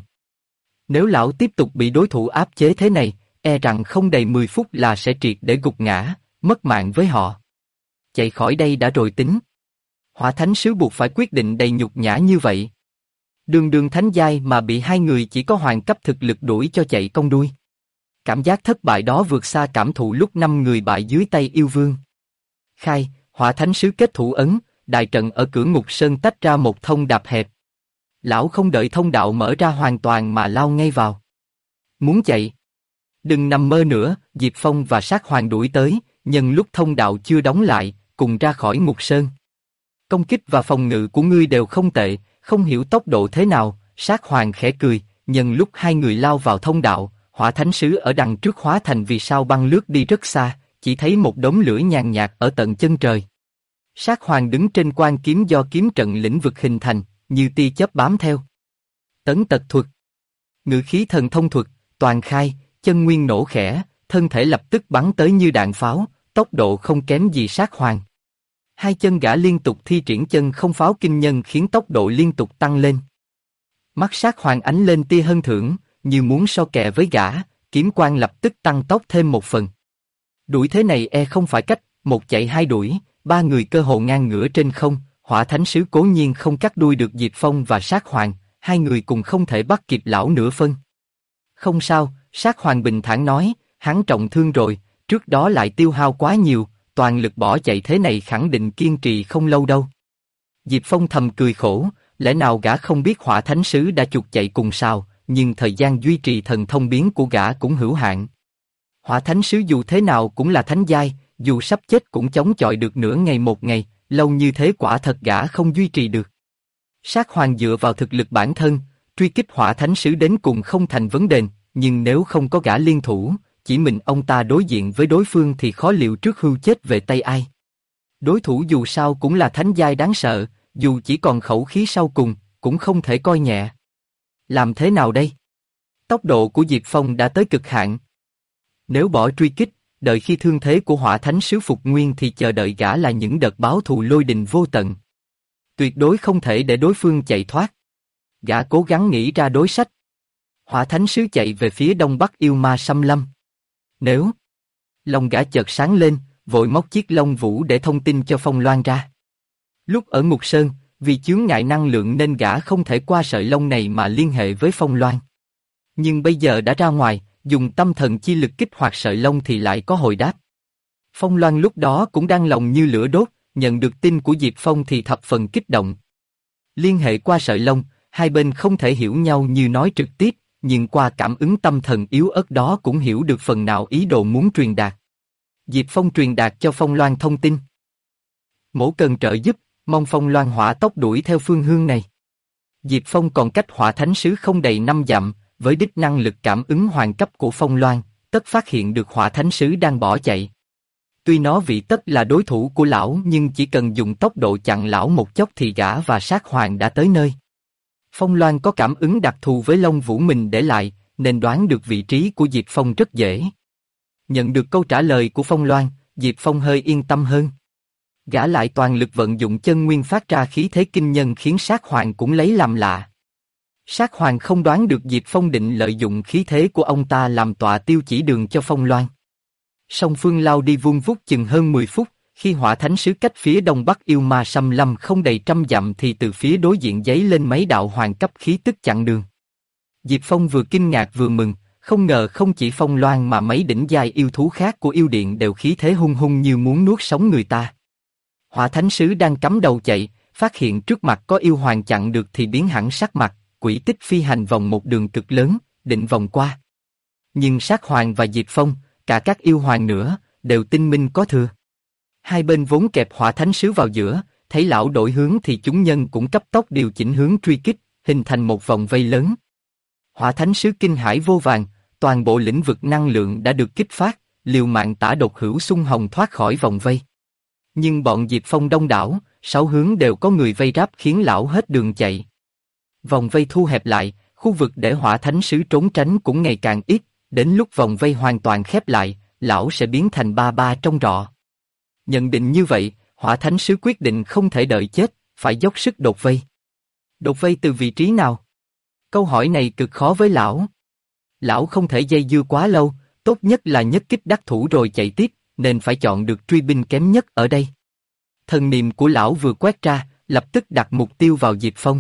Nếu lão tiếp tục bị đối thủ áp chế thế này, e rằng không đầy 10 phút là sẽ triệt để gục ngã, mất mạng với họ. Chạy khỏi đây đã rồi tính. Hỏa Thánh Sứ buộc phải quyết định đầy nhục nhã như vậy. Đường đường thánh giai mà bị hai người chỉ có hoàng cấp thực lực đuổi cho chạy cong đuôi. Cảm giác thất bại đó vượt xa cảm thụ lúc 5 người bại dưới tay yêu vương. Khai, Hỏa Thánh Sứ kết thủ ấn, đại trận ở cửa Ngục Sơn tách ra một thông đạp hẹp. Lão không đợi thông đạo mở ra hoàn toàn mà lao ngay vào. Muốn chạy? Đừng nằm mơ nữa. Diệp Phong và sát hoàng đuổi tới, nhân lúc thông đạo chưa đóng lại, cùng ra khỏi Ngục Sơn. Công kích và phòng ngự của ngươi đều không tệ, không hiểu tốc độ thế nào. Sát hoàng khẽ cười, nhân lúc hai người lao vào thông đạo, Hỏa Thánh Sứ ở đằng trước hóa thành vì sao băng lướt đi rất xa, chỉ thấy một đống lửa nhàn nhạt ở tận chân trời. Sát hoàng đứng trên quan kiếm do kiếm trận lĩnh vực hình thành, như tia chớp bám theo. Tấn tật thuật. Ngự khí thần thông thuật, toàn khai, chân nguyên nổ khẽ, thân thể lập tức bắn tới như đạn pháo, tốc độ không kém gì Sát Hoàng. Hai chân gã liên tục thi triển chân không pháo kinh nhân khiến tốc độ liên tục tăng lên. Mắt Sát Hoàng ánh lên tia hân thưởng, như muốn so kè với gã, kiếm quang lập tức tăng tốc thêm một phần. Đuổi thế này không phải cách, một chạy hai đuổi, ba người cơ hồ ngang ngửa trên không, Hỏa Thánh Sứ cố nhiên không cắt đuôi được Diệp Phong và Sát Hoàng, hai người cùng không thể bắt kịp lão nửa phân. Không sao, Sát Hoàng bình thản nói, hắn trọng thương rồi, trước đó lại tiêu hao quá nhiều, toàn lực bỏ chạy thế này khẳng định kiên trì không lâu đâu. Diệp Phong thầm cười khổ, lẽ nào gã không biết Hỏa Thánh Sứ đã chuột chạy cùng sao, nhưng thời gian duy trì thần thông biến của gã cũng hữu hạn. Hỏa Thánh Sứ dù thế nào cũng là thánh giai, dù sắp chết cũng chống chọi được nửa ngày một ngày, lâu như thế quả thật gã không duy trì được. Sát Hoàng dựa vào thực lực bản thân, truy kích Hỏa Thánh Sứ đến cùng không thành vấn đề, nhưng nếu không có gã liên thủ, chỉ mình ông ta đối diện với đối phương thì khó liệu trước hưu chết về tay ai. Đối thủ dù sao cũng là thánh giai đáng sợ, dù chỉ còn khẩu khí sau cùng, cũng không thể coi nhẹ. Làm thế nào đây? Tốc độ của Diệp Phong đã tới cực hạn. Nếu bỏ truy kích, đợi khi thương thế của Hỏa Thánh Sứ phục nguyên thì chờ đợi gã là những đợt báo thù lôi đình vô tận. Tuyệt đối không thể để đối phương chạy thoát. Gã cố gắng nghĩ ra đối sách. Hỏa Thánh Sứ chạy về phía đông bắc yêu ma xâm lâm. Nếu lòng gã chợt sáng lên, vội móc chiếc lông vũ để thông tin cho Phong Loan ra. Lúc ở Ngục Sơn, vì chướng ngại năng lượng nên gã không thể qua sợi lông này mà liên hệ với Phong Loan. Nhưng bây giờ đã ra ngoài, dùng tâm thần chi lực kích hoạt sợi lông thì lại có hồi đáp. Phong Loan lúc đó cũng đang lòng như lửa đốt, nhận được tin của Diệp Phong thì thập phần kích động. Liên hệ qua sợi lông, hai bên không thể hiểu nhau như nói trực tiếp, nhưng qua cảm ứng tâm thần yếu ớt đó cũng hiểu được phần nào ý đồ muốn truyền đạt. Diệp Phong truyền đạt cho Phong Loan thông tin. Mỗ cần trợ giúp, mong Phong Loan hỏa tốc đuổi theo phương hướng này. Diệp Phong còn cách Hỏa Thánh Sứ không đầy 5 dặm, với đích năng lực cảm ứng hoàng cấp của Phong Loan, tất phát hiện được Hỏa Thánh Sứ đang bỏ chạy. Tuy nó vị tất là đối thủ của lão nhưng chỉ cần dùng tốc độ chặn lão một chốc thì gã và Sát Hoàng đã tới nơi. Phong Loan có cảm ứng đặc thù với lông vũ mình để lại, nên đoán được vị trí của Diệp Phong rất dễ. Nhận được câu trả lời của Phong Loan, Diệp Phong hơi yên tâm hơn. Gã lại toàn lực vận dụng chân nguyên phát ra khí thế kinh nhân khiến Sát Hoàng cũng lấy làm lạ. Sát Hoàng không đoán được Diệp Phong định lợi dụng khí thế của ông ta làm tọa tiêu chỉ đường cho Phong Loan. Song phương lao đi vun vút chừng hơn 10 phút, khi Hỏa Thánh Sứ cách phía đông bắc yêu ma xâm lâm không đầy 100 dặm thì từ phía đối diện giấy lên mấy đạo hoàng cấp khí tức chặn đường. Diệp Phong vừa kinh ngạc vừa mừng, không ngờ không chỉ Phong Loan mà mấy đỉnh giai yêu thú khác của yêu điện đều khí thế hung hung như muốn nuốt sống người ta. Hỏa Thánh Sứ đang cắm đầu chạy, phát hiện trước mặt có yêu hoàng chặn được thì biến hẳn sắc mặt, quỷ tích phi hành vòng một đường cực lớn, định vòng qua. Nhưng Sát Hoàng và Diệp Phong, cả các yêu hoàng nữa, đều tinh minh có thừa. Hai bên vốn kẹp Hỏa Thánh Sứ vào giữa, thấy lão đổi hướng thì chúng nhân cũng cấp tốc điều chỉnh hướng truy kích, hình thành một vòng vây lớn. Hỏa Thánh Sứ kinh hãi vô vàng, toàn bộ lĩnh vực năng lượng đã được kích phát, liều mạng tả độc hữu xung hồng thoát khỏi vòng vây. Nhưng bọn Diệp Phong đông đảo, 6 hướng đều có người vây ráp khiến lão hết đường chạy. Vòng vây thu hẹp lại, khu vực để Hỏa Thánh Sứ trốn tránh cũng ngày càng ít, đến lúc vòng vây hoàn toàn khép lại, lão sẽ biến thành ba ba trong rọ. Nhận định như vậy, Hỏa Thánh Sứ quyết định không thể đợi chết, phải dốc sức đột vây. Đột vây từ vị trí nào? Câu hỏi này cực khó với lão. Lão không thể dây dưa quá lâu, tốt nhất là nhất kích đắc thủ rồi chạy tiếp, nên phải chọn được truy binh kém nhất ở đây. Thần niệm của lão vừa quét ra, lập tức đặt mục tiêu vào Diệp Phong.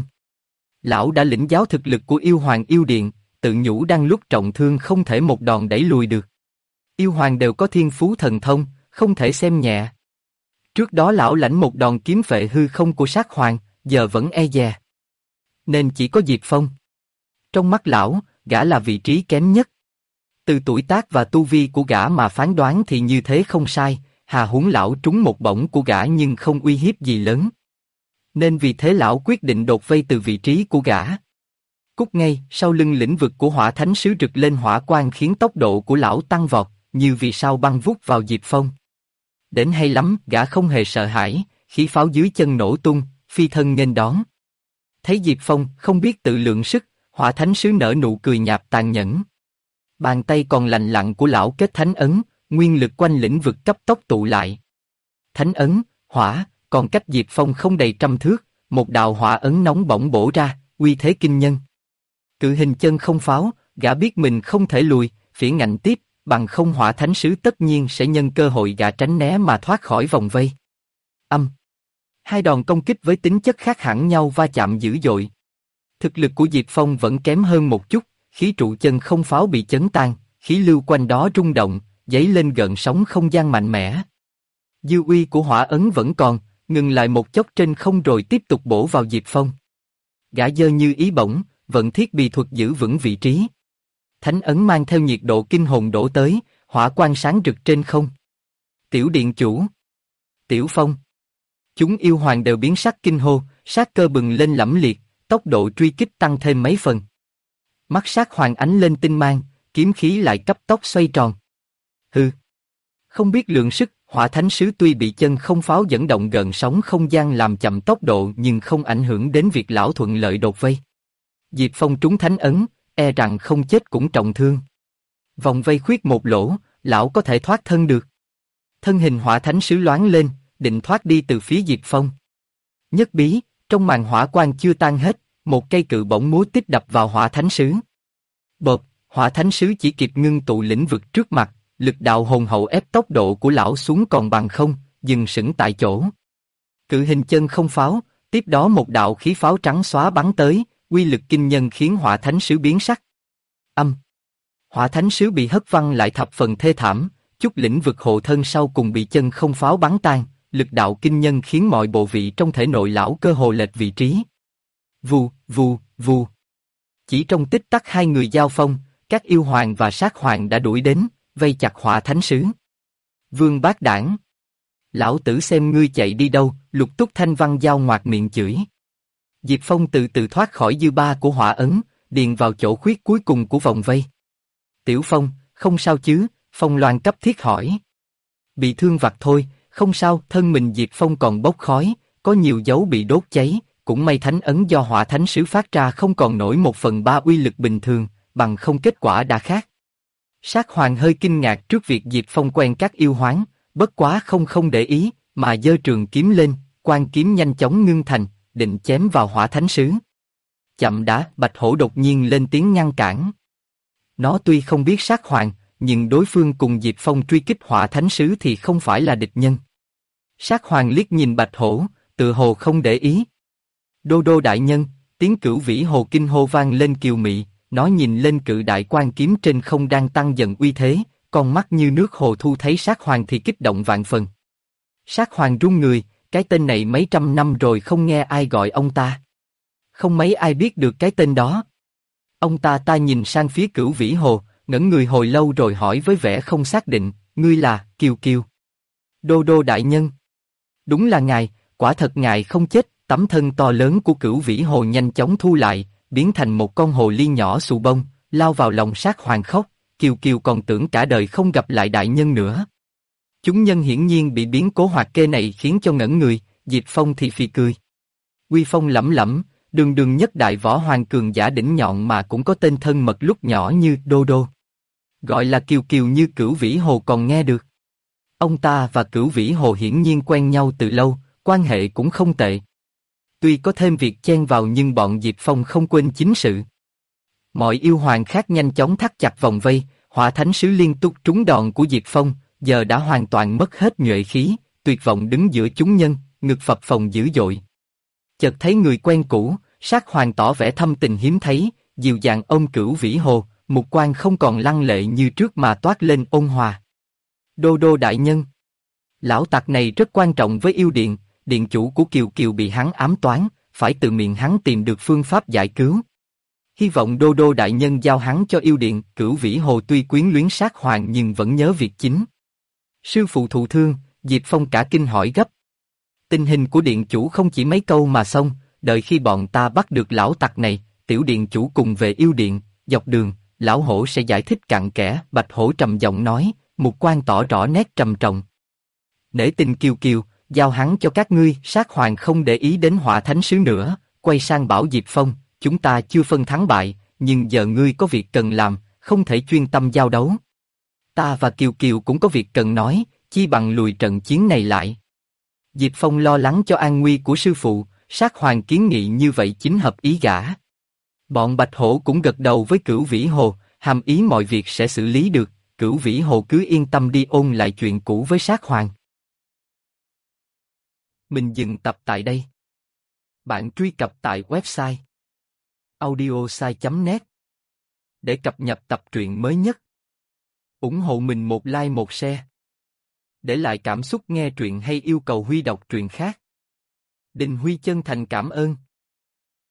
Lão đã lĩnh giáo thực lực của yêu hoàng yêu điện, tự nhủ đang lúc trọng thương không thể một đòn đẩy lùi được. Yêu hoàng đều có thiên phú thần thông, không thể xem nhẹ. Trước đó lão lãnh một đòn kiếm phệ hư không của Sát Hoàng, giờ vẫn e dè. Nên chỉ có Diệp Phong. Trong mắt lão, gã là vị trí kém nhất. Từ tuổi tác và tu vi của gã mà phán đoán thì như thế không sai, hà huống lão trúng một bổng của gã nhưng không uy hiếp gì lớn. Nên vì thế lão quyết định đột vây từ vị trí của gã. Cút ngay, sau lưng lĩnh vực của Hỏa Thánh Sứ rực lên hỏa quang khiến tốc độ của lão tăng vọt, như vì sao băng vút vào Diệp Phong. Đến hay lắm, gã không hề sợ hãi, khí pháo dưới chân nổ tung, phi thân nghênh đón. Thấy Diệp Phong không biết tự lượng sức, Hỏa thánh sứ nở nụ cười nhạt tàn nhẫn. Bàn tay còn lành lặn của lão kết thánh ấn, nguyên lực quanh lĩnh vực cấp tốc tụ lại. Thánh ấn, hỏa, còn cách Diệp Phong không đầy trăm thước, một đạo hỏa ấn nóng bỏng bổ ra, uy thế kinh nhân. Cự hình chân không pháo, gã biết mình không thể lùi, phỉ ngạnh tiếp, bằng không hỏa thánh sứ tất nhiên sẽ nhân cơ hội gã tránh né mà thoát khỏi vòng vây. Hai đòn công kích với tính chất khác hẳn nhau va chạm dữ dội. Thực lực của Diệp Phong vẫn kém hơn một chút, khí trụ chân không pháo bị chấn tan, khí lưu quanh đó rung động, dấy lên gợn sóng không gian mạnh mẽ. Dư uy của hỏa ấn vẫn còn, ngừng lại một chốc trên không rồi tiếp tục bổ vào Diệp Phong. Gã giơ như ý bổng, vận thiết bị thuật giữ vững vị trí. Thánh ấn mang theo nhiệt độ kinh hồn đổ tới, hỏa quang sáng rực trên không. Tiểu điện chủ, Tiểu Phong, chúng yêu hoàng đều biến sắc kinh hô, sát cơ bừng lên lẫm liệt, tốc độ truy kích tăng thêm mấy phần. Mắt sát hoàng ánh lên tinh mang, kiếm khí lại cấp tốc xoay tròn. Hừ, không biết lượng sức, hỏa thánh sứ tuy bị chân không pháo dẫn động gợn sóng không gian làm chậm tốc độ nhưng không ảnh hưởng đến việc lão thuận lợi đột vây. Diệp Phong trúng thánh ấn, e rằng không chết cũng trọng thương. Vòng vây khuyết một lỗ, lão có thể thoát thân được. Thân hình hỏa thánh sứ loáng lên, định thoát đi từ phía Diệp Phong. Nhất bí, trong màn hỏa quang chưa tan hết, một cây cự bổng múa tích đập vào hỏa thánh sứ. Bộp, hỏa thánh sứ chỉ kịp ngưng tụ lĩnh vực trước mặt, lực đạo hồn hậu ép tốc độ của lão xuống còn bằng không, dừng sững tại chỗ. Cự hình chân không pháo, tiếp đó một đạo khí pháo trắng xóa bắn tới, uy lực kinh nhân khiến hỏa thánh sứ biến sắc. Hỏa thánh sứ bị hất văng lại thập phần thê thảm, chút lĩnh vực hộ thân sau cùng bị chân không pháo bắn tan, lực đạo kinh nhân khiến mọi bộ vị trong thể nội lão cơ hồ lệch vị trí. Vù, vù, vù. Chỉ trong tích tắc hai người giao phong, các yêu hoàng và sát hoàng đã đuổi đến, vây chặt hỏa thánh sứ. Vương bát đảng, lão tử xem ngươi chạy đi đâu, Lục Túc Thanh Văn giao ngoạc miệng chửi. Diệp Phong từ từ thoát khỏi dư ba của hỏa ấn, điền vào chỗ khuyết cuối cùng của vòng vây. Tiểu Phong, không sao chứ? Phong Loan cấp thiết hỏi. Bị thương vặt thôi, không sao. Thân mình Diệp Phong còn bốc khói, có nhiều dấu bị đốt cháy, cũng may thánh ấn do hỏa thánh sứ phát ra không còn nổi 1/3 uy lực bình thường, bằng không kết quả đã khác. Sát Hoàng hơi kinh ngạc trước việc Diệp Phong quen các yêu hoán, bất quá không để ý, mà giơ trường kiếm lên, quan kiếm nhanh chóng ngưng thành, định chém vào hỏa thánh sứ. Chậm đã, Bạch Hổ đột nhiên lên tiếng ngăn cản. Nó tuy không biết Sát Hoàng, nhưng đối phương cùng Diệp Phong truy kích hỏa thánh sứ thì không phải là địch nhân. Sát Hoàng liếc nhìn Bạch Hổ, tự hồ không để ý. Đô đô đại nhân, tiếng Cửu Vĩ Hồ kinh hô vang lên kiều mị, nó nhìn lên cự đại quan kiếm trên không đang tăng dần uy thế, con mắt như nước hồ thu thấy Sát Hoàng thì kích động vạn phần. Sát Hoàng run người, cái tên này mấy trăm năm rồi không nghe ai gọi ông ta. Không mấy ai biết được cái tên đó. Ông ta nhìn sang phía Cửu Vĩ Hồ, ngẩn người hồi lâu rồi hỏi với vẻ không xác định, ngươi là Kiều Kiều. Đô đô đại nhân. Đúng là ngài, quả thật ngài không chết. Tấm thân to lớn của Cửu Vĩ Hồ nhanh chóng thu lại, biến thành một con hồ ly nhỏ xù bông, lao vào lòng Sát Hoàng khóc. Kiều Kiều còn tưởng cả đời không gặp lại đại nhân nữa. Chúng nhân hiển nhiên bị biến cố hoạt kê này khiến cho ngẩn người, Diệp Phong thì phì cười. Uy phong lẫm lẫm, đường đường nhất đại võ hoàng cường giả đỉnh nhọn mà cũng có tên thân mật lúc nhỏ như Đô Đô. Gọi là Kiều Kiều như Cửu Vĩ Hồ còn nghe được. Ông ta và Cửu Vĩ Hồ hiển nhiên quen nhau từ lâu, quan hệ cũng không tệ. Tuy có thêm việc chen vào nhưng bọn Diệp Phong không quên chính sự. Mọi yêu hoàng khác nhanh chóng thắt chặt vòng vây, hỏa thánh sứ liên tục trúng đòn của Diệp Phong, giờ đã hoàn toàn mất hết nhuệ khí, tuyệt vọng đứng giữa chúng nhân, ngực phập phồng dữ dội. Chợt thấy người quen cũ, Sát Hoàng tỏ vẻ thâm tình hiếm thấy, dịu dàng ôm Cửu Vĩ Hồ, mục quan không còn lăng lệ như trước mà toát lên ôn hòa. Đô đô đại nhân, lão tặc này rất quan trọng với yêu điện, điện chủ của Kiều Kiều bị hắn ám toán, phải từ miệng hắn tìm được phương pháp giải cứu. Hy vọng đô đô đại nhân giao hắn cho yêu điện. Cửu Vĩ Hồ tuy quyến luyến Sát Hoàng nhưng vẫn nhớ việc chính. Sư phụ thụ thương, Diệp Phong cả kinh hỏi gấp. Tình hình của điện chủ không chỉ mấy câu mà xong, đợi khi bọn ta bắt được lão tặc này, tiểu điện chủ cùng về yêu điện, dọc đường, lão hổ sẽ giải thích cặn kẽ. Bạch Hổ trầm giọng nói, mục quan tỏ rõ nét trầm trọng. Nể tình Kiều Kiều, giao hắn cho các ngươi. Sát Hoàng không để ý đến hỏa thánh sứ nữa, quay sang bảo Diệp Phong, chúng ta chưa phân thắng bại, nhưng giờ ngươi có việc cần làm, không thể chuyên tâm giao đấu. Ta và Kiều Kiều cũng có việc cần nói, chi bằng lùi trận chiến này lại. Diệp Phong lo lắng cho an nguy của sư phụ, Sát Hoàng kiến nghị như vậy chính hợp ý gã. Bọn Bạch Hổ cũng gật đầu với Cửu Vĩ Hồ, hàm ý mọi việc sẽ xử lý được, Cửu Vĩ Hồ cứ yên tâm đi ôn lại chuyện cũ với Sát Hoàng. Mình dừng tập tại đây. Bạn truy cập tại website audiosai.net để cập nhật tập truyện mới nhất. Ủng hộ mình một like một share. Để lại cảm xúc nghe truyện hay yêu cầu Huy đọc truyện khác. Đình Huy chân thành cảm ơn.